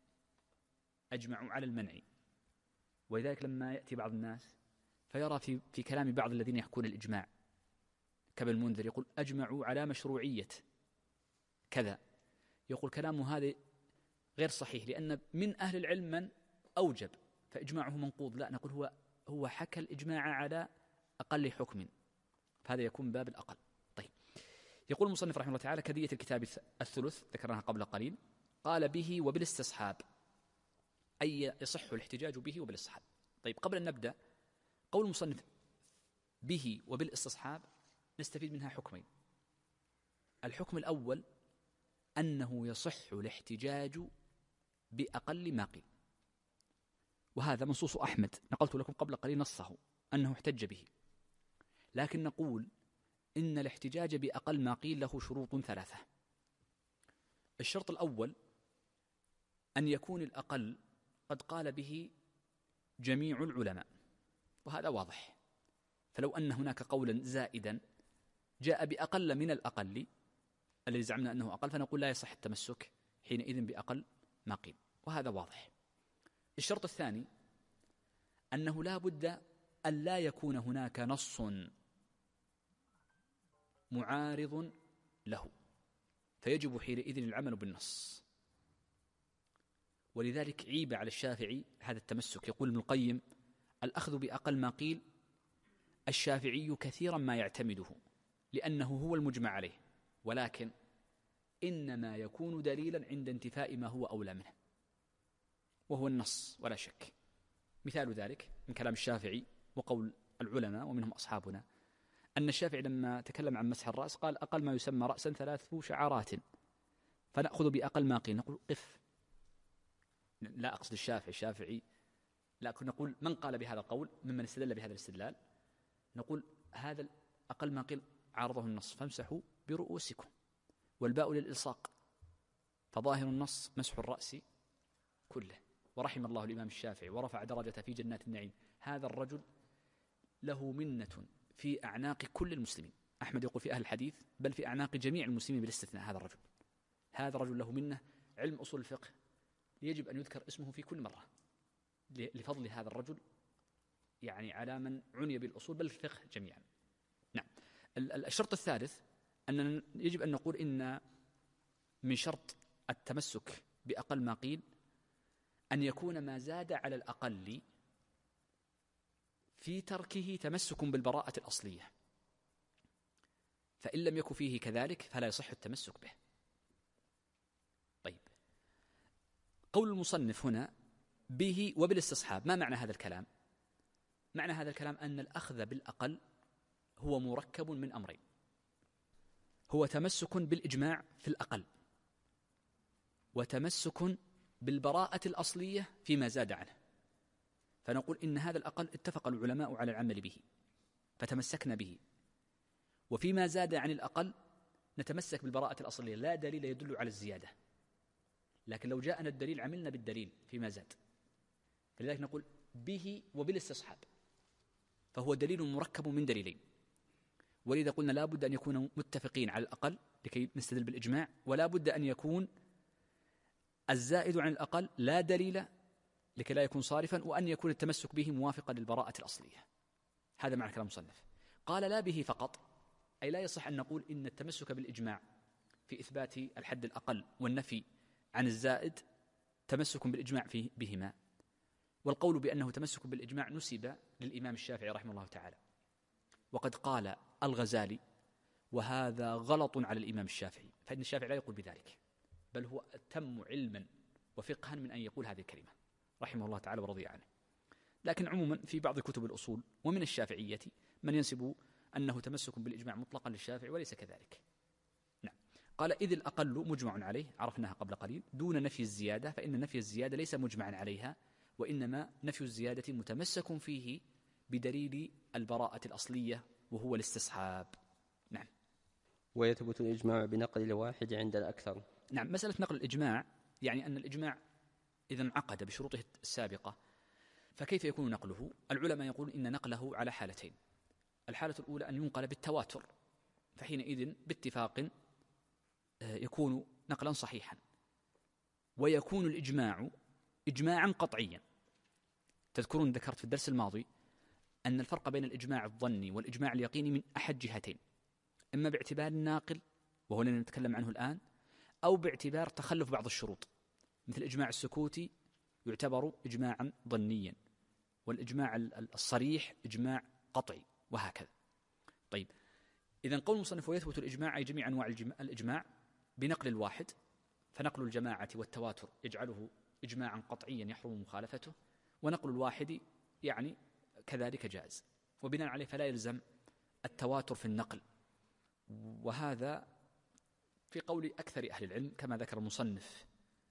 أجمعوا على المنع. ولذلك لما يأتي بعض الناس فيرى في كلام بعض الذين يحكون الإجماع كابن المنذر يقول: أجمعوا على مشروعية كذا، يقول كلامه هذا غير صحيح، لأن من أهل العلم من أوجب فإجماعه منقوض. لا، نقول هو حكى الإجماع على أقل حكم، فهذا يكون باب الأقل. طيب، يقول المصنف رحمه الله تعالى: كدية الكتاب الثلث ذكرناها قبل قليل. قال: به وبالاستصحاب، أي يصح الاحتجاج به وبالاستصحاب. طيب، قبل أن نبدأ، قول المصنف به وبالاستصحاب نستفيد منها حكمين. الحكم الأول أنه يصح الاحتجاج بأقل ما قيل، وهذا منصوص أحمد، نقلت لكم قبل قليل نصه أنه احتج به. لكن نقول إن الاحتجاج بأقل ما قيل له شروط 3. الشرط الأول أن يكون الأقل قد قال به جميع العلماء، وهذا واضح. فلو أن هناك قولا زائدا جاء بأقل من الأقل الذي زعمنا أنه أقل، فنقول لا يصح التمسك حينئذ بأقل ما قيل، وهذا واضح. الشرط الثاني أنه لا بد أن لا يكون هناك نص معارض له، فيجب حينئذ العمل بالنص. ولذلك عيب على الشافعي هذا التمسك. يقول ابن القيم: الأخذ بأقل ما قيل الشافعي كثيرا ما يعتمده لأنه هو المجمع عليه، ولكن إنما يكون دليلا عند انتفاء ما هو أولى منه، وهو النص ولا شك. مثال ذلك من كلام الشافعي وقول العلماء ومنهم أصحابنا، أن الشافعي لما تكلم عن مسح الرأس قال: أقل ما يسمى رأسا 3 شعرات، فنأخذ بأقل ما قيل. نقول: قف، لا أقصد الشافعي، لكن نقول من قال بهذا القول ممن استدل بهذا الاستدلال، نقول هذا أقل ما قيل عارضه النص، فامسحوا برؤوسكم، والباء للإلصاق، فظاهر النص مسح الرأس كله. ورحم الله الإمام الشافعي ورفع درجة في جنات النعيم. هذا الرجل له منة في أعناق كل المسلمين. أحمد يقول في أهل الحديث بل في أعناق جميع المسلمين بالاستثناء. هذا الرجل له منة. علم أصول الفقه يجب أن يذكر اسمه في كل مرة لفضل هذا الرجل، يعني على من عني بالأصول بل الفقه جميعا. نعم. الشرط الثالث أننا يجب أن نقول إن من شرط التمسك بأقل ما قيل أن يكون ما زاد على الأقل في تركه تمسك بالبراءة الأصلية، فإن لم يكن فيه كذلك فلا يصح التمسك به. طيب، قول المصنف هنا به وبالاستصحاب، ما معنى هذا الكلام؟ معنى هذا الكلام أن الأخذ بالأقل هو مركب من أمرين: هو تمسك بالإجماع في الأقل، وتمسك بالبراءة الأصلية فيما زاد عنه. فنقول إن هذا الأقل اتفق العلماء على العمل به فتمسكنا به، وفيما زاد عن الأقل نتمسك بالبراءة الأصلية، لا دليل يدل على الزيادة، لكن لو جاءنا الدليل عملنا بالدليل فيما زاد. فلذلك نقول به وبالاستصحاب، فهو دليل مركب من دليلين. ولذا قلنا لا بد أن يكونوا متفقين على الأقل لكي نستدل بالإجماع، ولا بد أن يكون الزائد عن الأقل لا دليل لكي لا يكون صارفا، وأن يكون التمسك به موافقا للبراءة الأصلية. هذا معنى كلام المصنف. قال: لا به فقط، أي لا يصح أن نقول إن التمسك بالإجماع في إثبات الحد الأقل والنفي عن الزائد تمسك بالإجماع بهما. والقول بأنه تمسك بالإجماع نسب للإمام الشافعي رحمه الله تعالى، وقد قال الغزالي: وهذا غلط على الإمام الشافعي، فإن الشافعي لا يقول بذلك، بل هو أتم علما وفقها من أن يقول هذه الكلمة رحمه الله تعالى ورضي عنه. لكن عموما في بعض كتب الأصول ومن الشافعية من ينسب أنه تمسك بالإجماع مطلقا للشافعي وليس كذلك. نعم. قال إذ الأقل مجمع عليه، عرفناها قبل قليل، دون نفي الزيادة، فإن نفي الزيادة ليس مجمعا عليها، وإنما نفي الزيادة متمسك فيه بدليل البراءة الأصلية وهو الاستصحاب. نعم. ويثبت الإجماع بنقل الواحد عند الأكثر. نعم. مسألة نقل الإجماع يعني أن الإجماع إذا انعقد بشروطه السابقة فكيف يكون نقله؟ العلماء يقول إن نقله على حالتين. الحالة الأولى أن ينقل بالتواتر، فحينئذ باتفاق يكون نقلا صحيحا، ويكون الإجماع إجماعا قطعيا. تذكرون ذكرت في الدرس الماضي أن الفرق بين الإجماع الظني والإجماع اليقيني من أحد جهتين، إما باعتبار الناقل وهو الذي نتكلم عنه الآن، أو باعتبار تخلف بعض الشروط، مثل الإجماع السكوتي يعتبر إجماعا ظنيا، والإجماع الصريح إجماع قطعي، وهكذا. طيب، إذن قول المصنف ويثبت الإجماع أي جميع أنواع الإجماع بنقل الواحد، فنقل الجماعة والتواتر يجعله إجماعا قطعيا يحرم مخالفته، ونقل الواحد يعني كذلك جائز، وبناء عليه فلا يلزم التواتر في النقل. وهذا في قول أكثر أهل العلم كما ذكر المصنف،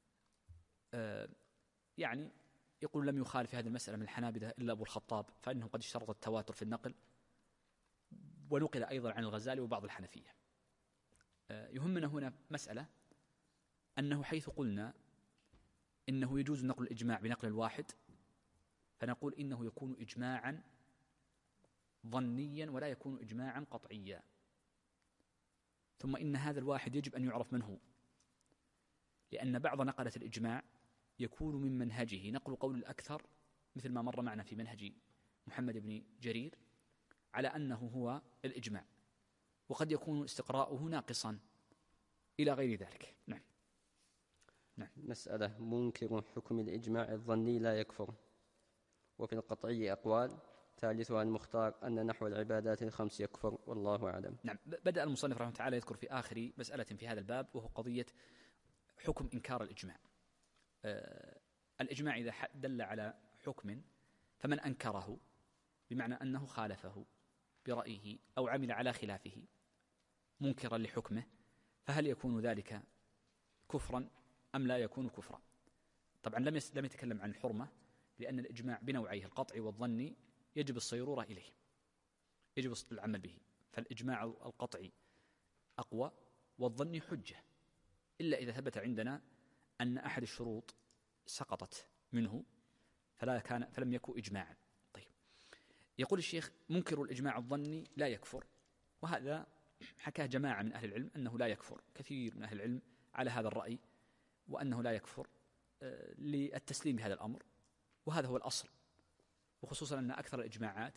يعني يقول لم يخالف هذه المسألة من الحنابلة إلا أبو الخطاب، فإنه قد اشترط التواتر في النقل، ونقل أيضا عن الغزالي وبعض الحنفية. يهمنا هنا مسألة أنه حيث قلنا إنه يجوز نقل الإجماع بنقل الواحد، فنقول إنه يكون إجماعا ظنيا ولا يكون إجماعا قطعيا. ثم إن هذا الواحد يجب أن يعرف من هو، لأن بعض نقلة الإجماع يكون من منهجه نقل قول الأكثر، مثل ما مر معنا في منهج محمد بن جرير، على أنه هو الإجماع، وقد يكون استقراؤه ناقصا إلى غير ذلك. نعم. مسألة منكر حكم الإجماع الظني لا يكفر، وفي القطعي أقوال، ثالثها المختار أن نحو العبادات الخمس يكفر، والله أعلم. نعم. بدأ المصنف رحمه الله تعالى يذكر في آخر مسألة في هذا الباب، وهو قضية حكم إنكار الإجماع. الإجماع إذا دل على حكم فمن أنكره بمعنى أنه خالفه برأيه أو عمل على خلافه منكرا لحكمه، فهل يكون ذلك كفرا أم لا يكون كفرا؟ طبعا لم يتكلم عن الحرمة، لأن الإجماع بنوعيه القطعي والظني يجب الصيرورة إليه، يجب العمل به، فالإجماع القطعي أقوى والظني حجة، إلا إذا ثبت عندنا أن أحد الشروط سقطت منه فلم يكن إجماعا. طيب، يقول الشيخ منكر الإجماع الظني لا يكفر، وهذا حكاه جماعة من أهل العلم أنه لا يكفر، كثير من أهل العلم على هذا الرأي، وأنه لا يكفر للتسليم بهذا الأمر، وهذا هو الأصل، وخصوصا أن أكثر الإجماعات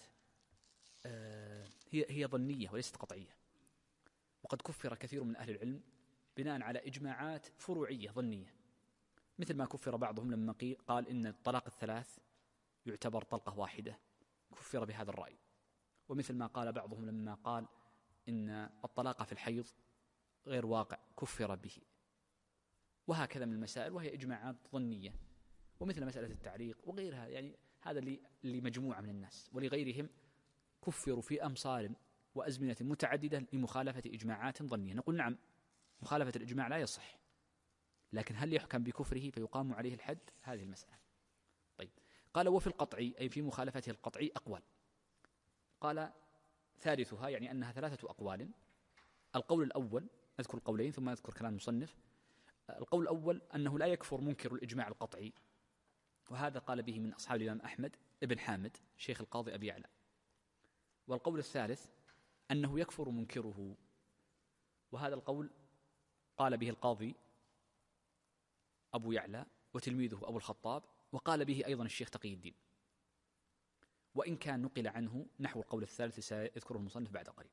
هي ظنية وليست قطعية، وقد كفر كثير من أهل العلم بناء على إجماعات فروعية ظنية، مثل ما كفر بعضهم لما قال إن الطلاق الثلاث يعتبر طلقة واحدة، كفر بهذا الرأي، ومثل ما قال بعضهم لما قال إن الطلاق في الحيض غير واقع، كفر به، وهكذا من المسائل وهي إجماعات ظنية، ومثل مسألة التعليق وغيرها، يعني هذا لمجموعة من الناس، ولغيرهم كفروا في أمصار وأزمنة متعددة لمخالفة إجماعات ظنية. نقول نعم، مخالفة الإجماع لا يصح، لكن هل يحكم بكفره فيقام عليه الحد؟ هذه المسألة. طيب، قال وفي القطعي أي في مخالفته القطعي أقوال، قال ثالثها يعني أنها ثلاثة أقوال. القول الأول، نذكر القولين ثم نذكر كلام المصنف. القول الأول أنه لا يكفر منكر الإجماع القطعي، وهذا قال به من أصحاب الإمام أحمد ابن حامد شيخ القاضي أبي يعلى. والقول الثالث أنه يكفر منكره، وهذا القول قال به القاضي أبو يعلى وتلميذه أبو الخطاب، وقال به أيضا الشيخ تقي الدين، وإن كان نقل عنه نحو القول الثالث سيذكره المصنف بعد قليل.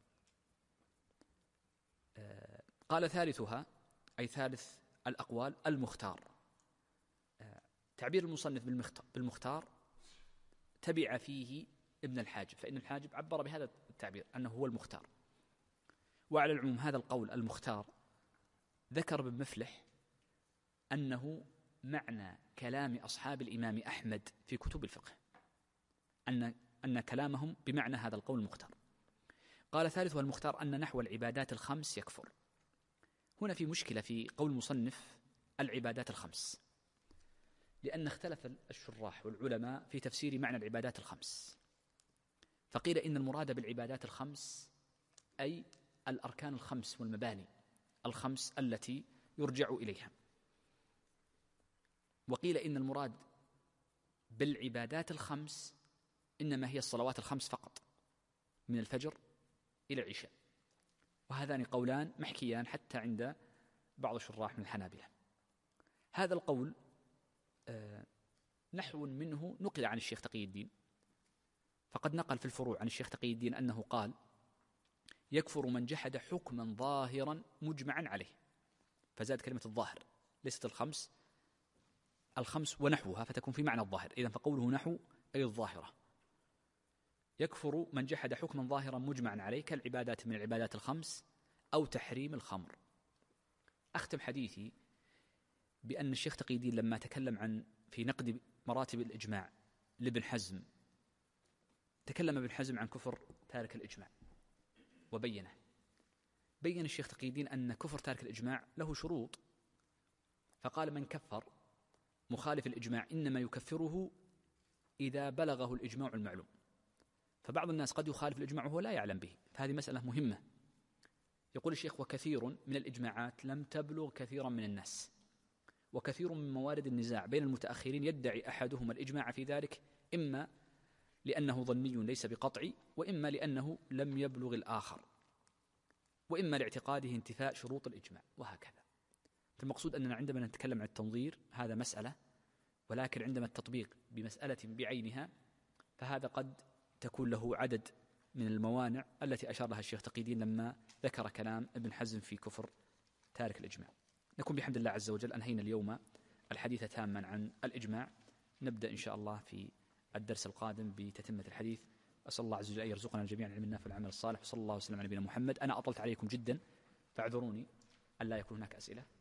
قال ثالثها أي ثالث الأقوال المختار. تعبير المصنف بالمختار تبع فيه ابن الحاجب، فإن الحاجب عبر بهذا التعبير أنه هو المختار، وعلى العموم هذا القول المختار ذكر ابن مفلح أنه معنى كلام أصحاب الإمام أحمد في كتب الفقه، أن كلامهم بمعنى هذا القول المختار. قال ثالث والمختار أن نحو العبادات الخمس يكفر. هنا في مشكلة في قول المصنف العبادات الخمس، لأن اختلف الشراح والعلماء في تفسير معنى العبادات الخمس، فقيل إن المراد بالعبادات الخمس أي الأركان الخمس والمباني الخمس التي يرجع إليها، وقيل إن المراد بالعبادات الخمس إنما هي الصلوات الخمس فقط من الفجر إلى العشاء، وهذان قولان محكيان حتى عند بعض الشراح من الحنابلة. هذا القول نحو منه نقل عن الشيخ تقي الدين، فقد نقل في الفروع عن الشيخ تقي الدين أنه قال يكفر من جحد حكما ظاهرا مجمعا عليه، فزاد كلمة الظاهر، ليست الخمس ونحوها فتكون في معنى الظاهر، إذن فقوله نحو أي الظاهرة. يكفر من جحد حكما ظاهرا مجمعا عليه كالعبادات من العبادات الخمس أو تحريم الخمر. أختم حديثي بأن الشيخ تقي الدين لما تكلم عن في نقد مراتب الإجماع لابن حزم، تكلم ابن حزم عن كفر تارك الإجماع وبينه. بين الشيخ تقي الدين أن كفر تارك الإجماع له شروط، فقال من كفر مخالف الإجماع إنما يكفره إذا بلغه الإجماع المعلوم، فبعض الناس قد يخالف الإجماع وهو لا يعلم به، فهذه مسألة مهمة. يقول الشيخ وكثير من الإجماعات لم تبلغ كثيرا من الناس، وكثير من موارد النزاع بين المتأخرين يدعي أحدهم الإجماع في ذلك إما لأنه ظني ليس بقطعي، وإما لأنه لم يبلغ الآخر، وإما لاعتقاده انتفاء شروط الإجماع، وهكذا. فالمقصود أننا عندما نتكلم عن التنظير هذا مسألة، ولكن عندما التطبيق بمسألة بعينها فهذا قد تكون له عدد من الموانع التي أشار لها الشيخ تقي الدين لما ذكر كلام ابن حزم في كفر تارك الإجماع. نكون بحمد الله عز وجل أنهينا اليوم الحديث تاما عن الإجماع، نبدأ إن شاء الله في الدرس القادم بتتمة الحديث. أسأل الله عز وجل أن يرزقنا جميعا العلم النافع والعمل الصالح، وصلى الله وسلم على نبينا محمد. أنا أطلت عليكم جدا فاعذروني أن لا يكون هناك أسئلة.